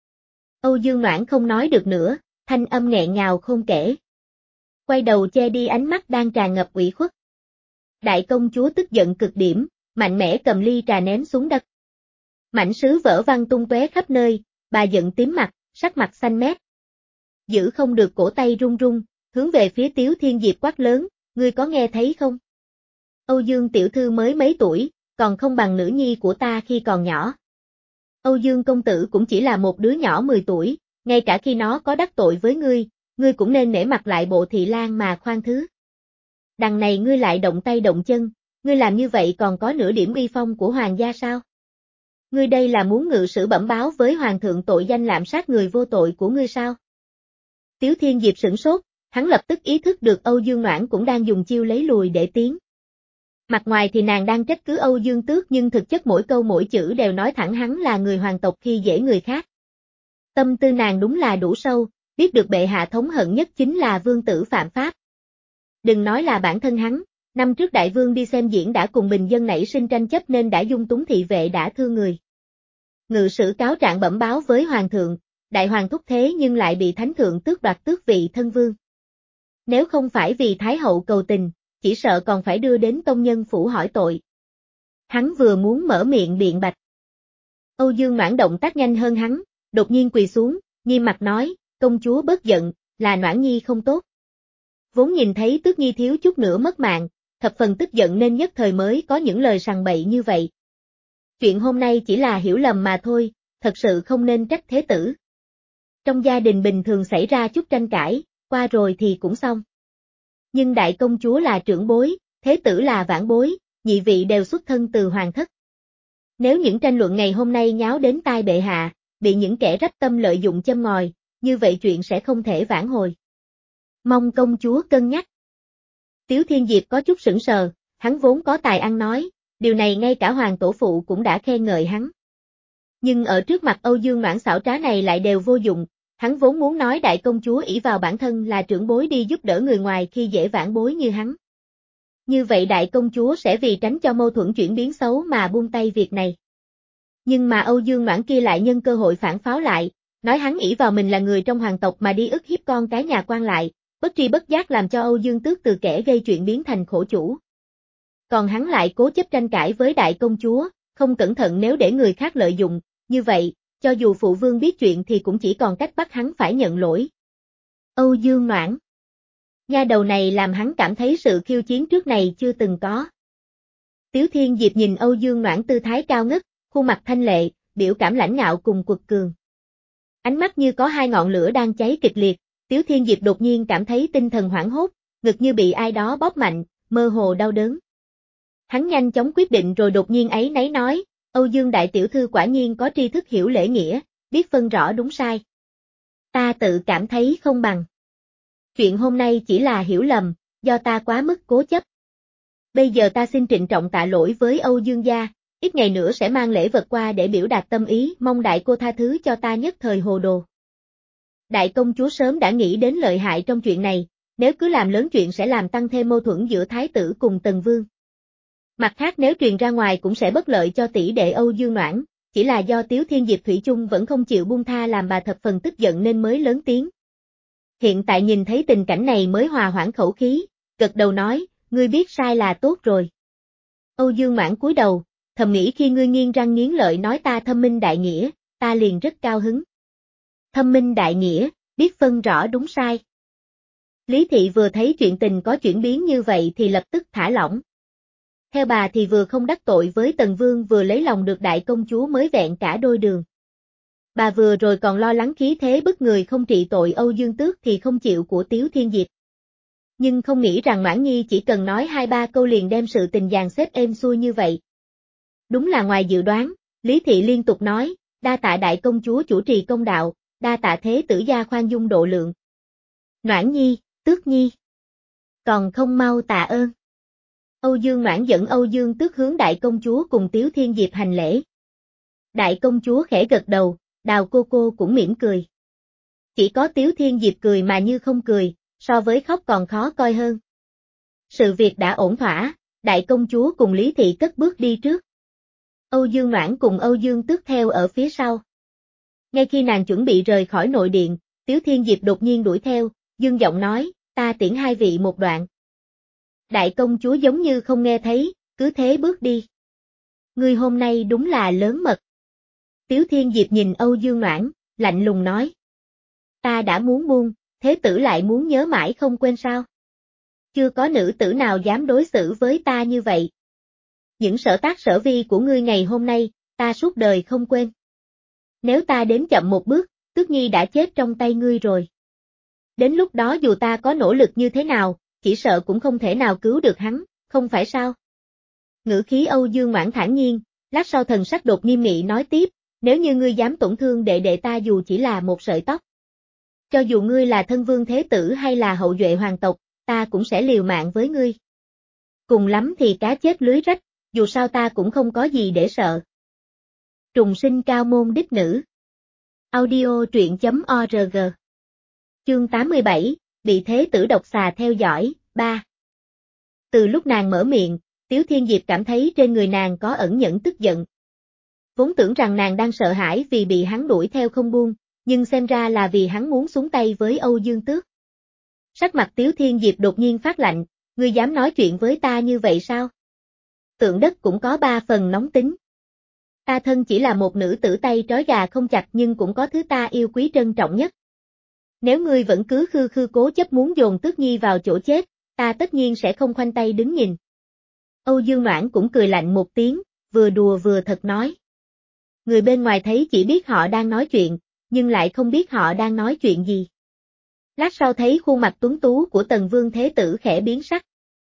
Âu Dương Noãn không nói được nữa, thanh âm nghẹn ngào không kể. Quay đầu che đi ánh mắt đang tràn ngập ủy khuất. Đại công chúa tức giận cực điểm, mạnh mẽ cầm ly trà ném xuống đất. Mảnh sứ vỡ văng tung tóe khắp nơi, bà giận tím mặt, sắc mặt xanh mét. Giữ không được cổ tay run run, hướng về phía Tiếu Thiên Diệp quát lớn, ngươi có nghe thấy không? Âu Dương tiểu thư mới mấy tuổi, còn không bằng nữ nhi của ta khi còn nhỏ. Âu Dương công tử cũng chỉ là một đứa nhỏ mười tuổi, ngay cả khi nó có đắc tội với ngươi, ngươi cũng nên nể mặt lại bộ thị lang mà khoan thứ. Đằng này ngươi lại động tay động chân, ngươi làm như vậy còn có nửa điểm uy phong của hoàng gia sao? Ngươi đây là muốn ngự sử bẩm báo với hoàng thượng tội danh lạm sát người vô tội của ngươi sao? Tiếu Thiên Diệp sửng sốt, hắn lập tức ý thức được Âu Dương Noãn cũng đang dùng chiêu lấy lùi để tiến. Mặt ngoài thì nàng đang trách cứ Âu Dương Tước nhưng thực chất mỗi câu mỗi chữ đều nói thẳng hắn là người hoàng tộc khi dễ người khác. Tâm tư nàng đúng là đủ sâu, biết được bệ hạ thống hận nhất chính là vương tử phạm pháp. Đừng nói là bản thân hắn, năm trước đại vương đi xem diễn đã cùng bình dân nảy sinh tranh chấp nên đã dung túng thị vệ đã thương người. Ngự sử cáo trạng bẩm báo với hoàng thượng, đại hoàng thúc thế nhưng lại bị thánh thượng tước đoạt tước vị thân vương. Nếu không phải vì thái hậu cầu tình, chỉ sợ còn phải đưa đến tông nhân phủ hỏi tội. Hắn vừa muốn mở miệng biện bạch. Âu Dương Noãn động tác nhanh hơn hắn, đột nhiên quỳ xuống, nghiêm mặt nói, công chúa bớt giận, là Noãn Nhi không tốt. Vốn nhìn thấy Tước Nhi thiếu chút nữa mất mạng, thập phần tức giận nên nhất thời mới có những lời sằng bậy như vậy. Chuyện hôm nay chỉ là hiểu lầm mà thôi, thật sự không nên trách thế tử. Trong gia đình bình thường xảy ra chút tranh cãi, qua rồi thì cũng xong. Nhưng đại công chúa là trưởng bối, thế tử là vãn bối, nhị vị đều xuất thân từ hoàng thất. Nếu những tranh luận ngày hôm nay nháo đến tai bệ hạ, bị những kẻ rách tâm lợi dụng châm ngòi, như vậy chuyện sẽ không thể vãn hồi. Mong công chúa cân nhắc. Tiếu Thiên Diệp có chút sững sờ, hắn vốn có tài ăn nói, điều này ngay cả hoàng tổ phụ cũng đã khen ngợi hắn. Nhưng ở trước mặt Âu Dương Noãn xảo trá này lại đều vô dụng, hắn vốn muốn nói đại công chúa ỷ vào bản thân là trưởng bối đi giúp đỡ người ngoài khi dễ vãn bối như hắn. Như vậy đại công chúa sẽ vì tránh cho mâu thuẫn chuyển biến xấu mà buông tay việc này. Nhưng mà Âu Dương Noãn kia lại nhân cơ hội phản pháo lại, nói hắn ỷ vào mình là người trong hoàng tộc mà đi ức hiếp con cái nhà quan lại, bất tri bất giác làm cho Âu Dương Tước từ kẻ gây chuyện biến thành khổ chủ. Còn hắn lại cố chấp tranh cãi với đại công chúa, không cẩn thận nếu để người khác lợi dụng, như vậy, cho dù phụ vương biết chuyện thì cũng chỉ còn cách bắt hắn phải nhận lỗi. Âu Dương Noãn. Nha đầu này làm hắn cảm thấy sự khiêu chiến trước này chưa từng có. Tiếu Thiên Diệp nhìn Âu Dương Noãn tư thái cao ngất, khuôn mặt thanh lệ, biểu cảm lãnh ngạo cùng quật cường. Ánh mắt như có hai ngọn lửa đang cháy kịch liệt, Tiếu Thiên Diệp đột nhiên cảm thấy tinh thần hoảng hốt, ngực như bị ai đó bóp mạnh, mơ hồ đau đớn. Hắn nhanh chóng quyết định rồi đột nhiên ấy nấy nói, Âu Dương đại tiểu thư quả nhiên có tri thức hiểu lễ nghĩa, biết phân rõ đúng sai. Ta tự cảm thấy không bằng. Chuyện hôm nay chỉ là hiểu lầm, do ta quá mức cố chấp. Bây giờ ta xin trịnh trọng tạ lỗi với Âu Dương gia, ít ngày nữa sẽ mang lễ vật qua để biểu đạt tâm ý, mong đại cô tha thứ cho ta nhất thời hồ đồ. Đại công chúa sớm đã nghĩ đến lợi hại trong chuyện này, nếu cứ làm lớn chuyện sẽ làm tăng thêm mâu thuẫn giữa thái tử cùng tần vương. Mặt khác nếu truyền ra ngoài cũng sẽ bất lợi cho tỷ đệ Âu Dương Noãn, chỉ là do Tiếu Thiên Diệp thủy chung vẫn không chịu buông tha làm bà thập phần tức giận nên mới lớn tiếng. Hiện tại nhìn thấy tình cảnh này mới hòa hoãn khẩu khí, gật đầu nói, ngươi biết sai là tốt rồi. Âu Dương Noãn cúi đầu, thầm nghĩ khi ngươi nghiến răng nghiến lợi nói ta thâm minh đại nghĩa, ta liền rất cao hứng. Thâm minh đại nghĩa, biết phân rõ đúng sai. Lý Thị vừa thấy chuyện tình có chuyển biến như vậy thì lập tức thả lỏng. Theo bà thì vừa không đắc tội với Tần Vương vừa lấy lòng được đại công chúa mới vẹn cả đôi đường. Bà vừa rồi còn lo lắng khí thế bức người không trị tội Âu Dương Tước thì không chịu của Tiếu Thiên Diệp. Nhưng không nghĩ rằng Noãn Nhi chỉ cần nói hai ba câu liền đem sự tình dàn xếp êm xuôi như vậy. Đúng là ngoài dự đoán, Lý Thị liên tục nói, đa tạ đại công chúa chủ trì công đạo, đa tạ thế tử gia khoan dung độ lượng. Noãn Nhi, Tước Nhi. Còn không mau tạ ơn. Âu Dương Noãn dẫn Âu Dương Tước hướng đại công chúa cùng Tiếu Thiên Diệp hành lễ. Đại công chúa khẽ gật đầu, Đào cô cô cũng mỉm cười. Chỉ có Tiếu Thiên Diệp cười mà như không cười, so với khóc còn khó coi hơn. Sự việc đã ổn thỏa, đại công chúa cùng Lý Thị cất bước đi trước. Âu Dương Noãn cùng Âu Dương Tước theo ở phía sau. Ngay khi nàng chuẩn bị rời khỏi nội điện, Tiếu Thiên Diệp đột nhiên đuổi theo, dương giọng nói, ta tiễn hai vị một đoạn. Đại công chúa giống như không nghe thấy, cứ thế bước đi. Ngươi hôm nay đúng là lớn mật. Tiếu Thiên Diệp nhìn Âu Dương Noãn, lạnh lùng nói. Ta đã muốn buông, thế tử lại muốn nhớ mãi không quên sao? Chưa có nữ tử nào dám đối xử với ta như vậy. Những sở tác sở vi của ngươi ngày hôm nay, ta suốt đời không quên. Nếu ta đến chậm một bước, Tước Nhi đã chết trong tay ngươi rồi. Đến lúc đó dù ta có nỗ lực như thế nào, chỉ sợ cũng không thể nào cứu được hắn, không phải sao? Ngữ khí Âu Dương Noãn thản nhiên, lát sau thần sắc đột nghiêm nghị nói tiếp, nếu như ngươi dám tổn thương đệ đệ ta dù chỉ là một sợi tóc. Cho dù ngươi là thân vương thế tử hay là hậu duệ hoàng tộc, ta cũng sẽ liều mạng với ngươi. Cùng lắm thì cá chết lưới rách, dù sao ta cũng không có gì để sợ. Trùng sinh cao môn đích nữ. Audio truyện chấm org. Chương tám mươi bảy, bị thế tử độc xà theo dõi, ba. Từ lúc nàng mở miệng, Tiếu Thiên Diệp cảm thấy trên người nàng có ẩn nhẫn tức giận. Vốn tưởng rằng nàng đang sợ hãi vì bị hắn đuổi theo không buông, nhưng xem ra là vì hắn muốn xuống tay với Âu Dương Tước. Sắc mặt Tiếu Thiên Diệp đột nhiên phát lạnh, ngươi dám nói chuyện với ta như vậy sao? Tượng đất cũng có ba phần nóng tính. Ta thân chỉ là một nữ tử tay trói gà không chặt nhưng cũng có thứ ta yêu quý trân trọng nhất. Nếu ngươi vẫn cứ khư khư cố chấp muốn dồn Tước Nhi vào chỗ chết, ta tất nhiên sẽ không khoanh tay đứng nhìn. Âu Dương Noãn cũng cười lạnh một tiếng, vừa đùa vừa thật nói. Người bên ngoài thấy chỉ biết họ đang nói chuyện, nhưng lại không biết họ đang nói chuyện gì. Lát sau thấy khuôn mặt tuấn tú của Tần Vương Thế Tử khẽ biến sắc.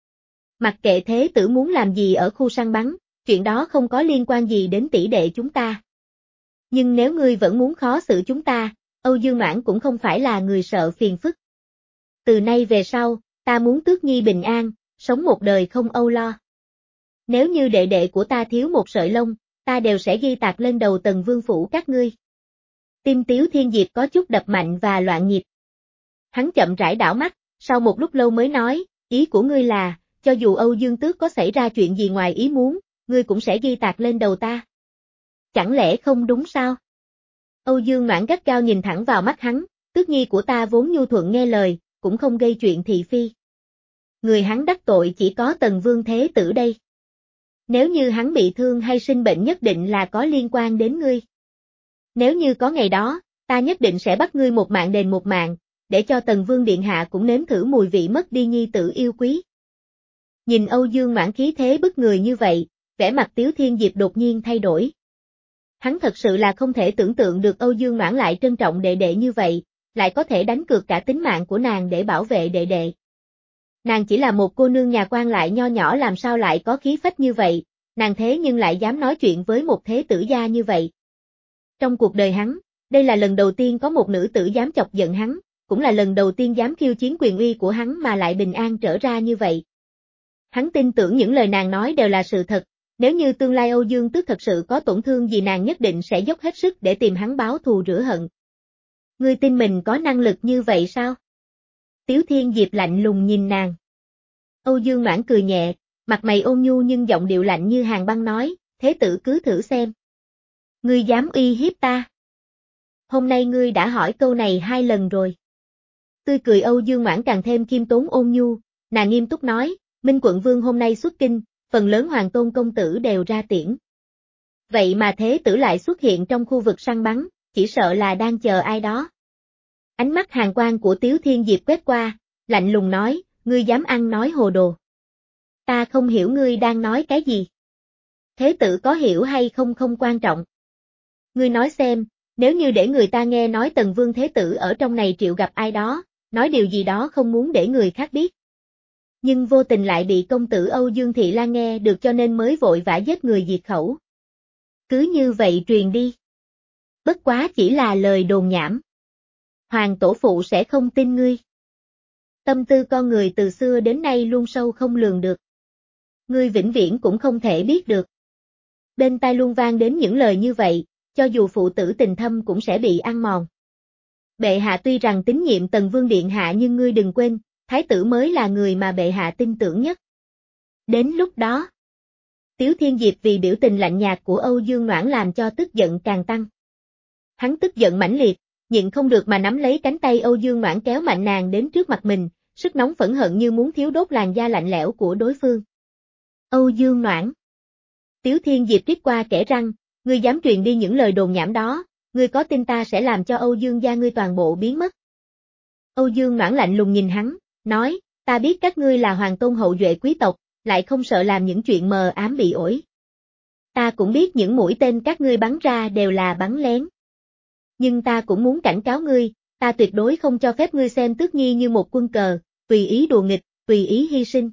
Mặc kệ Thế Tử muốn làm gì ở khu săn bắn, chuyện đó không có liên quan gì đến tỷ đệ chúng ta. Nhưng nếu ngươi vẫn muốn khó xử chúng ta, Âu Dương Noãn cũng không phải là người sợ phiền phức. Từ nay về sau, ta muốn Tước Nhi bình an, sống một đời không âu lo. Nếu như đệ đệ của ta thiếu một sợi lông, ta đều sẽ ghi tạc lên đầu Tần Vương phủ các ngươi. Tim Tiếu Thiên Diệp có chút đập mạnh và loạn nhịp. Hắn chậm rãi đảo mắt, sau một lúc lâu mới nói, ý của ngươi là, cho dù Âu Dương Tước có xảy ra chuyện gì ngoài ý muốn, ngươi cũng sẽ ghi tạc lên đầu ta. Chẳng lẽ không đúng sao? Âu Dương Noãn gắt gao nhìn thẳng vào mắt hắn, Tước Nhi của ta vốn nhu thuận nghe lời, cũng không gây chuyện thị phi. Người hắn đắc tội chỉ có Tần Vương Thế Tử đây. Nếu như hắn bị thương hay sinh bệnh nhất định là có liên quan đến ngươi. Nếu như có ngày đó, ta nhất định sẽ bắt ngươi một mạng đền một mạng, để cho Tần Vương Điện Hạ cũng nếm thử mùi vị mất đi nhi tử yêu quý. Nhìn Âu Dương Noãn khí thế bức người như vậy, vẻ mặt Tiếu Thiên Diệp đột nhiên thay đổi. Hắn thật sự là không thể tưởng tượng được Âu Dương Noãn lại trân trọng đệ đệ như vậy, lại có thể đánh cược cả tính mạng của nàng để bảo vệ đệ đệ. Nàng chỉ là một cô nương nhà quan lại nho nhỏ làm sao lại có khí phách như vậy, nàng thế nhưng lại dám nói chuyện với một thế tử gia như vậy. Trong cuộc đời hắn, đây là lần đầu tiên có một nữ tử dám chọc giận hắn, cũng là lần đầu tiên dám khiêu chiến quyền uy của hắn mà lại bình an trở ra như vậy. Hắn tin tưởng những lời nàng nói đều là sự thật, nếu như tương lai Âu Dương Tước thật sự có tổn thương gì nàng nhất định sẽ dốc hết sức để tìm hắn báo thù rửa hận. Ngươi tin mình có năng lực như vậy sao? Tiếu Thiên Diệp lạnh lùng nhìn nàng. Âu Dương Noãn cười nhẹ, mặt mày ôn nhu nhưng giọng điệu lạnh như hàn băng nói, thế tử cứ thử xem. Ngươi dám uy hiếp ta? Hôm nay ngươi đã hỏi câu này hai lần rồi. Tươi cười Âu Dương Noãn càng thêm khiêm tốn ôn nhu, nàng nghiêm túc nói, Minh Quận Vương hôm nay xuất kinh, phần lớn hoàng tôn công tử đều ra tiễn. Vậy mà thế tử lại xuất hiện trong khu vực săn bắn, chỉ sợ là đang chờ ai đó. Ánh mắt hàn quang của Tiếu Thiên Diệp quét qua, lạnh lùng nói, ngươi dám ăn nói hồ đồ. Ta không hiểu ngươi đang nói cái gì. Thế tử có hiểu hay không không quan trọng. Ngươi nói xem, nếu như để người ta nghe nói Tần Vương Thế Tử ở trong này triệu gặp ai đó, nói điều gì đó không muốn để người khác biết. Nhưng vô tình lại bị công tử Âu Dương Thị Lan nghe được cho nên mới vội vã giết người diệt khẩu. Cứ như vậy truyền đi. Bất quá chỉ là lời đồn nhảm. Hoàng tổ phụ sẽ không tin ngươi. Tâm tư con người từ xưa đến nay luôn sâu không lường được. Ngươi vĩnh viễn cũng không thể biết được. Bên tai luôn vang đến những lời như vậy, cho dù phụ tử tình thâm cũng sẽ bị ăn mòn. Bệ hạ tuy rằng tín nhiệm Tần Vương Điện Hạ nhưng ngươi đừng quên, Thái tử mới là người mà bệ hạ tin tưởng nhất. Đến lúc đó, Tiếu Thiên Diệp vì biểu tình lạnh nhạt của Âu Dương Noãn làm cho tức giận càng tăng. Hắn tức giận mãnh liệt, nhịn không được mà nắm lấy cánh tay Âu Dương Noãn kéo mạnh nàng đến trước mặt mình, sức nóng phẫn hận như muốn thiếu đốt làn da lạnh lẽo của đối phương. Âu Dương Noãn. Tiếu Thiên Diệp rít qua kẽ răng, ngươi dám truyền đi những lời đồn nhảm đó, ngươi có tin ta sẽ làm cho Âu Dương gia ngươi toàn bộ biến mất. Âu Dương Noãn lạnh lùng nhìn hắn, nói, ta biết các ngươi là hoàng tôn hậu duệ quý tộc, lại không sợ làm những chuyện mờ ám bị ổi. Ta cũng biết những mũi tên các ngươi bắn ra đều là bắn lén. Nhưng ta cũng muốn cảnh cáo ngươi, ta tuyệt đối không cho phép ngươi xem Tước Nhi như một quân cờ, tùy ý đùa nghịch, tùy ý hy sinh.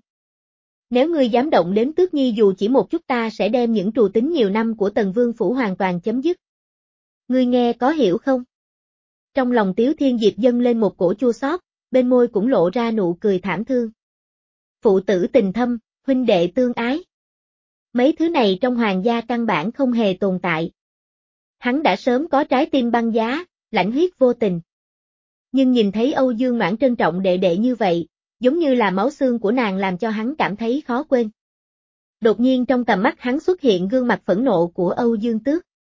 Nếu ngươi dám động đến Tước Nhi dù chỉ một chút ta sẽ đem những trù tính nhiều năm của Tần Vương Phủ hoàn toàn chấm dứt. Ngươi nghe có hiểu không? Trong lòng Tiếu Thiên Diệp dâng lên một cổ chua xót, bên môi cũng lộ ra nụ cười thảm thương. Phụ tử tình thâm, huynh đệ tương ái. Mấy thứ này trong hoàng gia căn bản không hề tồn tại. Hắn đã sớm có trái tim băng giá, lãnh huyết vô tình. Nhưng nhìn thấy Âu Dương Noãn trân trọng đệ đệ như vậy, giống như là máu xương của nàng làm cho hắn cảm thấy khó quên. Đột nhiên trong tầm mắt hắn xuất hiện gương mặt phẫn nộ của Âu Dương Tước.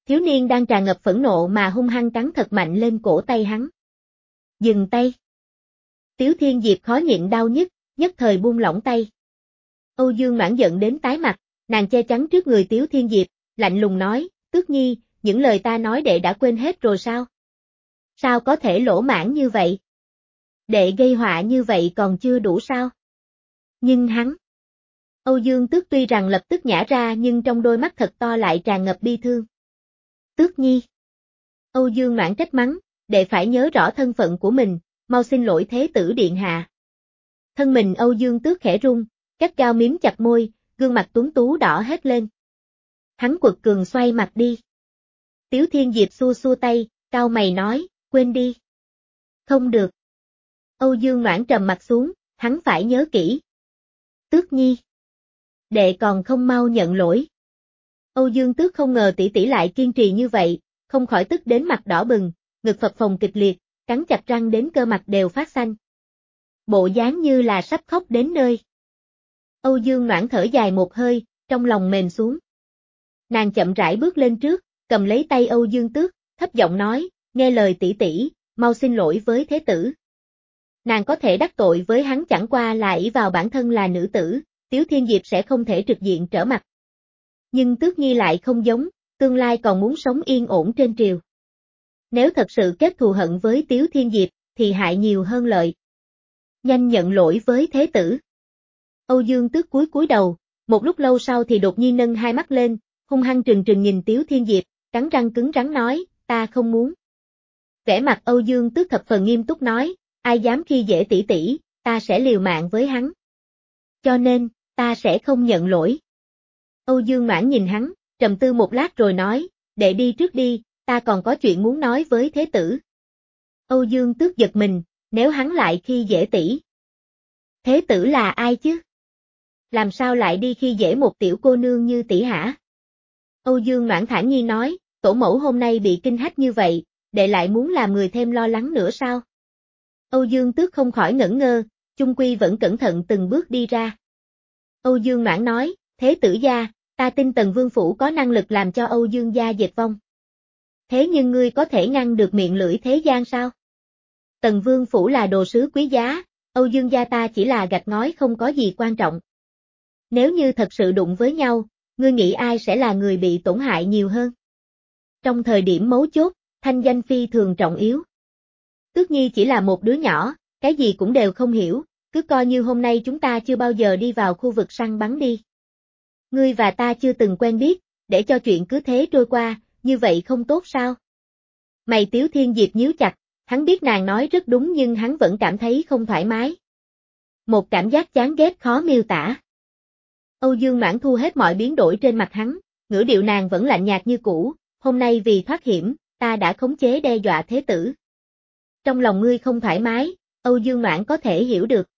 Thiếu niên đang tràn ngập phẫn nộ mà hung hăng cắn thật mạnh lên cổ tay hắn. Dừng tay. Tiếu Thiên Diệp khó nhịn đau nhức, nhất thời buông lỏng tay. Âu Dương Noãn giận đến tái mặt, nàng che chắn trước người Tiếu Thiên Diệp, lạnh lùng nói, Tước Nhi, những lời ta nói đệ đã quên hết rồi sao? Sao có thể lỗ mãng như vậy? Đệ gây họa như vậy còn chưa đủ sao? Nhưng hắn... Âu Dương Tước tuy rằng lập tức nhả ra nhưng trong đôi mắt thật to lại tràn ngập bi thương. Tước Nhi. Âu Dương Noãn trách mắng, đệ phải nhớ rõ thân phận của mình, mau xin lỗi Thế tử điện hạ. Thân mình Âu Dương Tước khẽ rung, gắt gao miếm chặt môi, gương mặt tuấn tú đỏ hết lên. Hắn quật cường xoay mặt đi. Tiếu Thiên Diệp xua xua tay, cau mày nói, quên đi. Không được. Âu Dương Noãn trầm mặt xuống, hắn phải nhớ kỹ. Tước Nhi. Đệ còn không mau nhận lỗi. Âu Dương Tước không ngờ tỷ tỷ lại kiên trì như vậy, không khỏi tức đến mặt đỏ bừng, ngực phập phồng kịch liệt, cắn chặt răng đến cơ mặt đều phát xanh. Bộ dáng như là sắp khóc đến nơi. Âu Dương Noãn thở dài một hơi, trong lòng mềm xuống. Nàng chậm rãi bước lên trước, cầm lấy tay Âu Dương Tước, thấp giọng nói, nghe lời tỷ tỷ, mau xin lỗi với thế tử. Nàng có thể đắc tội với hắn chẳng qua là ỷ vào bản thân là nữ tử, Tiếu Thiên Diệp sẽ không thể trực diện trở mặt. Nhưng Tước Nhi lại không giống, tương lai còn muốn sống yên ổn trên triều. Nếu thật sự kết thù hận với Tiếu Thiên Diệp, thì hại nhiều hơn lợi. Nhanh nhận lỗi với thế tử. Âu Dương Tước cúi cúi đầu, một lúc lâu sau thì đột nhiên nâng hai mắt lên, hung hăng trừng trừng nhìn Tiếu Thiên Diệp, cắn răng cứng rắn nói, ta không muốn. Vẻ mặt Âu Dương Tước thập phần nghiêm túc nói, ai dám khi dễ tỷ tỷ, ta sẽ liều mạng với hắn. Cho nên, ta sẽ không nhận lỗi. Âu Dương Noãn nhìn hắn, trầm tư một lát rồi nói, đệ đi trước đi, ta còn có chuyện muốn nói với thế tử. Âu Dương Tước giật mình, nếu hắn lại khi dễ tỷ. Thế tử là ai chứ? Làm sao lại đi khi dễ một tiểu cô nương như tỷ hả? Âu Dương Noãn thản nhiên nói, tổ mẫu hôm nay bị kinh hách như vậy, đệ lại muốn làm người thêm lo lắng nữa sao? Âu Dương Tước không khỏi ngẩn ngơ, chung quy vẫn cẩn thận từng bước đi ra. Âu Dương Noãn nói, thế tử gia, ta tin Tần Vương Phủ có năng lực làm cho Âu Dương gia diệt vong. Thế nhưng ngươi có thể ngăn được miệng lưỡi thế gian sao? Tần Vương Phủ là đồ sứ quý giá, Âu Dương gia ta chỉ là gạch ngói không có gì quan trọng. Nếu như thật sự đụng với nhau, ngươi nghĩ ai sẽ là người bị tổn hại nhiều hơn? Trong thời điểm mấu chốt, thanh danh phi thường trọng yếu. Tước Nhi chỉ là một đứa nhỏ, cái gì cũng đều không hiểu, cứ coi như hôm nay chúng ta chưa bao giờ đi vào khu vực săn bắn đi. Ngươi và ta chưa từng quen biết, để cho chuyện cứ thế trôi qua, như vậy không tốt sao? Mày Tiếu Thiên Diệp nhíu chặt, hắn biết nàng nói rất đúng nhưng hắn vẫn cảm thấy không thoải mái. Một cảm giác chán ghét khó miêu tả. Âu Dương Noãn thu hết mọi biến đổi trên mặt hắn, ngữ điệu nàng vẫn lạnh nhạt như cũ, hôm nay vì thoát hiểm, ta đã khống chế đe dọa thế tử. Trong lòng ngươi không thoải mái, Âu Dương Noãn có thể hiểu được.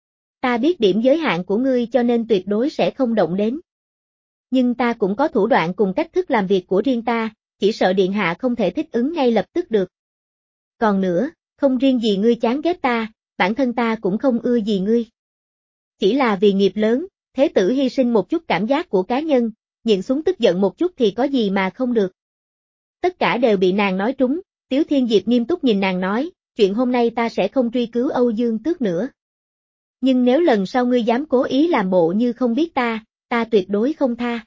Ta biết điểm giới hạn của ngươi cho nên tuyệt đối sẽ không động đến. Nhưng ta cũng có thủ đoạn cùng cách thức làm việc của riêng ta, chỉ sợ điện hạ không thể thích ứng ngay lập tức được. Còn nữa, không riêng gì ngươi chán ghét ta, bản thân ta cũng không ưa gì ngươi. Chỉ là vì nghiệp lớn, thế tử hy sinh một chút cảm giác của cá nhân, nhịn xuống tức giận một chút thì có gì mà không được. Tất cả đều bị nàng nói trúng, Tiếu Thiên Diệp nghiêm túc nhìn nàng nói, chuyện hôm nay ta sẽ không truy cứu Âu Dương Tước nữa. Nhưng nếu lần sau ngươi dám cố ý làm bộ như không biết ta, ta tuyệt đối không tha.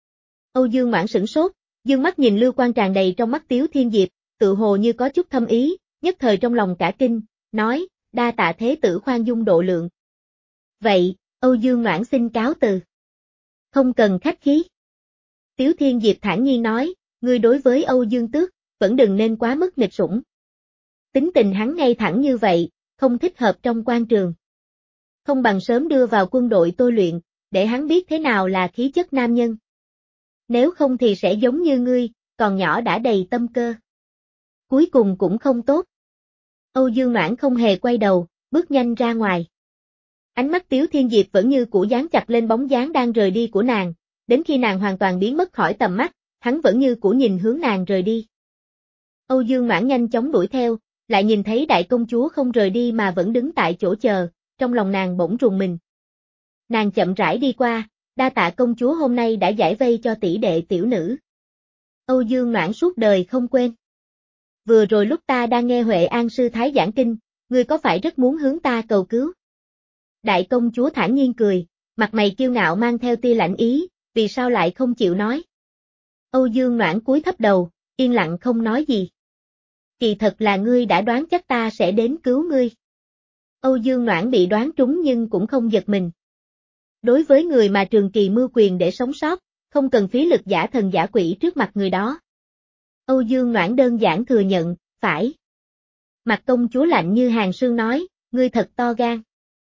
Âu Dương Noãn sửng sốt, dương mắt nhìn lưu quan tràn đầy trong mắt Tiếu Thiên Diệp, tự hồ như có chút thâm ý, nhất thời trong lòng cả kinh, nói, đa tạ thế tử khoan dung độ lượng. Vậy, Âu Dương Noãn xin cáo từ. Không cần khách khí. Tiếu Thiên Diệp thản nhiên nói, ngươi đối với Âu Dương Tước, vẫn đừng nên quá mức nghịch sủng. Tính tình hắn ngay thẳng như vậy, không thích hợp trong quan trường. Không bằng sớm đưa vào quân đội tôi luyện, để hắn biết thế nào là khí chất nam nhân. Nếu không thì sẽ giống như ngươi, còn nhỏ đã đầy tâm cơ. Cuối cùng cũng không tốt. Âu Dương Noãn không hề quay đầu, bước nhanh ra ngoài. Ánh mắt Tiếu Thiên Diệp vẫn như cũ dán chặt lên bóng dáng đang rời đi của nàng, đến khi nàng hoàn toàn biến mất khỏi tầm mắt, hắn vẫn như cũ nhìn hướng nàng rời đi. Âu Dương Noãn nhanh chóng đuổi theo, lại nhìn thấy đại công chúa không rời đi mà vẫn đứng tại chỗ chờ, trong lòng nàng bỗng rùng mình. Nàng chậm rãi đi qua, đa tạ công chúa hôm nay đã giải vây cho tỷ đệ tiểu nữ. Âu Dương Noãn suốt đời không quên. Vừa rồi lúc ta đang nghe Huệ An sư thái giảng kinh, ngươi có phải rất muốn hướng ta cầu cứu? Đại công chúa thản nhiên cười, mặt mày kiêu ngạo mang theo tia lạnh ý, vì sao lại không chịu nói? Âu Dương Noãn cúi thấp đầu, yên lặng không nói gì. Kỳ thật là ngươi đã đoán chắc ta sẽ đến cứu ngươi. Âu Dương Noãn bị đoán trúng nhưng cũng không giật mình. Đối với người mà trường kỳ mưu quyền để sống sót, không cần phí lực giả thần giả quỷ trước mặt người đó. Âu Dương Noãn đơn giản thừa nhận, phải. Mặt công chúa lạnh như hàng sương nói, ngươi thật to gan.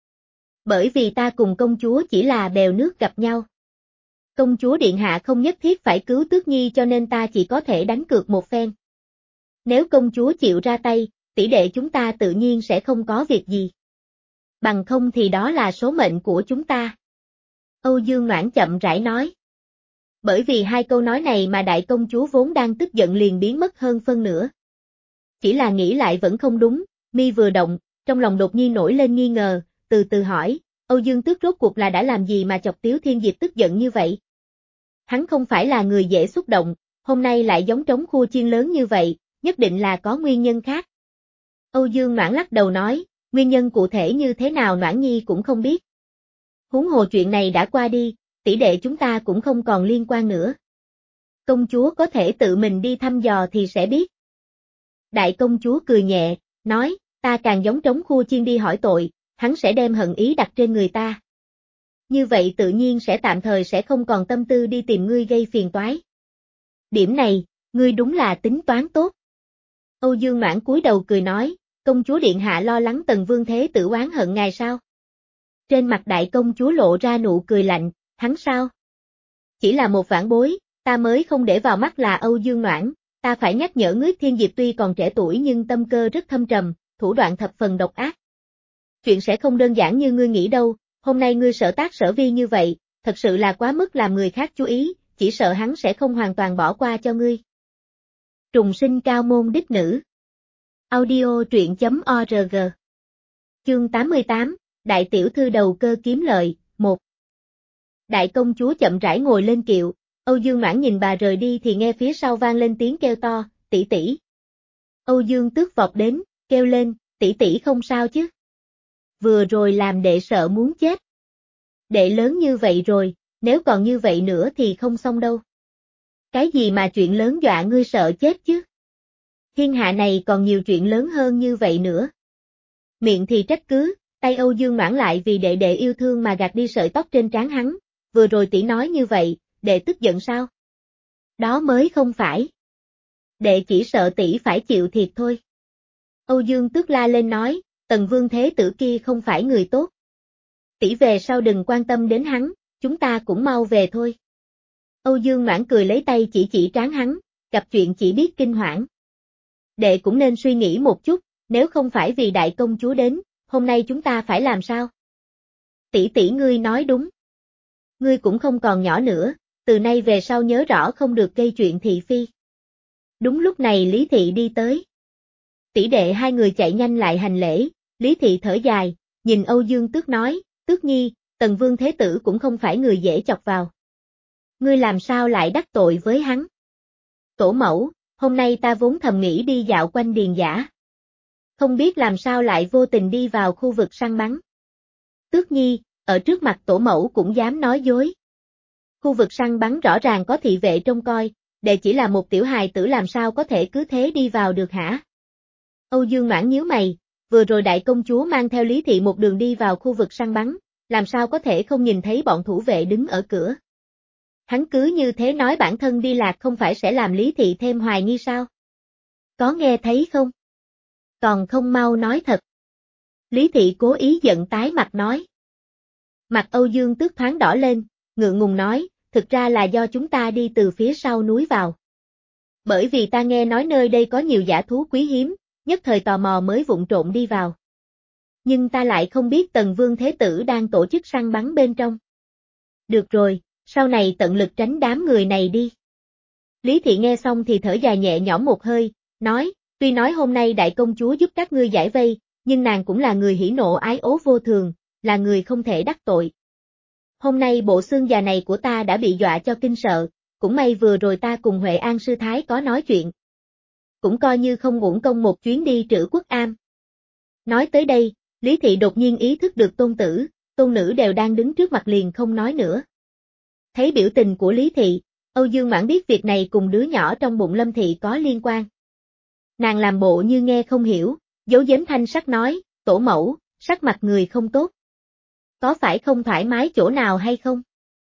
Bởi vì ta cùng công chúa chỉ là bèo nước gặp nhau. Công chúa điện hạ không nhất thiết phải cứu Tước Nhi cho nên ta chỉ có thể đánh cược một phen. Nếu công chúa chịu ra tay, tỷ đệ chúng ta tự nhiên sẽ không có việc gì. Bằng không thì đó là số mệnh của chúng ta. Âu Dương Noãn chậm rãi nói. Bởi vì hai câu nói này mà đại công chúa vốn đang tức giận liền biến mất hơn phân nửa. Chỉ là nghĩ lại vẫn không đúng, mi vừa động, trong lòng đột nhiên nổi lên nghi ngờ, từ từ hỏi, Âu Dương Tước rốt cuộc là đã làm gì mà chọc Tiếu Thiên Diệp tức giận như vậy? Hắn không phải là người dễ xúc động, hôm nay lại giống trống khua chiên lớn như vậy, nhất định là có nguyên nhân khác. Âu Dương Noãn lắc đầu nói, nguyên nhân cụ thể như thế nào Noãn Nhi cũng không biết. Huống hồ chuyện này đã qua đi, tỷ đệ chúng ta cũng không còn liên quan nữa. Công chúa có thể tự mình đi thăm dò thì sẽ biết. Đại công chúa cười nhẹ, nói, ta càng giống trống khua chiên đi hỏi tội, hắn sẽ đem hận ý đặt trên người ta. Như vậy tự nhiên sẽ tạm thời sẽ không còn tâm tư đi tìm ngươi gây phiền toái. Điểm này, ngươi đúng là tính toán tốt. Âu Dương Noãn cúi đầu cười nói, công chúa điện hạ lo lắng Tần Vương Thế Tử oán hận ngài sao? Trên mặt đại công chúa lộ ra nụ cười lạnh, hắn sao? Chỉ là một vãn bối, ta mới không để vào mắt là Âu Dương Noãn, ta phải nhắc nhở Ngước Thiên Diệp tuy còn trẻ tuổi nhưng tâm cơ rất thâm trầm, thủ đoạn thập phần độc ác. Chuyện sẽ không đơn giản như ngươi nghĩ đâu, hôm nay ngươi sở tác sở vi như vậy, thật sự là quá mức làm người khác chú ý, chỉ sợ hắn sẽ không hoàn toàn bỏ qua cho ngươi. Trùng sinh cao môn đích nữ. Audio truyện chấm org. Chương tám mươi tám, Đại tiểu thư đầu cơ kiếm lợi, một. Đại công chúa chậm rãi ngồi lên kiệu, Âu Dương Noãn nhìn bà rời đi thì nghe phía sau vang lên tiếng kêu to, tỷ tỷ. Âu Dương Tước vọt đến, kêu lên, tỷ tỷ không sao chứ? Vừa rồi làm đệ sợ muốn chết. Đệ lớn như vậy rồi, nếu còn như vậy nữa thì không xong đâu. Cái gì mà chuyện lớn dọa ngươi sợ chết chứ? Thiên hạ này còn nhiều chuyện lớn hơn như vậy nữa. Miệng thì trách cứ, tay Âu Dương Noãn lại vì đệ đệ yêu thương mà gạt đi sợi tóc trên trán hắn, vừa rồi tỷ nói như vậy, đệ tức giận sao? Đó mới không phải. Đệ chỉ sợ tỷ phải chịu thiệt thôi. Âu Dương Tước la lên nói, Tần Vương Thế Tử kia không phải người tốt. Tỷ về sau đừng quan tâm đến hắn, chúng ta cũng mau về thôi. Âu Dương Noãn cười lấy tay chỉ chỉ trán hắn, gặp chuyện chỉ biết kinh hoảng. Đệ cũng nên suy nghĩ một chút, nếu không phải vì đại công chúa đến, hôm nay chúng ta phải làm sao? Tỷ tỷ ngươi nói đúng. Ngươi cũng không còn nhỏ nữa, từ nay về sau nhớ rõ không được gây chuyện thị phi. Đúng lúc này Lý Thị đi tới. Tỷ đệ hai người chạy nhanh lại hành lễ, Lý Thị thở dài, nhìn Âu Dương Tước nói, Tước Nhi, Tần Vương Thế Tử cũng không phải người dễ chọc vào. Ngươi làm sao lại đắc tội với hắn? Tổ mẫu, hôm nay ta vốn thầm nghĩ đi dạo quanh điền giả. Không biết làm sao lại vô tình đi vào khu vực săn bắn. Tước Nhi, ở trước mặt tổ mẫu cũng dám nói dối. Khu vực săn bắn rõ ràng có thị vệ trông coi, đệ chỉ là một tiểu hài tử làm sao có thể cứ thế đi vào được hả? Âu Dương Noãn nhíu mày, vừa rồi đại công chúa mang theo Lý Thị một đường đi vào khu vực săn bắn, làm sao có thể không nhìn thấy bọn thủ vệ đứng ở cửa. Hắn cứ như thế nói bản thân đi lạc không phải sẽ làm Lý Thị thêm hoài nghi sao? Có nghe thấy không? Còn không mau nói thật. Lý Thị cố ý giận tái mặt nói. Mặt Âu Dương Tước thoáng đỏ lên, ngượng ngùng nói, thực ra là do chúng ta đi từ phía sau núi vào. Bởi vì ta nghe nói nơi đây có nhiều dã thú quý hiếm, nhất thời tò mò mới vụng trộn đi vào. Nhưng ta lại không biết Tần Vương Thế Tử đang tổ chức săn bắn bên trong. Được rồi, sau này tận lực tránh đám người này đi. Lý Thị nghe xong thì thở dài nhẹ nhõm một hơi, nói, tuy nói hôm nay đại công chúa giúp các ngươi giải vây, nhưng nàng cũng là người hỉ nộ ái ố vô thường, là người không thể đắc tội. Hôm nay bộ xương già này của ta đã bị dọa cho kinh sợ, cũng may vừa rồi ta cùng Huệ An sư thái có nói chuyện. Cũng coi như không uổng công một chuyến đi Trữ Quốc Am. Nói tới đây, Lý Thị đột nhiên ý thức được tôn tử, tôn nữ đều đang đứng trước mặt liền không nói nữa. Thấy biểu tình của Lý Thị, Âu Dương Mãn biết việc này cùng đứa nhỏ trong bụng Lâm Thị có liên quan. Nàng làm bộ như nghe không hiểu, giấu giếm thanh sắc nói, tổ mẫu, sắc mặt người không tốt. Có phải không thoải mái chỗ nào hay không?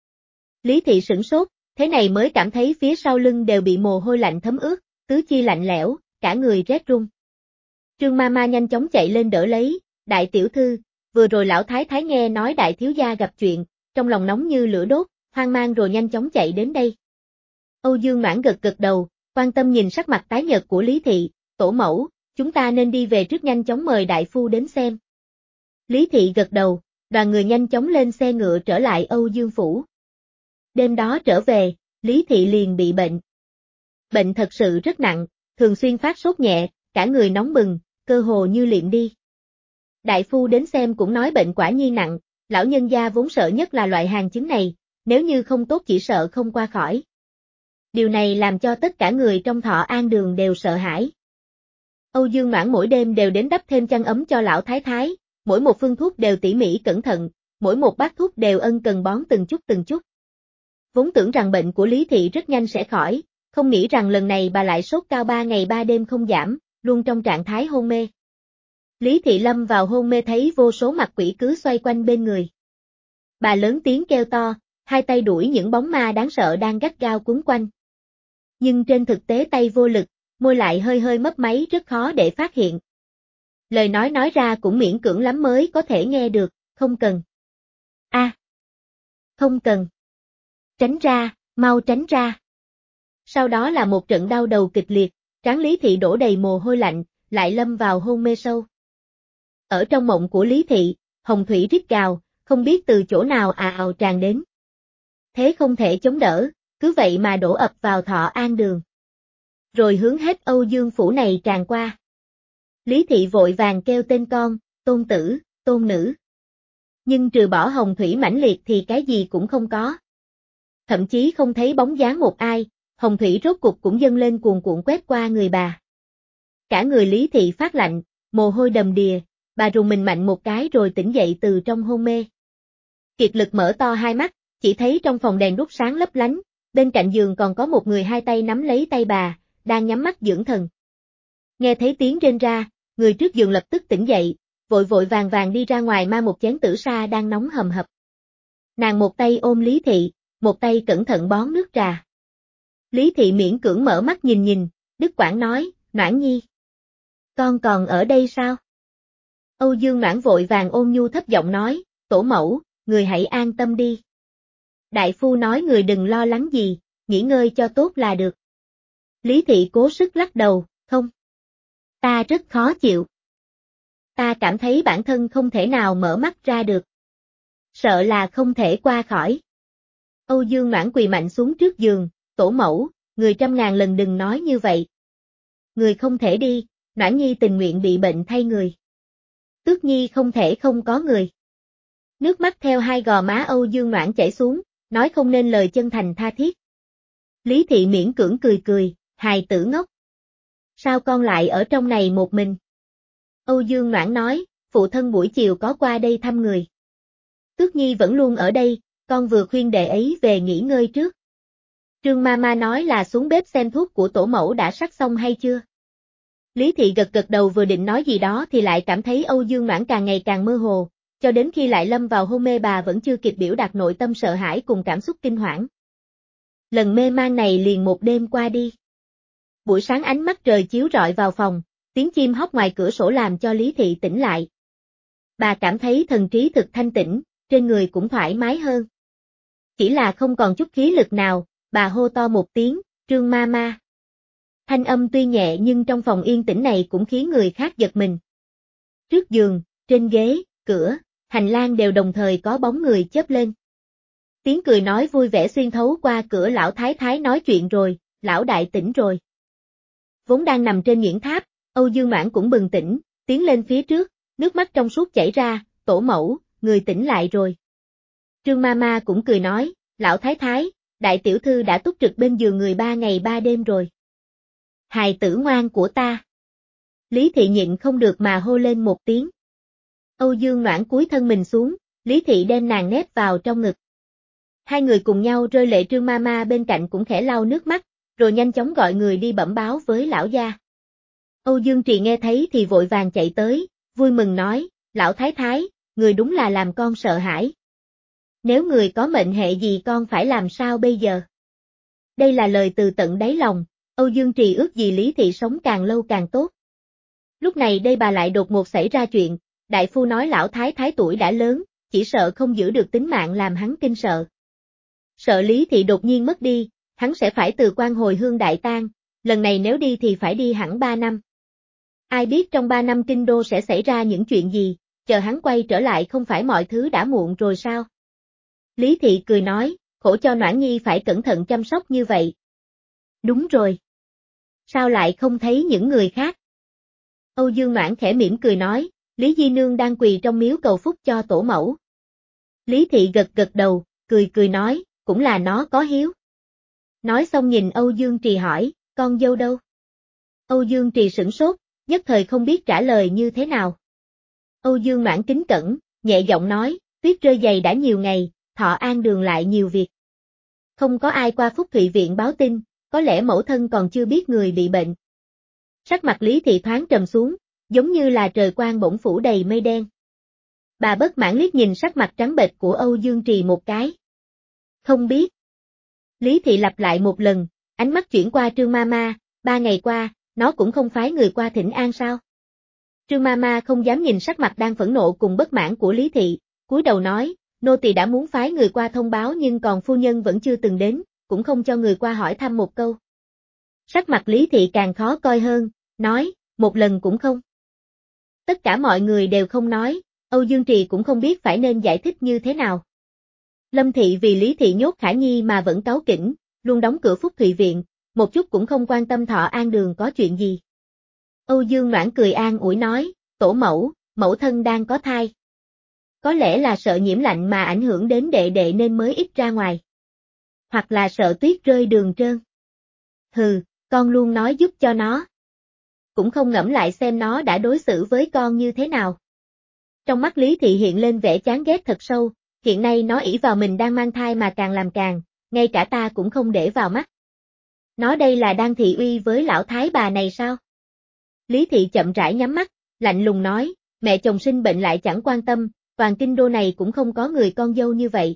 Lý Thị sửng sốt, thế này mới cảm thấy phía sau lưng đều bị mồ hôi lạnh thấm ướt, tứ chi lạnh lẽo, cả người rét run. Trương Mama nhanh chóng chạy lên đỡ lấy, đại tiểu thư, vừa rồi lão thái thái nghe nói đại thiếu gia gặp chuyện, trong lòng nóng như lửa đốt, hoang mang rồi nhanh chóng chạy đến đây. Âu Dương Mãn gật gật đầu, quan tâm nhìn sắc mặt tái nhợt của Lý Thị, tổ mẫu, chúng ta nên đi về trước nhanh chóng mời đại phu đến xem. Lý Thị gật đầu, đoàn người nhanh chóng lên xe ngựa trở lại Âu Dương Phủ. Đêm đó trở về, Lý Thị liền bị bệnh. Bệnh thật sự rất nặng, thường xuyên phát sốt nhẹ, cả người nóng bừng, cơ hồ như liệm đi. Đại phu đến xem cũng nói bệnh quả nhiên nặng, lão nhân gia vốn sợ nhất là loại hàng chứng này, nếu như không tốt chỉ sợ không qua khỏi. Điều này làm cho tất cả người trong Thọ An Đường đều sợ hãi. Âu Dương Mãn mỗi đêm đều đến đắp thêm chăn ấm cho lão thái thái, mỗi một phương thuốc đều tỉ mỉ cẩn thận, mỗi một bát thuốc đều ân cần bón từng chút từng chút. Vốn tưởng rằng bệnh của Lý Thị rất nhanh sẽ khỏi, không nghĩ rằng lần này bà lại sốt cao ba ngày ba đêm không giảm, luôn trong trạng thái hôn mê. Lý Thị lâm vào hôn mê thấy vô số mặt quỷ cứ xoay quanh bên người. Bà lớn tiếng kêu to, hai tay đuổi những bóng ma đáng sợ đang gắt gao quấn quanh. Nhưng trên thực tế tay vô lực, môi lại hơi hơi mấp máy rất khó để phát hiện. Lời nói nói ra cũng miễn cưỡng lắm mới có thể nghe được, không cần. A, à, không cần. Tránh ra, mau tránh ra. Sau đó là một trận đau đầu kịch liệt, trán Lý Thị đổ đầy mồ hôi lạnh, lại lâm vào hôn mê sâu. Ở trong mộng của Lý Thị, hồng thủy rít gào, không biết từ chỗ nào ào ào tràn đến. Thế không thể chống đỡ, cứ vậy mà đổ ập vào Thọ An Đường. Rồi hướng hết Âu Dương Phủ này tràn qua. Lý Thị vội vàng kêu tên con, tôn tử, tôn nữ. Nhưng trừ bỏ hồng thủy mãnh liệt thì cái gì cũng không có. Thậm chí không thấy bóng dáng một ai, hồng thủy rốt cục cũng dâng lên cuồn cuộn quét qua người bà. Cả người Lý Thị phát lạnh, mồ hôi đầm đìa, bà rùng mình mạnh một cái rồi tỉnh dậy từ trong hôn mê. Kiệt lực mở to hai mắt, chỉ thấy trong phòng đèn đuốc sáng lấp lánh, bên cạnh giường còn có một người hai tay nắm lấy tay bà, đang nhắm mắt dưỡng thần. Nghe thấy tiếng rên ra, người trước giường lập tức tỉnh dậy, vội vội vàng vàng đi ra ngoài mang một chén tử sa đang nóng hầm hập. Nàng một tay ôm Lý Thị, một tay cẩn thận bón nước trà. Lý Thị miễn cưỡng mở mắt nhìn nhìn, đứt quãng nói, Noãn Nhi. Con còn ở đây sao? Âu Dương Noãn vội vàng ôn nhu thấp giọng nói, tổ mẫu, người hãy an tâm đi. Đại phu nói người đừng lo lắng gì, nghỉ ngơi cho tốt là được. Lý Thị cố sức lắc đầu, không. Ta rất khó chịu. Ta cảm thấy bản thân không thể nào mở mắt ra được. Sợ là không thể qua khỏi. Âu Dương Noãn quỳ mạnh xuống trước giường, tổ mẫu, người trăm ngàn lần đừng nói như vậy. Người không thể đi, Noãn Nhi tình nguyện bị bệnh thay người. Tước Nhi không thể không có người. Nước mắt theo hai gò má Âu Dương Noãn chảy xuống, nói không nên lời chân thành tha thiết. Lý Thị miễn cưỡng cười cười, hài tử ngốc. Sao con lại ở trong này một mình? Âu Dương Noãn nói, phụ thân buổi chiều có qua đây thăm người. Tước Nhi vẫn luôn ở đây, con vừa khuyên đệ ấy về nghỉ ngơi trước. Trương Mama nói là xuống bếp xem thuốc của tổ mẫu đã sắc xong hay chưa. Lý Thị gật gật đầu vừa định nói gì đó thì lại cảm thấy Âu Dương Noãn càng ngày càng mơ hồ, cho đến khi lại lâm vào hôn mê bà vẫn chưa kịp biểu đạt nội tâm sợ hãi cùng cảm xúc kinh hoảng. Lần mê man này liền một đêm qua đi. Buổi sáng ánh mắt trời chiếu rọi vào phòng, tiếng chim hót ngoài cửa sổ làm cho Lý Thị tỉnh lại. Bà cảm thấy thần trí thực thanh tĩnh, trên người cũng thoải mái hơn. Chỉ là không còn chút khí lực nào, bà hô to một tiếng, Trương Mama. Thanh âm tuy nhẹ nhưng trong phòng yên tĩnh này cũng khiến người khác giật mình. Trước giường, trên ghế, cửa, hành lang đều đồng thời có bóng người chớp lên. Tiếng cười nói vui vẻ xuyên thấu qua cửa lão thái thái nói chuyện rồi, lão đại tỉnh rồi. Vốn đang nằm trên nghiễn tháp, Âu Dương Mãn cũng bừng tỉnh, tiến lên phía trước, nước mắt trong suốt chảy ra, tổ mẫu, người tỉnh lại rồi. Trương Mama cũng cười nói, lão thái thái, đại tiểu thư đã túc trực bên giường người ba ngày ba đêm rồi. Hài tử ngoan của ta. Lý Thị nhịn không được mà hô lên một tiếng. Âu Dương Noãn cúi thân mình xuống, Lý Thị đem nàng nép vào trong ngực. Hai người cùng nhau rơi lệ, Trương Mama bên cạnh cũng khẽ lau nước mắt, rồi nhanh chóng gọi người đi bẩm báo với lão gia. Âu Dương Trì nghe thấy thì vội vàng chạy tới, vui mừng nói, lão thái thái, người đúng là làm con sợ hãi. Nếu người có mệnh hệ gì con phải làm sao bây giờ? Đây là lời từ tận đáy lòng, Âu Dương Trì ước gì Lý Thị sống càng lâu càng tốt. Lúc này đây bà lại đột ngột xảy ra chuyện, đại phu nói lão thái thái tuổi đã lớn, chỉ sợ không giữ được tính mạng làm hắn kinh sợ. Sợ Lý Thị đột nhiên mất đi, hắn sẽ phải từ quan hồi hương đại tang, lần này nếu đi thì phải đi hẳn ba năm. Ai biết trong ba năm kinh đô sẽ xảy ra những chuyện gì, chờ hắn quay trở lại không phải mọi thứ đã muộn rồi sao? Lý Thị cười nói, khổ cho Noãn Nhi phải cẩn thận chăm sóc như vậy. Đúng rồi. Sao lại không thấy những người khác? Âu Dương Noãn khẽ mỉm cười nói, Lý Di Nương đang quỳ trong miếu cầu phúc cho tổ mẫu. Lý Thị gật gật đầu, cười cười nói, cũng là nó có hiếu. Nói xong nhìn Âu Dương Trì hỏi, con dâu đâu? Âu Dương Trì sửng sốt, nhất thời không biết trả lời như thế nào. Âu Dương Noãn kính cẩn, nhẹ giọng nói, tuyết rơi dày đã nhiều ngày, Thọ An Đường lại nhiều việc. Không có ai qua Phúc Thụy Viện báo tin, có lẽ mẫu thân còn chưa biết người bị bệnh. Sắc mặt Lý Thị thoáng trầm xuống, giống như là trời quang bỗng phủ đầy mây đen. Bà bất mãn liếc nhìn sắc mặt trắng bệch của Âu Dương Trì một cái. Không biết. Lý Thị lặp lại một lần, ánh mắt chuyển qua Trương Mama, ba ngày qua, nó cũng không phái người qua thỉnh an sao? Trương Mama không dám nhìn sắc mặt đang phẫn nộ cùng bất mãn của Lý Thị, cúi đầu nói, nô tỳ đã muốn phái người qua thông báo nhưng còn phu nhân vẫn chưa từng đến, cũng không cho người qua hỏi thăm một câu. Sắc mặt Lý Thị càng khó coi hơn, nói, một lần cũng không. Tất cả mọi người đều không nói, Âu Dương Trì cũng không biết phải nên giải thích như thế nào. Lâm Thị vì Lý Thị nhốt Khả Nhi mà vẫn cáu kỉnh, luôn đóng cửa Phúc Thụy Viện, một chút cũng không quan tâm Thọ An Đường có chuyện gì. Âu Dương Noãn cười an ủi nói, tổ mẫu, mẫu thân đang có thai. Có lẽ là sợ nhiễm lạnh mà ảnh hưởng đến đệ đệ nên mới ít ra ngoài. Hoặc là sợ tuyết rơi đường trơn. Hừ, con luôn nói giúp cho nó. Cũng không ngẫm lại xem nó đã đối xử với con như thế nào. Trong mắt Lý Thị hiện lên vẻ chán ghét thật sâu, hiện nay nó ỷ vào mình đang mang thai mà càng làm càng, ngay cả ta cũng không để vào mắt. Nó đây là đang thị uy với lão thái bà này sao? Lý Thị chậm rãi nhắm mắt, lạnh lùng nói, mẹ chồng sinh bệnh lại chẳng quan tâm, toàn kinh đô này cũng không có người con dâu như vậy.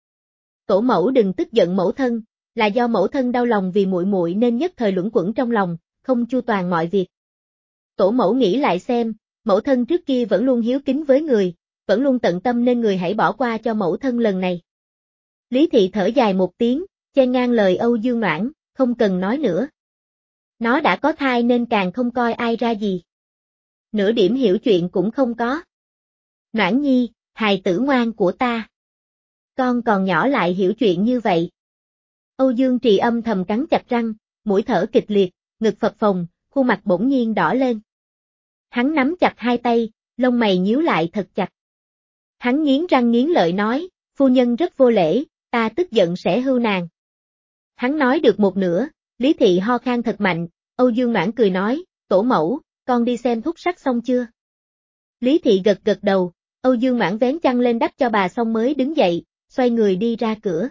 Tổ mẫu đừng tức giận mẫu thân, là do mẫu thân đau lòng vì muội muội nên nhất thời luẩn quẩn trong lòng, không chu toàn mọi việc. Tổ mẫu nghĩ lại xem, mẫu thân trước kia vẫn luôn hiếu kính với người, vẫn luôn tận tâm nên người hãy bỏ qua cho mẫu thân lần này. Lý Thị thở dài một tiếng, chen ngang lời Âu Dương Noãn, không cần nói nữa. Nó đã có thai nên càng không coi ai ra gì. Nửa điểm hiểu chuyện cũng không có. Noãn Nhi, hài tử ngoan của ta. Con còn nhỏ lại hiểu chuyện như vậy. Âu Dương Trì âm thầm cắn chặt răng, mũi thở kịch liệt, ngực phập phồng, khuôn mặt bỗng nhiên đỏ lên. Hắn nắm chặt hai tay, lông mày nhíu lại thật chặt. Hắn nghiến răng nghiến lợi nói, phu nhân rất vô lễ, ta tức giận sẽ hưu nàng. Hắn nói được một nửa, Lý Thị ho khan thật mạnh, Âu Dương Noãn cười nói, tổ mẫu, con đi xem thuốc sắc xong chưa? Lý Thị gật gật đầu, Âu Dương Noãn vén chăn lên đắp cho bà xong mới đứng dậy, xoay người đi ra cửa.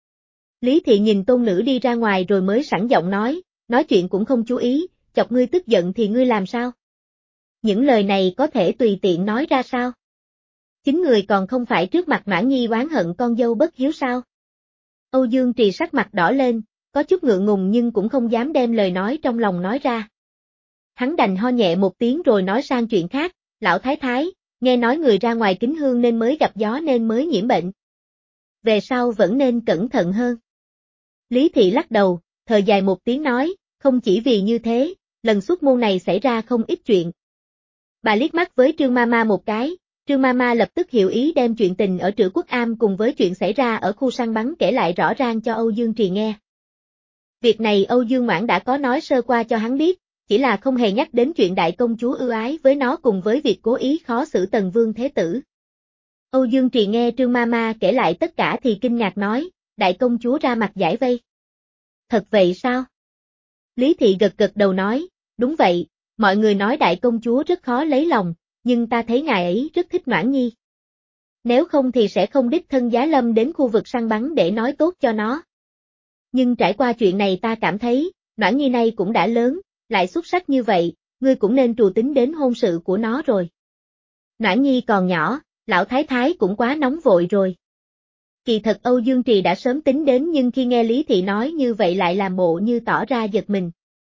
Lý Thị nhìn tôn nữ đi ra ngoài rồi mới sẵn giọng nói, nói chuyện cũng không chú ý, chọc ngươi tức giận thì ngươi làm sao? Những lời này có thể tùy tiện nói ra sao? Chính người còn không phải trước mặt Noãn Nhi oán hận con dâu bất hiếu sao? Âu Dương Trì sắc mặt đỏ lên, có chút ngượng ngùng nhưng cũng không dám đem lời nói trong lòng nói ra. Hắn đành ho nhẹ một tiếng rồi nói sang chuyện khác, lão thái thái, nghe nói người ra ngoài kính hương nên mới gặp gió nên mới nhiễm bệnh. Về sau vẫn nên cẩn thận hơn. Lý Thị lắc đầu, thở dài một tiếng nói, không chỉ vì như thế, lần xuất môn này xảy ra không ít chuyện. Bà liếc mắt với Trương Mama một cái, Trương Mama lập tức hiểu ý đem chuyện tình ở Trữ Quốc Am cùng với chuyện xảy ra ở khu săn bắn kể lại rõ ràng cho Âu Dương Trì nghe. Việc này Âu Dương Noãn đã có nói sơ qua cho hắn biết, chỉ là không hề nhắc đến chuyện đại công chúa ưu ái với nó cùng với việc cố ý khó xử Tần Vương Thế Tử. Âu Dương Trì nghe Trương Mama kể lại tất cả thì kinh ngạc nói, đại công chúa ra mặt giải vây. Thật vậy sao? Lý Thị gật gật đầu nói, đúng vậy, mọi người nói đại công chúa rất khó lấy lòng, nhưng ta thấy ngài ấy rất thích Noãn Nhi. Nếu không thì sẽ không đích thân giá lâm đến khu vực săn bắn để nói tốt cho nó. Nhưng trải qua chuyện này ta cảm thấy, Noãn Nhi này cũng đã lớn, lại xuất sắc như vậy, ngươi cũng nên trù tính đến hôn sự của nó rồi. Noãn Nhi còn nhỏ, lão thái thái cũng quá nóng vội rồi. Kỳ thật Âu Dương Trì đã sớm tính đến nhưng khi nghe Lý Thị nói như vậy lại làm bộ như tỏ ra giật mình.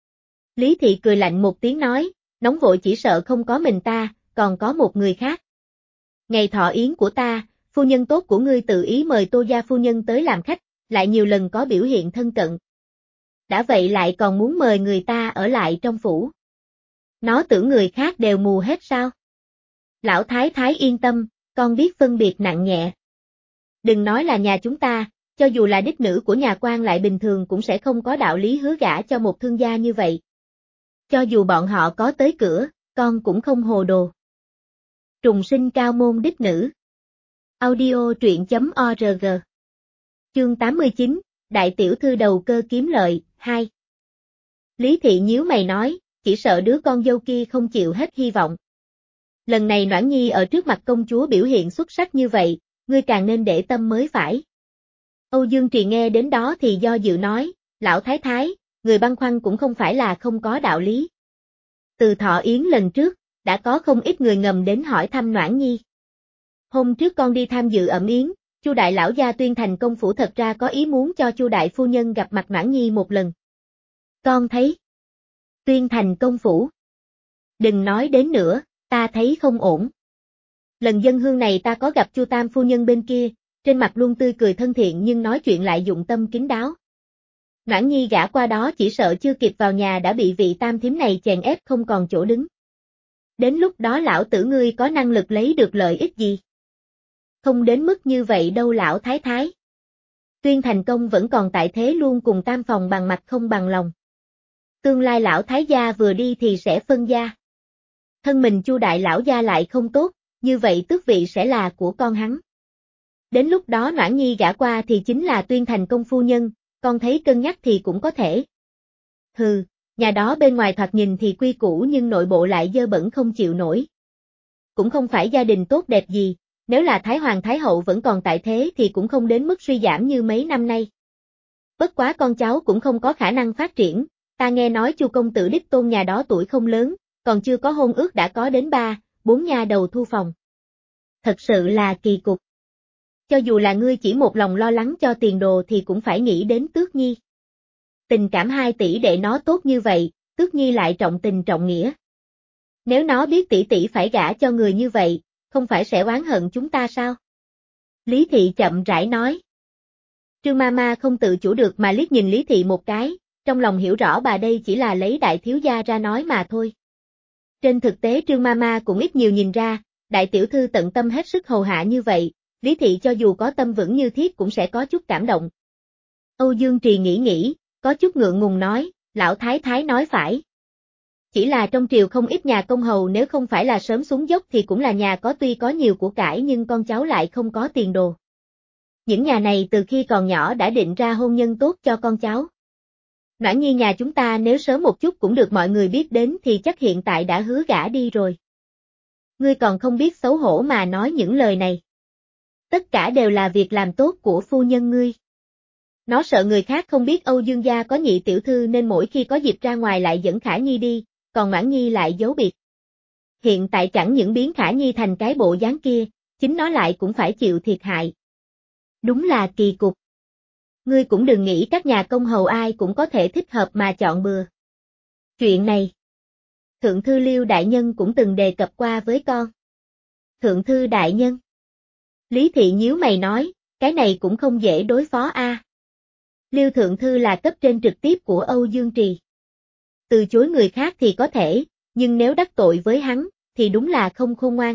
Lý Thị cười lạnh một tiếng nói, nóng vội chỉ sợ không có mình ta, còn có một người khác. Ngày thọ yến của ta, phu nhân tốt của ngươi tự ý mời Tô gia phu nhân tới làm khách, lại nhiều lần có biểu hiện thân cận. Đã vậy lại còn muốn mời người ta ở lại trong phủ. Nó tưởng người khác đều mù hết sao? Lão thái thái yên tâm, con biết phân biệt nặng nhẹ. Đừng nói là nhà chúng ta, cho dù là đích nữ của nhà quan lại bình thường cũng sẽ không có đạo lý hứa gả cho một thương gia như vậy. Cho dù bọn họ có tới cửa, con cũng không hồ đồ. Trùng sinh cao môn đích nữ. Audio truyện chấm org. Chương tám mươi chín, Đại tiểu thư đầu cơ kiếm lợi, hai. Lý Thị nhíu mày nói, chỉ sợ đứa con dâu kia không chịu hết hy vọng. Lần này Noãn Nhi ở trước mặt công chúa biểu hiện xuất sắc như vậy, ngươi càng nên để tâm mới phải. Âu Dương Trì nghe đến đó thì do dự nói, lão thái thái, người băn khoăn cũng không phải là không có đạo lý. Từ thọ yến lần trước, đã có không ít người ngầm đến hỏi thăm Noãn Nhi. Hôm trước con đi tham dự ẩm yến, Chu đại lão gia Tuyên Thành công phủ thật ra có ý muốn cho Chu đại phu nhân gặp mặt Noãn Nhi một lần. Con thấy Tuyên Thành công phủ. Đừng nói đến nữa, ta thấy không ổn. Lần dân hương này ta có gặp Chu tam phu nhân bên kia, trên mặt luôn tươi cười thân thiện nhưng nói chuyện lại dụng tâm kín đáo. Noãn Nhi gả qua đó chỉ sợ chưa kịp vào nhà đã bị vị tam thím này chèn ép không còn chỗ đứng. Đến lúc đó lão tử ngươi có năng lực lấy được lợi ích gì? Không đến mức như vậy đâu lão thái thái. Tuyên Thành công vẫn còn tại thế luôn cùng tam phòng bằng mặt không bằng lòng. Tương lai lão thái gia vừa đi thì sẽ phân gia. Thân mình Chu đại lão gia lại không tốt, như vậy tước vị sẽ là của con hắn. Đến lúc đó Noãn Nhi gả qua thì chính là Tuyên Thành công phu nhân, con thấy cân nhắc thì cũng có thể. Hừ, nhà đó bên ngoài thoạt nhìn thì quy củ nhưng nội bộ lại dơ bẩn không chịu nổi. Cũng không phải gia đình tốt đẹp gì, nếu là Thái Hoàng Thái Hậu vẫn còn tại thế thì cũng không đến mức suy giảm như mấy năm nay. Bất quá con cháu cũng không có khả năng phát triển, ta nghe nói Chu công tử đích tôn nhà đó tuổi không lớn, còn chưa có hôn ước đã có đến ba, bốn nha đầu thu phòng. Thật sự là kỳ cục. Cho dù là ngươi chỉ một lòng lo lắng cho tiền đồ thì cũng phải nghĩ đến Tước Nhi. Tình cảm hai tỷ đệ nó tốt như vậy, Tước Nhi lại trọng tình trọng nghĩa. Nếu nó biết tỷ tỷ phải gả cho người như vậy, không phải sẽ oán hận chúng ta sao? Lý Thị chậm rãi nói. Trương Mama không tự chủ được mà liếc nhìn Lý Thị một cái, trong lòng hiểu rõ bà đây chỉ là lấy đại thiếu gia ra nói mà thôi. Trên thực tế Trương Mama cũng ít nhiều nhìn ra, đại tiểu thư tận tâm hết sức hầu hạ như vậy, Lý Thị cho dù có tâm vững như thiết cũng sẽ có chút cảm động. Âu Dương Trì nghĩ nghĩ, có chút ngượng ngùng nói, lão thái thái nói phải. Chỉ là trong triều không ít nhà công hầu nếu không phải là sớm xuống dốc thì cũng là nhà có tuy có nhiều của cải nhưng con cháu lại không có tiền đồ. Những nhà này từ khi còn nhỏ đã định ra hôn nhân tốt cho con cháu. Noãn Nhi nhà chúng ta nếu sớm một chút cũng được mọi người biết đến thì chắc hiện tại đã hứa gả đi rồi. Ngươi còn không biết xấu hổ mà nói những lời này. Tất cả đều là việc làm tốt của phu nhân ngươi. Nó sợ người khác không biết Âu Dương gia có nhị tiểu thư nên mỗi khi có dịp ra ngoài lại dẫn Khả Nhi đi, còn Noãn Nhi lại giấu biệt. Hiện tại chẳng những biến Khả Nhi thành cái bộ dáng kia, chính nó lại cũng phải chịu thiệt hại. Đúng là kỳ cục. Ngươi cũng đừng nghĩ các nhà công hầu ai cũng có thể thích hợp mà chọn bừa. Chuyện này, Thượng thư Liêu đại nhân cũng từng đề cập qua với con. Thượng thư đại nhân. Lý Thị nhíu mày nói, cái này cũng không dễ đối phó a. À. Liêu thượng thư là cấp trên trực tiếp của Âu Dương Trì. Từ chối người khác thì có thể, nhưng nếu đắc tội với hắn, thì đúng là không khôn ngoan.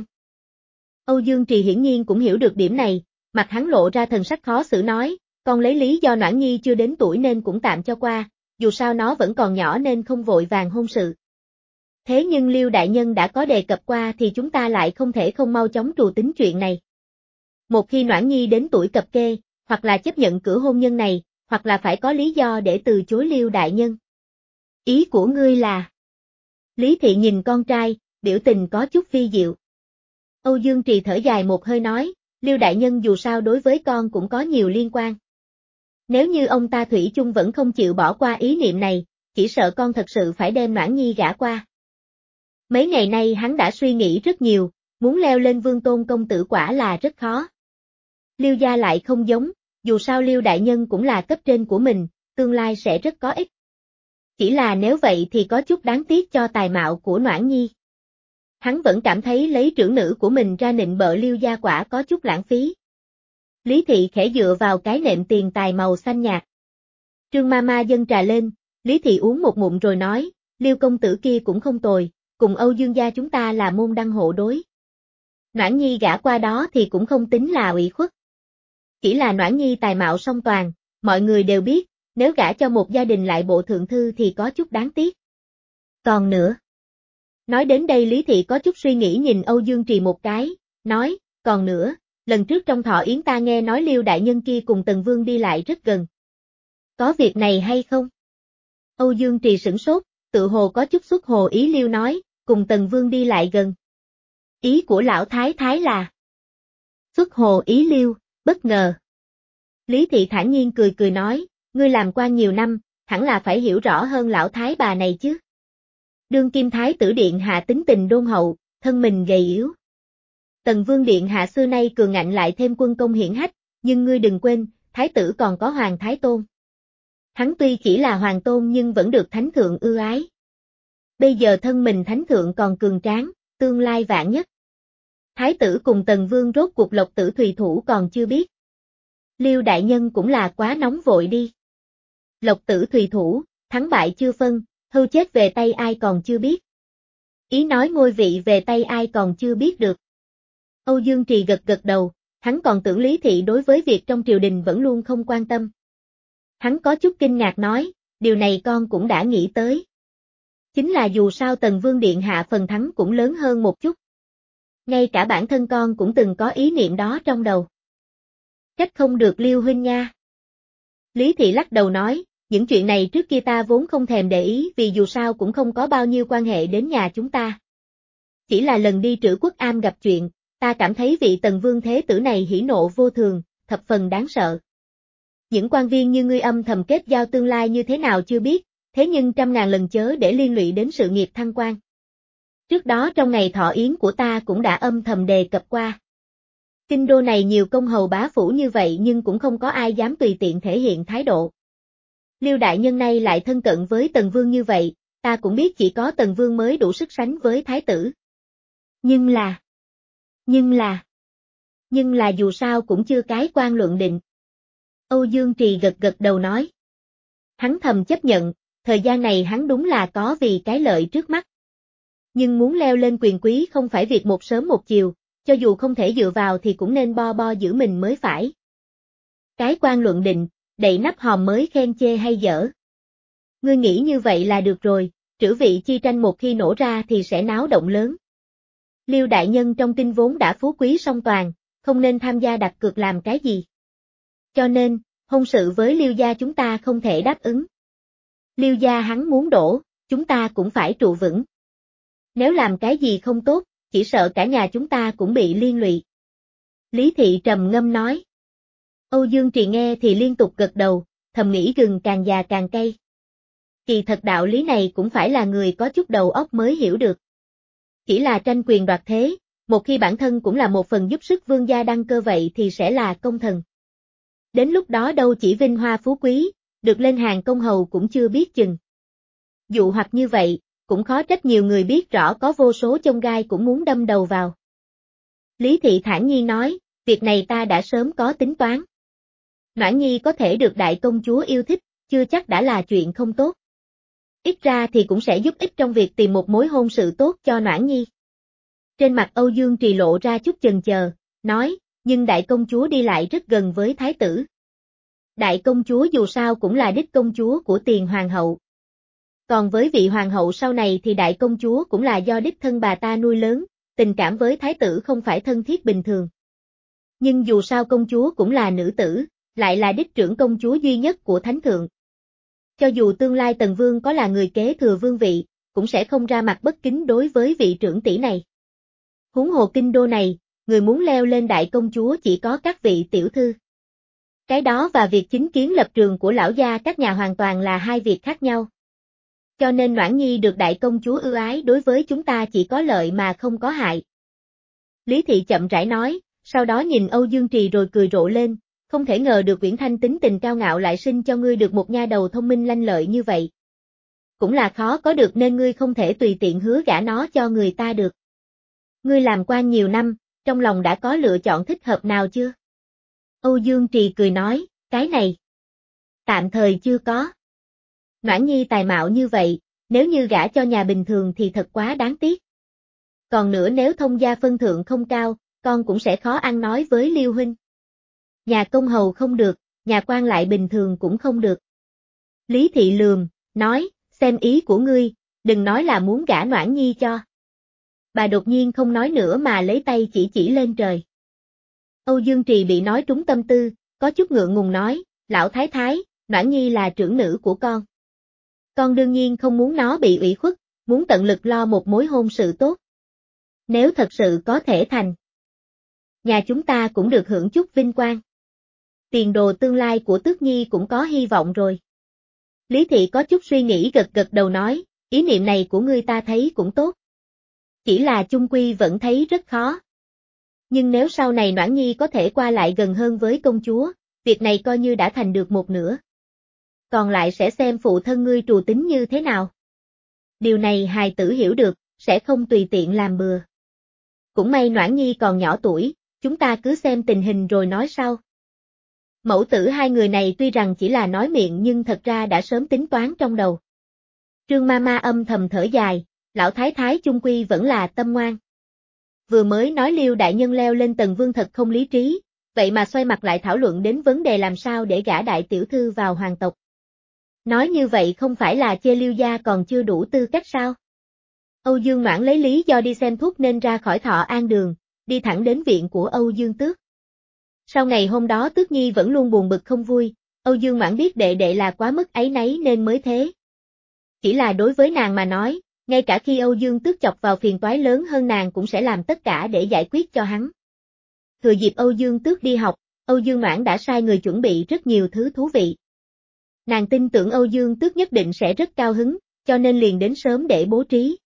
Âu Dương Trì hiển nhiên cũng hiểu được điểm này, mặt hắn lộ ra thần sắc khó xử nói, con lấy lý do Noãn Nhi chưa đến tuổi nên cũng tạm cho qua, dù sao nó vẫn còn nhỏ nên không vội vàng hôn sự. Thế nhưng Liêu đại nhân đã có đề cập qua thì chúng ta lại không thể không mau chóng trù tính chuyện này. Một khi Noãn Nhi đến tuổi cập kê, hoặc là chấp nhận cử hôn nhân này, hoặc là phải có lý do để từ chối Liêu đại nhân. Ý của ngươi là? Lý Thị nhìn con trai, biểu tình có chút phi diệu. Âu Dương Trì thở dài một hơi nói, Liêu đại nhân dù sao đối với con cũng có nhiều liên quan. Nếu như ông ta thủy chung vẫn không chịu bỏ qua ý niệm này, chỉ sợ con thật sự phải đem Noãn Nhi gả qua. Mấy ngày nay hắn đã suy nghĩ rất nhiều, muốn leo lên vương tôn công tử quả là rất khó. Liêu gia lại không giống, dù sao Liêu đại nhân cũng là cấp trên của mình, tương lai sẽ rất có ích. Chỉ là nếu vậy thì có chút đáng tiếc cho tài mạo của Noãn Nhi. Hắn vẫn cảm thấy lấy trưởng nữ của mình ra nịnh bợ Liêu gia quả có chút lãng phí. Lý Thị khẽ dựa vào cái nệm tiền tài màu xanh nhạt. Trương Mama dâng trà lên, Lý Thị uống một ngụm rồi nói, Liêu công tử kia cũng không tồi, cùng Âu Dương gia chúng ta là môn đăng hộ đối. Noãn Nhi gả qua đó thì cũng không tính là ủy khuất. Chỉ là Noãn Nhi tài mạo song toàn, mọi người đều biết, nếu gả cho một gia đình lại bộ thượng thư thì có chút đáng tiếc. Còn nữa. Nói đến đây Lý Thị có chút suy nghĩ nhìn Âu Dương Trì một cái, nói, còn nữa, lần trước trong thọ yến ta nghe nói Liêu đại nhân kia cùng Tần Vương đi lại rất gần. Có việc này hay không? Âu Dương Trì sửng sốt, tự hồ có chút xuất hồ ý Liêu nói, cùng Tần Vương đi lại gần. Ý của lão thái thái là xuất hồ ý Liêu, bất ngờ. Lý Thị thản nhiên cười cười nói, ngươi làm quan nhiều năm, hẳn là phải hiểu rõ hơn lão thái bà này chứ. Đương kim thái tử điện hạ tính tình đôn hậu, thân mình gầy yếu. Tần Vương điện hạ xưa nay cường ngạnh lại thêm quân công hiển hách, nhưng ngươi đừng quên, thái tử còn có hoàng thái tôn. Hắn tuy chỉ là hoàng tôn nhưng vẫn được thánh thượng ưu ái. Bây giờ thân mình thánh thượng còn cường tráng, tương lai vạn nhất. Thái tử cùng Tần Vương rốt cuộc Lộc Tử Thùy thủ còn chưa biết. Liêu đại nhân cũng là quá nóng vội đi. Lộc Tử Thùy thủ, thắng bại chưa phân, hưu chết về tay ai còn chưa biết. Ý nói ngôi vị về tay ai còn chưa biết được. Âu Dương Trì gật gật đầu, hắn còn tưởng Lý Thị đối với việc trong triều đình vẫn luôn không quan tâm. Hắn có chút kinh ngạc nói, điều này con cũng đã nghĩ tới. Chính là dù sao Tần Vương điện hạ phần thắng cũng lớn hơn một chút. Ngay cả bản thân con cũng từng có ý niệm đó trong đầu. Trách không được Liêu huynh nha. Lý Thị lắc đầu nói, những chuyện này trước kia ta vốn không thèm để ý vì dù sao cũng không có bao nhiêu quan hệ đến nhà chúng ta. Chỉ là lần đi Trữ Quốc Am gặp chuyện, ta cảm thấy vị Tần Vương thế tử này hỉ nộ vô thường, thập phần đáng sợ. Những quan viên như ngươi âm thầm kết giao tương lai như thế nào chưa biết, thế nhưng trăm ngàn lần chớ để liên lụy đến sự nghiệp thăng quan. Trước đó trong ngày thọ yến của ta cũng đã âm thầm đề cập qua. Kinh đô này nhiều công hầu bá phủ như vậy nhưng cũng không có ai dám tùy tiện thể hiện thái độ. Liêu đại nhân này lại thân cận với Tần Vương như vậy, ta cũng biết chỉ có Tần Vương mới đủ sức sánh với thái tử. Nhưng là... Nhưng là... Nhưng là dù sao cũng chưa cái quan luận định. Âu Dương Trì gật gật đầu nói. Hắn thầm chấp nhận, thời gian này hắn đúng là có vì cái lợi trước mắt. Nhưng muốn leo lên quyền quý không phải việc một sớm một chiều, cho dù không thể dựa vào thì cũng nên bo bo giữ mình mới phải. Cái quan luận định, đậy nắp hòm mới khen chê hay dở. Ngươi nghĩ như vậy là được rồi, trữ vị chi tranh một khi nổ ra thì sẽ náo động lớn. Liêu đại nhân trong kinh vốn đã phú quý song toàn, không nên tham gia đặt cược làm cái gì. Cho nên, hôn sự với Liêu gia chúng ta không thể đáp ứng. Liêu gia hắn muốn đổ, chúng ta cũng phải trụ vững. Nếu làm cái gì không tốt, chỉ sợ cả nhà chúng ta cũng bị liên lụy. Lý Thị trầm ngâm nói. Âu Dương Trì nghe thì liên tục gật đầu, thầm nghĩ gừng càng già càng cay. Kỳ thật đạo lý này cũng phải là người có chút đầu óc mới hiểu được. Chỉ là tranh quyền đoạt thế, một khi bản thân cũng là một phần giúp sức vương gia đăng cơ vậy thì sẽ là công thần. Đến lúc đó đâu chỉ vinh hoa phú quý, được lên hàng công hầu cũng chưa biết chừng. Dụ hoặc như vậy, cũng khó trách nhiều người biết rõ có vô số chông gai cũng muốn đâm đầu vào. Lý Thị thản nhiên nói, việc này ta đã sớm có tính toán. Noãn Nhi có thể được đại công chúa yêu thích, chưa chắc đã là chuyện không tốt. Ít ra thì cũng sẽ giúp ích trong việc tìm một mối hôn sự tốt cho Noãn Nhi. Trên mặt Âu Dương Trì lộ ra chút chần chờ, nói, nhưng đại công chúa đi lại rất gần với thái tử. Đại công chúa dù sao cũng là đích công chúa của tiền hoàng hậu. Còn với vị hoàng hậu sau này thì đại công chúa cũng là do đích thân bà ta nuôi lớn, tình cảm với thái tử không phải thân thiết bình thường. Nhưng dù sao công chúa cũng là nữ tử, lại là đích trưởng công chúa duy nhất của thánh thượng. Cho dù tương lai Tần Vương có là người kế thừa vương vị, cũng sẽ không ra mặt bất kính đối với vị trưởng tỷ này. Huống hồ kinh đô này, người muốn leo lên đại công chúa chỉ có các vị tiểu thư. Cái đó và việc chính kiến lập trường của lão gia các nhà hoàn toàn là hai việc khác nhau. Cho nên Noãn Nhi được đại công chúa ưu ái đối với chúng ta chỉ có lợi mà không có hại. Lý Thị chậm rãi nói, sau đó nhìn Âu Dương Trì rồi cười rộ lên, không thể ngờ được Uyển Thanh tính tình cao ngạo lại sinh cho ngươi được một nha đầu thông minh lanh lợi như vậy. Cũng là khó có được nên ngươi không thể tùy tiện hứa gả nó cho người ta được. Ngươi làm quan nhiều năm, trong lòng đã có lựa chọn thích hợp nào chưa? Âu Dương Trì cười nói, cái này. Tạm thời chưa có. Noãn Nhi tài mạo như vậy, nếu như gả cho nhà bình thường thì thật quá đáng tiếc. Còn nữa nếu thông gia phân thượng không cao, con cũng sẽ khó ăn nói với Liêu huynh. Nhà công hầu không được, nhà quan lại bình thường cũng không được. Lý Thị lườm, nói, xem ý của ngươi, đừng nói là muốn gả Noãn Nhi cho. Bà đột nhiên không nói nữa mà lấy tay chỉ chỉ lên trời. Âu Dương Trì bị nói trúng tâm tư, có chút ngượng ngùng nói, lão thái thái, Noãn Nhi là trưởng nữ của con. Con đương nhiên không muốn nó bị ủy khuất, muốn tận lực lo một mối hôn sự tốt. Nếu thật sự có thể thành, nhà chúng ta cũng được hưởng chút vinh quang. Tiền đồ tương lai của Tước Nhi cũng có hy vọng rồi. Lý Thị có chút suy nghĩ gật gật đầu nói, ý niệm này của ngươi ta thấy cũng tốt. Chỉ là chung quy vẫn thấy rất khó. Nhưng nếu sau này Noãn Nhi có thể qua lại gần hơn với công chúa, việc này coi như đã thành được một nửa. Còn lại sẽ xem phụ thân ngươi trù tính như thế nào. Điều này hài tử hiểu được, sẽ không tùy tiện làm bừa. Cũng may Noãn Nhi còn nhỏ tuổi, chúng ta cứ xem tình hình rồi nói sau. Mẫu tử hai người này tuy rằng chỉ là nói miệng nhưng thật ra đã sớm tính toán trong đầu. Trương Mama âm thầm thở dài, lão thái thái chung quy vẫn là tâm ngoan. Vừa mới nói Liêu đại nhân leo lên Tần Vương thật không lý trí, vậy mà xoay mặt lại thảo luận đến vấn đề làm sao để gả đại tiểu thư vào hoàng tộc. Nói như vậy không phải là chê Liêu gia còn chưa đủ tư cách sao? Âu Dương Noãn lấy lý do đi xem thuốc nên ra khỏi Thọ An Đường, đi thẳng đến viện của Âu Dương Tước. Sau ngày hôm đó Tước Nhi vẫn luôn buồn bực không vui, Âu Dương Noãn biết đệ đệ là quá mức áy náy nên mới thế. Chỉ là đối với nàng mà nói, ngay cả khi Âu Dương Tước chọc vào phiền toái lớn hơn nàng cũng sẽ làm tất cả để giải quyết cho hắn. Thừa dịp Âu Dương Tước đi học, Âu Dương Noãn đã sai người chuẩn bị rất nhiều thứ thú vị. Nàng tin tưởng Âu Dương Tước nhất định sẽ rất cao hứng, cho nên liền đến sớm để bố trí.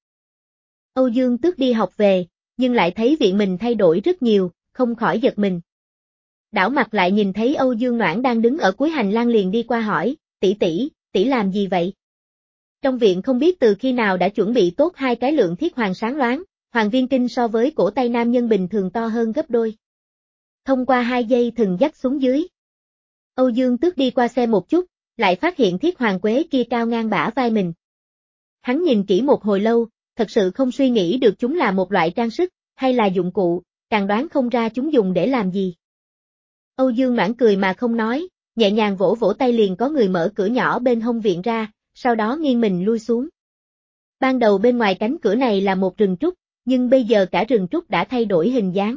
Âu Dương Tước đi học về, nhưng lại thấy viện mình thay đổi rất nhiều, không khỏi giật mình. Đảo mặt lại nhìn thấy Âu Dương Noãn đang đứng ở cuối hành lang liền đi qua hỏi, tỷ tỷ, tỷ làm gì vậy? Trong viện không biết từ khi nào đã chuẩn bị tốt hai cái lượng thiết hoàng sáng loáng, hoàng viên kinh so với cổ tay nam nhân bình thường to hơn gấp đôi. Thông qua hai dây thừng dắt xuống dưới. Âu Dương Tước đi qua xem một chút, lại phát hiện thiết hoàng quế kia cao ngang bả vai mình. Hắn nhìn kỹ một hồi lâu, thật sự không suy nghĩ được chúng là một loại trang sức, hay là dụng cụ, càng đoán không ra chúng dùng để làm gì. Âu Dương Noãn cười mà không nói, nhẹ nhàng vỗ vỗ tay liền có người mở cửa nhỏ bên hông viện ra, sau đó nghiêng mình lui xuống. Ban đầu bên ngoài cánh cửa này là một rừng trúc, nhưng bây giờ cả rừng trúc đã thay đổi hình dáng.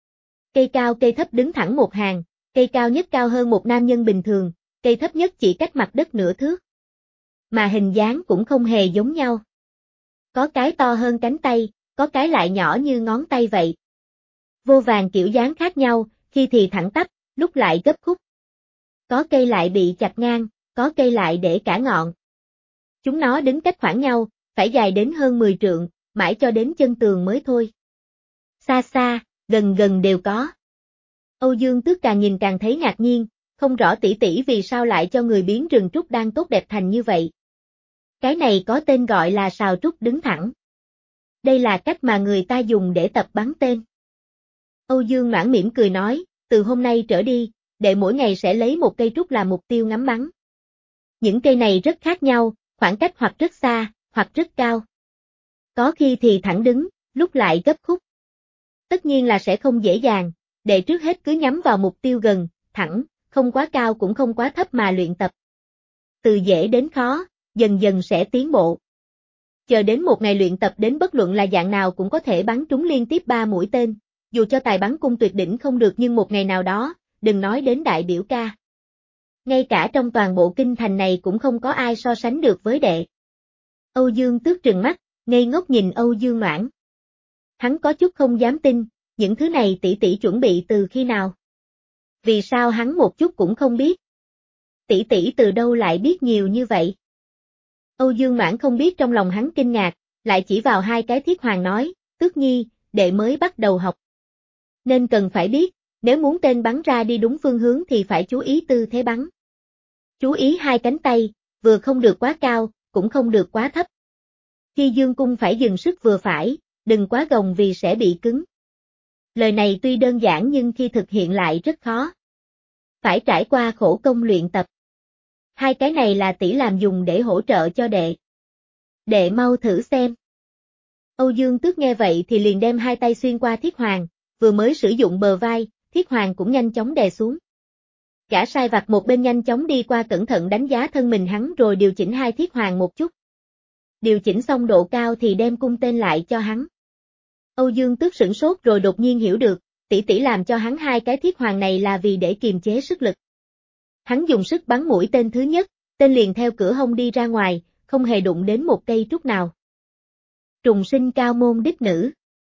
Cây cao cây thấp đứng thẳng một hàng, cây cao nhất cao hơn một nam nhân bình thường, cây thấp nhất chỉ cách mặt đất nửa thước. Mà hình dáng cũng không hề giống nhau. Có cái to hơn cánh tay, có cái lại nhỏ như ngón tay vậy. Vô vàn kiểu dáng khác nhau, khi thì thẳng tắp, lúc lại gấp khúc. Có cây lại bị chặt ngang, có cây lại để cả ngọn. Chúng nó đứng cách khoảng nhau, phải dài đến hơn mười trượng, mãi cho đến chân tường mới thôi. Xa xa, gần gần đều có. Âu Dương Tước càng nhìn càng thấy ngạc nhiên, không rõ tỷ tỷ vì sao lại cho người biến rừng trúc đang tốt đẹp thành như vậy. Cái này có tên gọi là sào trúc đứng thẳng. Đây là cách mà người ta dùng để tập bắn tên. Âu Dương Noãn mỉm cười nói, từ hôm nay trở đi, đệ mỗi ngày sẽ lấy một cây trúc làm mục tiêu ngắm bắn. Những cây này rất khác nhau, khoảng cách hoặc rất xa, hoặc rất cao. Có khi thì thẳng đứng, lúc lại gấp khúc. Tất nhiên là sẽ không dễ dàng, đệ trước hết cứ nhắm vào mục tiêu gần, thẳng, không quá cao cũng không quá thấp mà luyện tập. Từ dễ đến khó, dần dần sẽ tiến bộ. Chờ đến một ngày luyện tập đến bất luận là dạng nào cũng có thể bắn trúng liên tiếp ba mũi tên, dù cho tài bắn cung tuyệt đỉnh không được nhưng một ngày nào đó, đừng nói đến đại biểu ca. Ngay cả trong toàn bộ kinh thành này cũng không có ai so sánh được với đệ. Âu Dương Tước trừng mắt, ngây ngốc nhìn Âu Dương Noãn. Hắn có chút không dám tin, những thứ này tỷ tỷ chuẩn bị từ khi nào? Vì sao hắn một chút cũng không biết? Tỷ tỷ từ đâu lại biết nhiều như vậy? Âu Dương Noãn không biết trong lòng hắn kinh ngạc, lại chỉ vào hai cái thiết hoàng nói, Tước Nhi, đệ mới bắt đầu học. Nên cần phải biết, nếu muốn tên bắn ra đi đúng phương hướng thì phải chú ý tư thế bắn. Chú ý hai cánh tay, vừa không được quá cao, cũng không được quá thấp. Khi dương cung phải dừng sức vừa phải, đừng quá gồng vì sẽ bị cứng. Lời này tuy đơn giản nhưng khi thực hiện lại rất khó. Phải trải qua khổ công luyện tập. Hai cái này là tỷ làm dùng để hỗ trợ cho đệ. Đệ mau thử xem. Âu Dương Tước nghe vậy thì liền đem hai tay xuyên qua thiết hoàng, vừa mới sử dụng bờ vai, thiết hoàng cũng nhanh chóng đè xuống. Gã sai vặt một bên nhanh chóng đi qua cẩn thận đánh giá thân mình hắn rồi điều chỉnh hai thiết hoàng một chút. Điều chỉnh xong độ cao thì đem cung tên lại cho hắn. Âu Dương Tước sửng sốt rồi đột nhiên hiểu được, tỷ tỷ làm cho hắn hai cái thiết hoàng này là vì để kiềm chế sức lực. Hắn dùng sức bắn mũi tên thứ nhất, tên liền theo cửa hông đi ra ngoài, không hề đụng đến một cây trúc nào. Trùng sinh cao môn đích nữ.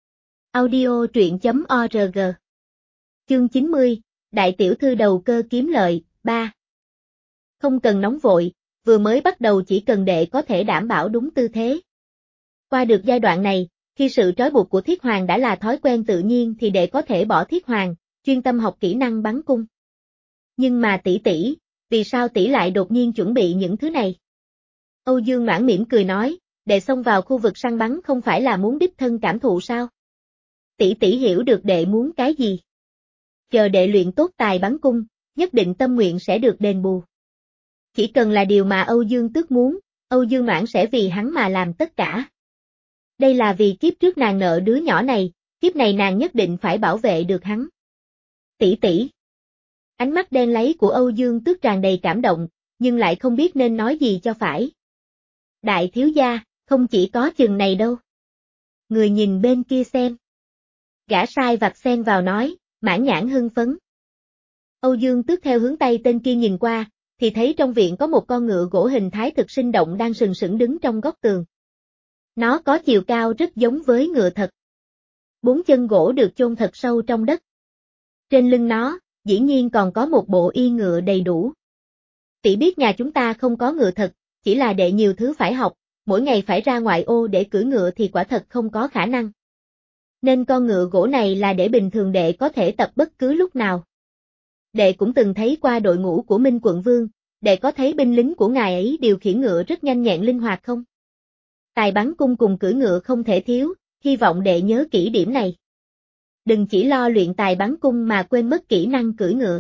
Audio truyện chấm org. Chương chín mươi, Đại tiểu thư đầu cơ kiếm lợi, ba. Không cần nóng vội, vừa mới bắt đầu chỉ cần đệ có thể đảm bảo đúng tư thế. Qua được giai đoạn này, khi sự trói buộc của thiết hoàng đã là thói quen tự nhiên thì đệ có thể bỏ thiết hoàng, chuyên tâm học kỹ năng bắn cung. Nhưng mà tỷ tỷ, vì sao tỷ lại đột nhiên chuẩn bị những thứ này? Âu Dương Noãn mỉm cười nói, đệ xông vào khu vực săn bắn không phải là muốn đích thân cảm thụ sao? Tỷ tỷ hiểu được đệ muốn cái gì? Chờ đệ luyện tốt tài bắn cung, nhất định tâm nguyện sẽ được đền bù. Chỉ cần là điều mà Âu Dương Tước muốn, Âu Dương Noãn sẽ vì hắn mà làm tất cả. Đây là vì kiếp trước nàng nợ đứa nhỏ này, kiếp này nàng nhất định phải bảo vệ được hắn. Tỷ tỷ. Ánh mắt đen láy của Âu Dương Tước tràn đầy cảm động, nhưng lại không biết nên nói gì cho phải. Đại thiếu gia, không chỉ có chừng này đâu. Người nhìn bên kia xem. Gã sai vặt xen vào nói, mãn nhãn hưng phấn. Âu Dương Tước theo hướng tay tên kia nhìn qua, thì thấy trong viện có một con ngựa gỗ hình thái thực sinh động đang sừng sững đứng trong góc tường. Nó có chiều cao rất giống với ngựa thật. Bốn chân gỗ được chôn thật sâu trong đất. Trên lưng nó, dĩ nhiên còn có một bộ y ngựa đầy đủ. Tỷ biết nhà chúng ta không có ngựa thật, chỉ là đệ nhiều thứ phải học, mỗi ngày phải ra ngoại ô để cưỡi ngựa thì quả thật không có khả năng. Nên con ngựa gỗ này là để bình thường đệ có thể tập bất cứ lúc nào. Đệ cũng từng thấy qua đội ngũ của Minh Quận Vương, đệ có thấy binh lính của ngài ấy điều khiển ngựa rất nhanh nhẹn linh hoạt không? Tài bắn cung cùng cưỡi ngựa không thể thiếu, hy vọng đệ nhớ kỹ điểm này. Đừng chỉ lo luyện tài bắn cung mà quên mất kỹ năng cưỡi ngựa.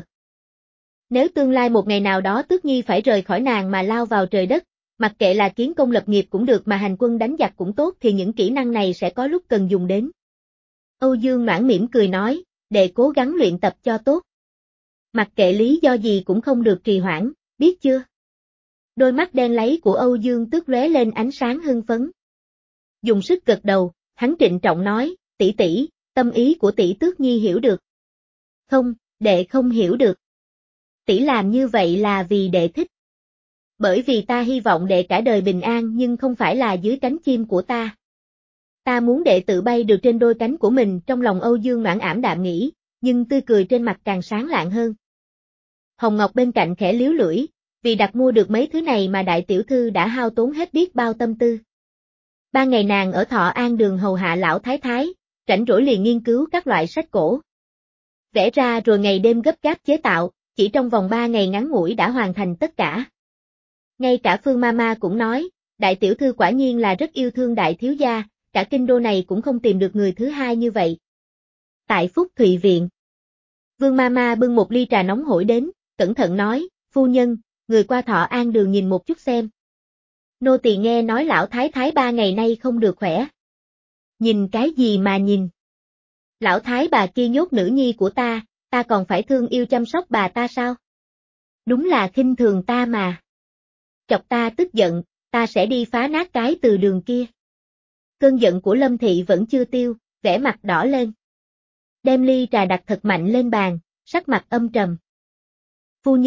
Nếu tương lai một ngày nào đó Tước Nhi phải rời khỏi nàng mà lao vào trời đất, mặc kệ là kiến công lập nghiệp cũng được mà hành quân đánh giặc cũng tốt thì những kỹ năng này sẽ có lúc cần dùng đến. Âu Dương Noãn mỉm cười nói, đệ cố gắng luyện tập cho tốt. Mặc kệ lý do gì cũng không được trì hoãn, biết chưa? Đôi mắt đen láy của Âu Dương Tước lóe lên ánh sáng hưng phấn. Dùng sức gật đầu, hắn trịnh trọng nói, tỷ tỷ, tâm ý của tỷ Tước Nhi hiểu được. Không, đệ không hiểu được. Tỷ làm như vậy là vì đệ thích. Bởi vì ta hy vọng đệ cả đời bình an nhưng không phải là dưới cánh chim của ta. Ta muốn đệ tự bay được trên đôi cánh của mình. Trong lòng Âu Dương Noãn ảm đạm nghĩ, nhưng tươi cười trên mặt càng sáng lạng hơn. Hồng Ngọc bên cạnh khẽ líu lưỡi, vì đặt mua được mấy thứ này mà đại tiểu thư đã hao tốn hết biết bao tâm tư. Ba ngày nàng ở Thọ An Đường hầu hạ lão thái thái, rảnh rỗi liền nghiên cứu các loại sách cổ. Vẽ ra rồi ngày đêm gấp gáp chế tạo, chỉ trong vòng ba ngày ngắn ngủi đã hoàn thành tất cả. Ngay cả Phương Mama cũng nói, đại tiểu thư quả nhiên là rất yêu thương đại thiếu gia, cả kinh đô này cũng không tìm được người thứ hai như vậy. Tại Phúc Thụy Viện, Vương Mama bưng một ly trà nóng hổi đến, cẩn thận nói, phu nhân, người qua Thọ An Đường nhìn một chút xem. Nô tỳ nghe nói lão thái thái ba ngày nay không được khỏe. Nhìn cái gì mà nhìn? Lão thái bà kia nhốt nữ nhi của ta, ta còn phải thương yêu chăm sóc bà ta sao? Đúng là khinh thường ta mà. Chọc ta tức giận, ta sẽ đi phá nát cái từ đường kia. Cơn giận của Lâm Thị vẫn chưa tiêu, vẻ mặt đỏ lên. Đem ly trà đặt thật mạnh lên bàn, sắc mặt âm trầm. Phu nhân,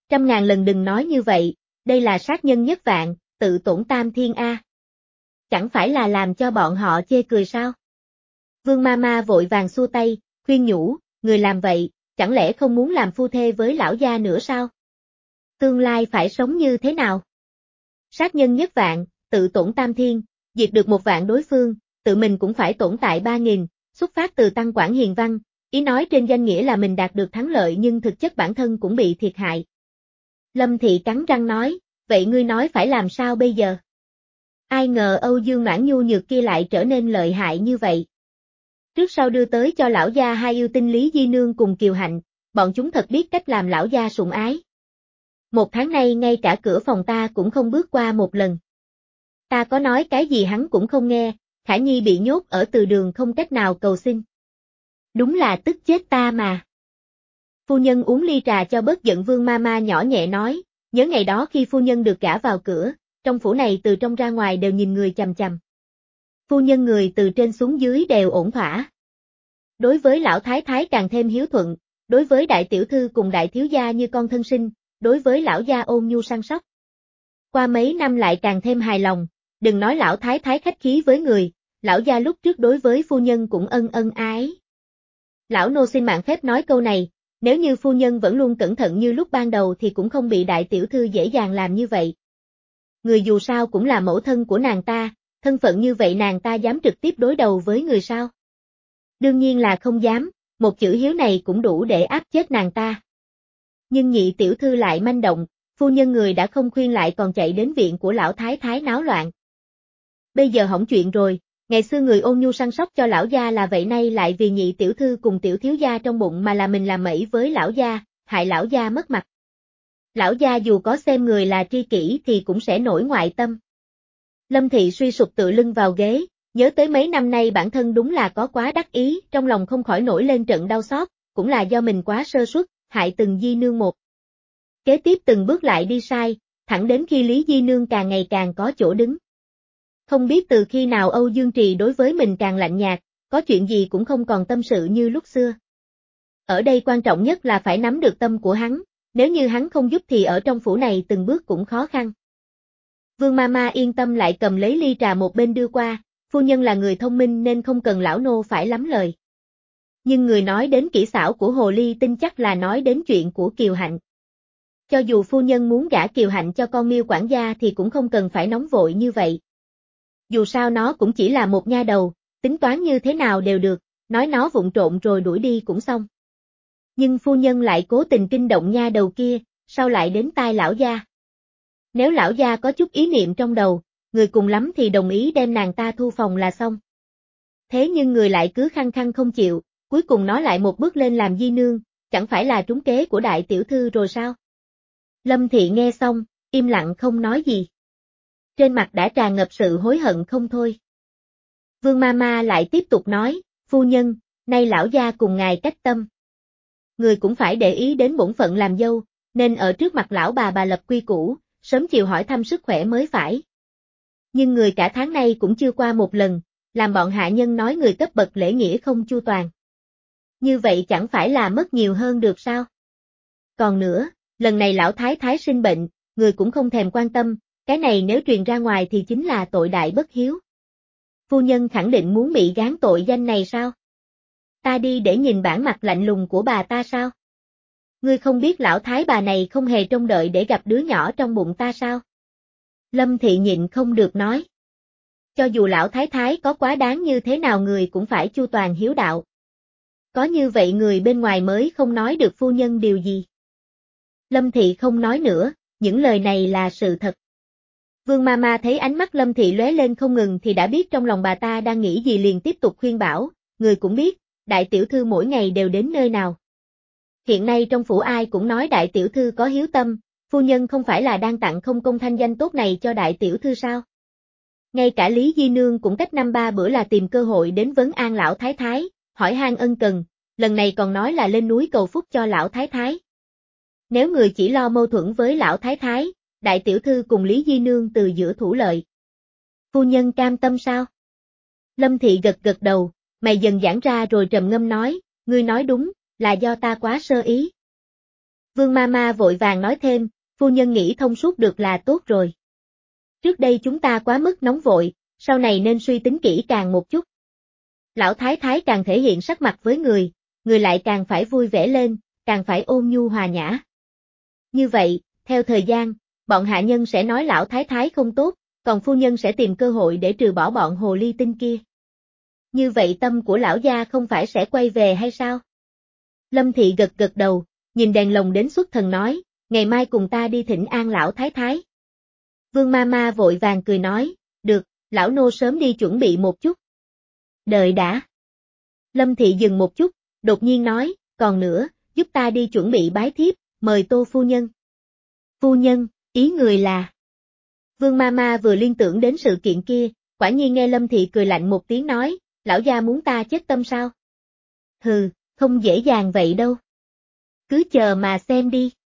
Trăm ngàn lần đừng nói như vậy, đây là sát nhân nhất vạn, tự tổn tam thiên a. Chẳng phải là làm cho bọn họ chê cười sao? Vương Mama vội vàng xua tay, khuyên nhủ, người làm vậy, chẳng lẽ không muốn làm phu thê với lão gia nữa sao? Tương lai phải sống như thế nào? Sát nhân nhất vạn, tự tổn tam thiên, diệt được một vạn đối phương, tự mình cũng phải tổn tại ba nghìn, xuất phát từ Tăng Quảng Hiền Văn, ý nói trên danh nghĩa là mình đạt được thắng lợi nhưng thực chất bản thân cũng bị thiệt hại. Lâm Thị cắn răng nói, vậy ngươi nói phải làm sao bây giờ? Ai ngờ Âu Dương Noãn nhu nhược kia lại trở nên lợi hại như vậy. Trước sau đưa tới cho lão gia hai yêu tinh Lý Di Nương cùng Kiều Hạnh, bọn chúng thật biết cách làm lão gia sủng ái. Một tháng nay ngay cả cửa phòng ta cũng không bước qua một lần. Ta có nói cái gì hắn cũng không nghe, Khả Nhi bị nhốt ở từ đường không cách nào cầu xin. Đúng là tức chết ta mà. Phu nhân uống ly trà cho bớt giận. Vương Mama nhỏ nhẹ nói, nhớ ngày đó khi phu nhân được gả vào cửa, trong phủ này từ trong ra ngoài đều nhìn người chằm chằm. Phu nhân người từ trên xuống dưới đều ổn thỏa. Đối với lão thái thái càng thêm hiếu thuận, đối với đại tiểu thư cùng đại thiếu gia như con thân sinh, đối với lão gia ôn nhu săn sóc. Qua mấy năm lại càng thêm hài lòng, đừng nói lão thái thái khách khí với người, lão gia lúc trước đối với phu nhân cũng ân ân ái. Lão nô xin mạng phép nói câu này, nếu như phu nhân vẫn luôn cẩn thận như lúc ban đầu thì cũng không bị đại tiểu thư dễ dàng làm như vậy. Người dù sao cũng là mẫu thân của nàng ta, thân phận như vậy nàng ta dám trực tiếp đối đầu với người sao? Đương nhiên là không dám, một chữ hiếu này cũng đủ để áp chết nàng ta. Nhưng nhị tiểu thư lại manh động, phu nhân người đã không khuyên lại còn chạy đến viện của lão thái thái náo loạn. Bây giờ hỏng chuyện rồi, ngày xưa người ôn nhu săn sóc cho lão gia là vậy nay lại vì nhị tiểu thư cùng tiểu thiếu gia trong bụng mà là mình làm mẩy với lão gia, hại lão gia mất mặt. Lão gia dù có xem người là tri kỷ thì cũng sẽ nổi ngoại tâm. Lâm Thị suy sụp tựa lưng vào ghế, nhớ tới mấy năm nay bản thân đúng là có quá đắc ý, trong lòng không khỏi nổi lên trận đau xót, cũng là do mình quá sơ suất, hại từng Di Nương một. Kế tiếp từng bước lại đi sai, thẳng đến khi Lý Di Nương càng ngày càng có chỗ đứng. Không biết từ khi nào Âu Dương Trì đối với mình càng lạnh nhạt, có chuyện gì cũng không còn tâm sự như lúc xưa. Ở đây quan trọng nhất là phải nắm được tâm của hắn, nếu như hắn không giúp thì ở trong phủ này từng bước cũng khó khăn. Vương Mama yên tâm lại cầm lấy ly trà một bên đưa qua, phu nhân là người thông minh nên không cần lão nô phải lắm lời. Nhưng người nói đến kỹ xảo của hồ ly tinh chắc là nói đến chuyện của Kiều Hạnh. Cho dù phu nhân muốn gả Kiều Hạnh cho con Miêu quản gia thì cũng không cần phải nóng vội như vậy. Dù sao nó cũng chỉ là một nha đầu, tính toán như thế nào đều được, nói nó vụng trộn rồi đuổi đi cũng xong. Nhưng phu nhân lại cố tình kinh động nha đầu kia, sao lại đến tai lão gia? Nếu lão gia có chút ý niệm trong đầu, người cùng lắm thì đồng ý đem nàng ta thu phòng là xong. Thế nhưng người lại cứ khăng khăng không chịu, cuối cùng nó lại một bước lên làm Di Nương, chẳng phải là trúng kế của đại tiểu thư rồi sao? Lâm Thị nghe xong, im lặng không nói gì. Trên mặt đã tràn ngập sự hối hận không thôi. Vương Mama lại tiếp tục nói, phu nhân, nay lão gia cùng ngài cách tâm. Người cũng phải để ý đến bổn phận làm dâu, nên ở trước mặt lão bà bà lập quy củ, sớm chiều hỏi thăm sức khỏe mới phải. Nhưng người cả tháng nay cũng chưa qua một lần, làm bọn hạ nhân nói người cấp bậc lễ nghĩa không chu toàn. Như vậy chẳng phải là mất nhiều hơn được sao? Còn nữa, lần này lão thái thái sinh bệnh, người cũng không thèm quan tâm, cái này nếu truyền ra ngoài thì chính là tội đại bất hiếu. Phu nhân khẳng định muốn bị gán tội danh này sao? Ta đi để nhìn bản mặt lạnh lùng của bà ta sao? Ngươi không biết lão thái bà này không hề trông đợi để gặp đứa nhỏ trong bụng ta sao? Lâm Thị nhịn không được nói. Cho dù lão thái thái có quá đáng như thế nào người cũng phải chu toàn hiếu đạo. Có như vậy người bên ngoài mới không nói được phu nhân điều gì. Lâm Thị không nói nữa, những lời này là sự thật. Vương Mama thấy ánh mắt Lâm Thị lóe lên không ngừng thì đã biết trong lòng bà ta đang nghĩ gì liền tiếp tục khuyên bảo, người cũng biết, đại tiểu thư mỗi ngày đều đến nơi nào. Hiện nay trong phủ ai cũng nói đại tiểu thư có hiếu tâm, phu nhân không phải là đang tặng không công thanh danh tốt này cho đại tiểu thư sao? Ngay cả Lý Di Nương cũng cách năm ba bữa là tìm cơ hội đến vấn an lão thái thái, hỏi han ân cần, lần này còn nói là lên núi cầu phúc cho lão thái thái. Nếu người chỉ lo mâu thuẫn với lão thái thái, đại tiểu thư cùng Lý Di Nương từ giữa thủ lợi. Phu nhân cam tâm sao? Lâm Thị gật gật đầu, mày dần giãn ra rồi trầm ngâm nói, ngươi nói đúng, là do ta quá sơ ý. Vương Mama vội vàng nói thêm, phu nhân nghĩ thông suốt được là tốt rồi. Trước đây chúng ta quá mức nóng vội, sau này nên suy tính kỹ càng một chút. Lão Thái Thái càng thể hiện sắc mặt với người, người lại càng phải vui vẻ lên, càng phải ôn nhu hòa nhã. Như vậy, theo thời gian, bọn hạ nhân sẽ nói Lão Thái Thái không tốt, còn phu nhân sẽ tìm cơ hội để trừ bỏ bọn hồ ly tinh kia. Như vậy tâm của lão gia không phải sẽ quay về hay sao? Lâm Thị gật gật đầu, nhìn đèn lồng đến xuất thần nói, ngày mai cùng ta đi thỉnh an Lão Thái Thái. Vương Mama vội vàng cười nói, được, lão nô sớm đi chuẩn bị một chút. Đợi đã. Lâm Thị dừng một chút, đột nhiên nói, còn nữa, giúp ta đi chuẩn bị bái thiếp, mời Tô phu nhân. Phu nhân, ý người là... Vương Mama vừa liên tưởng đến sự kiện kia, quả nhiên nghe Lâm Thị cười lạnh một tiếng nói, lão gia muốn ta chết tâm sao? Hừ, không dễ dàng vậy đâu. Cứ chờ mà xem đi.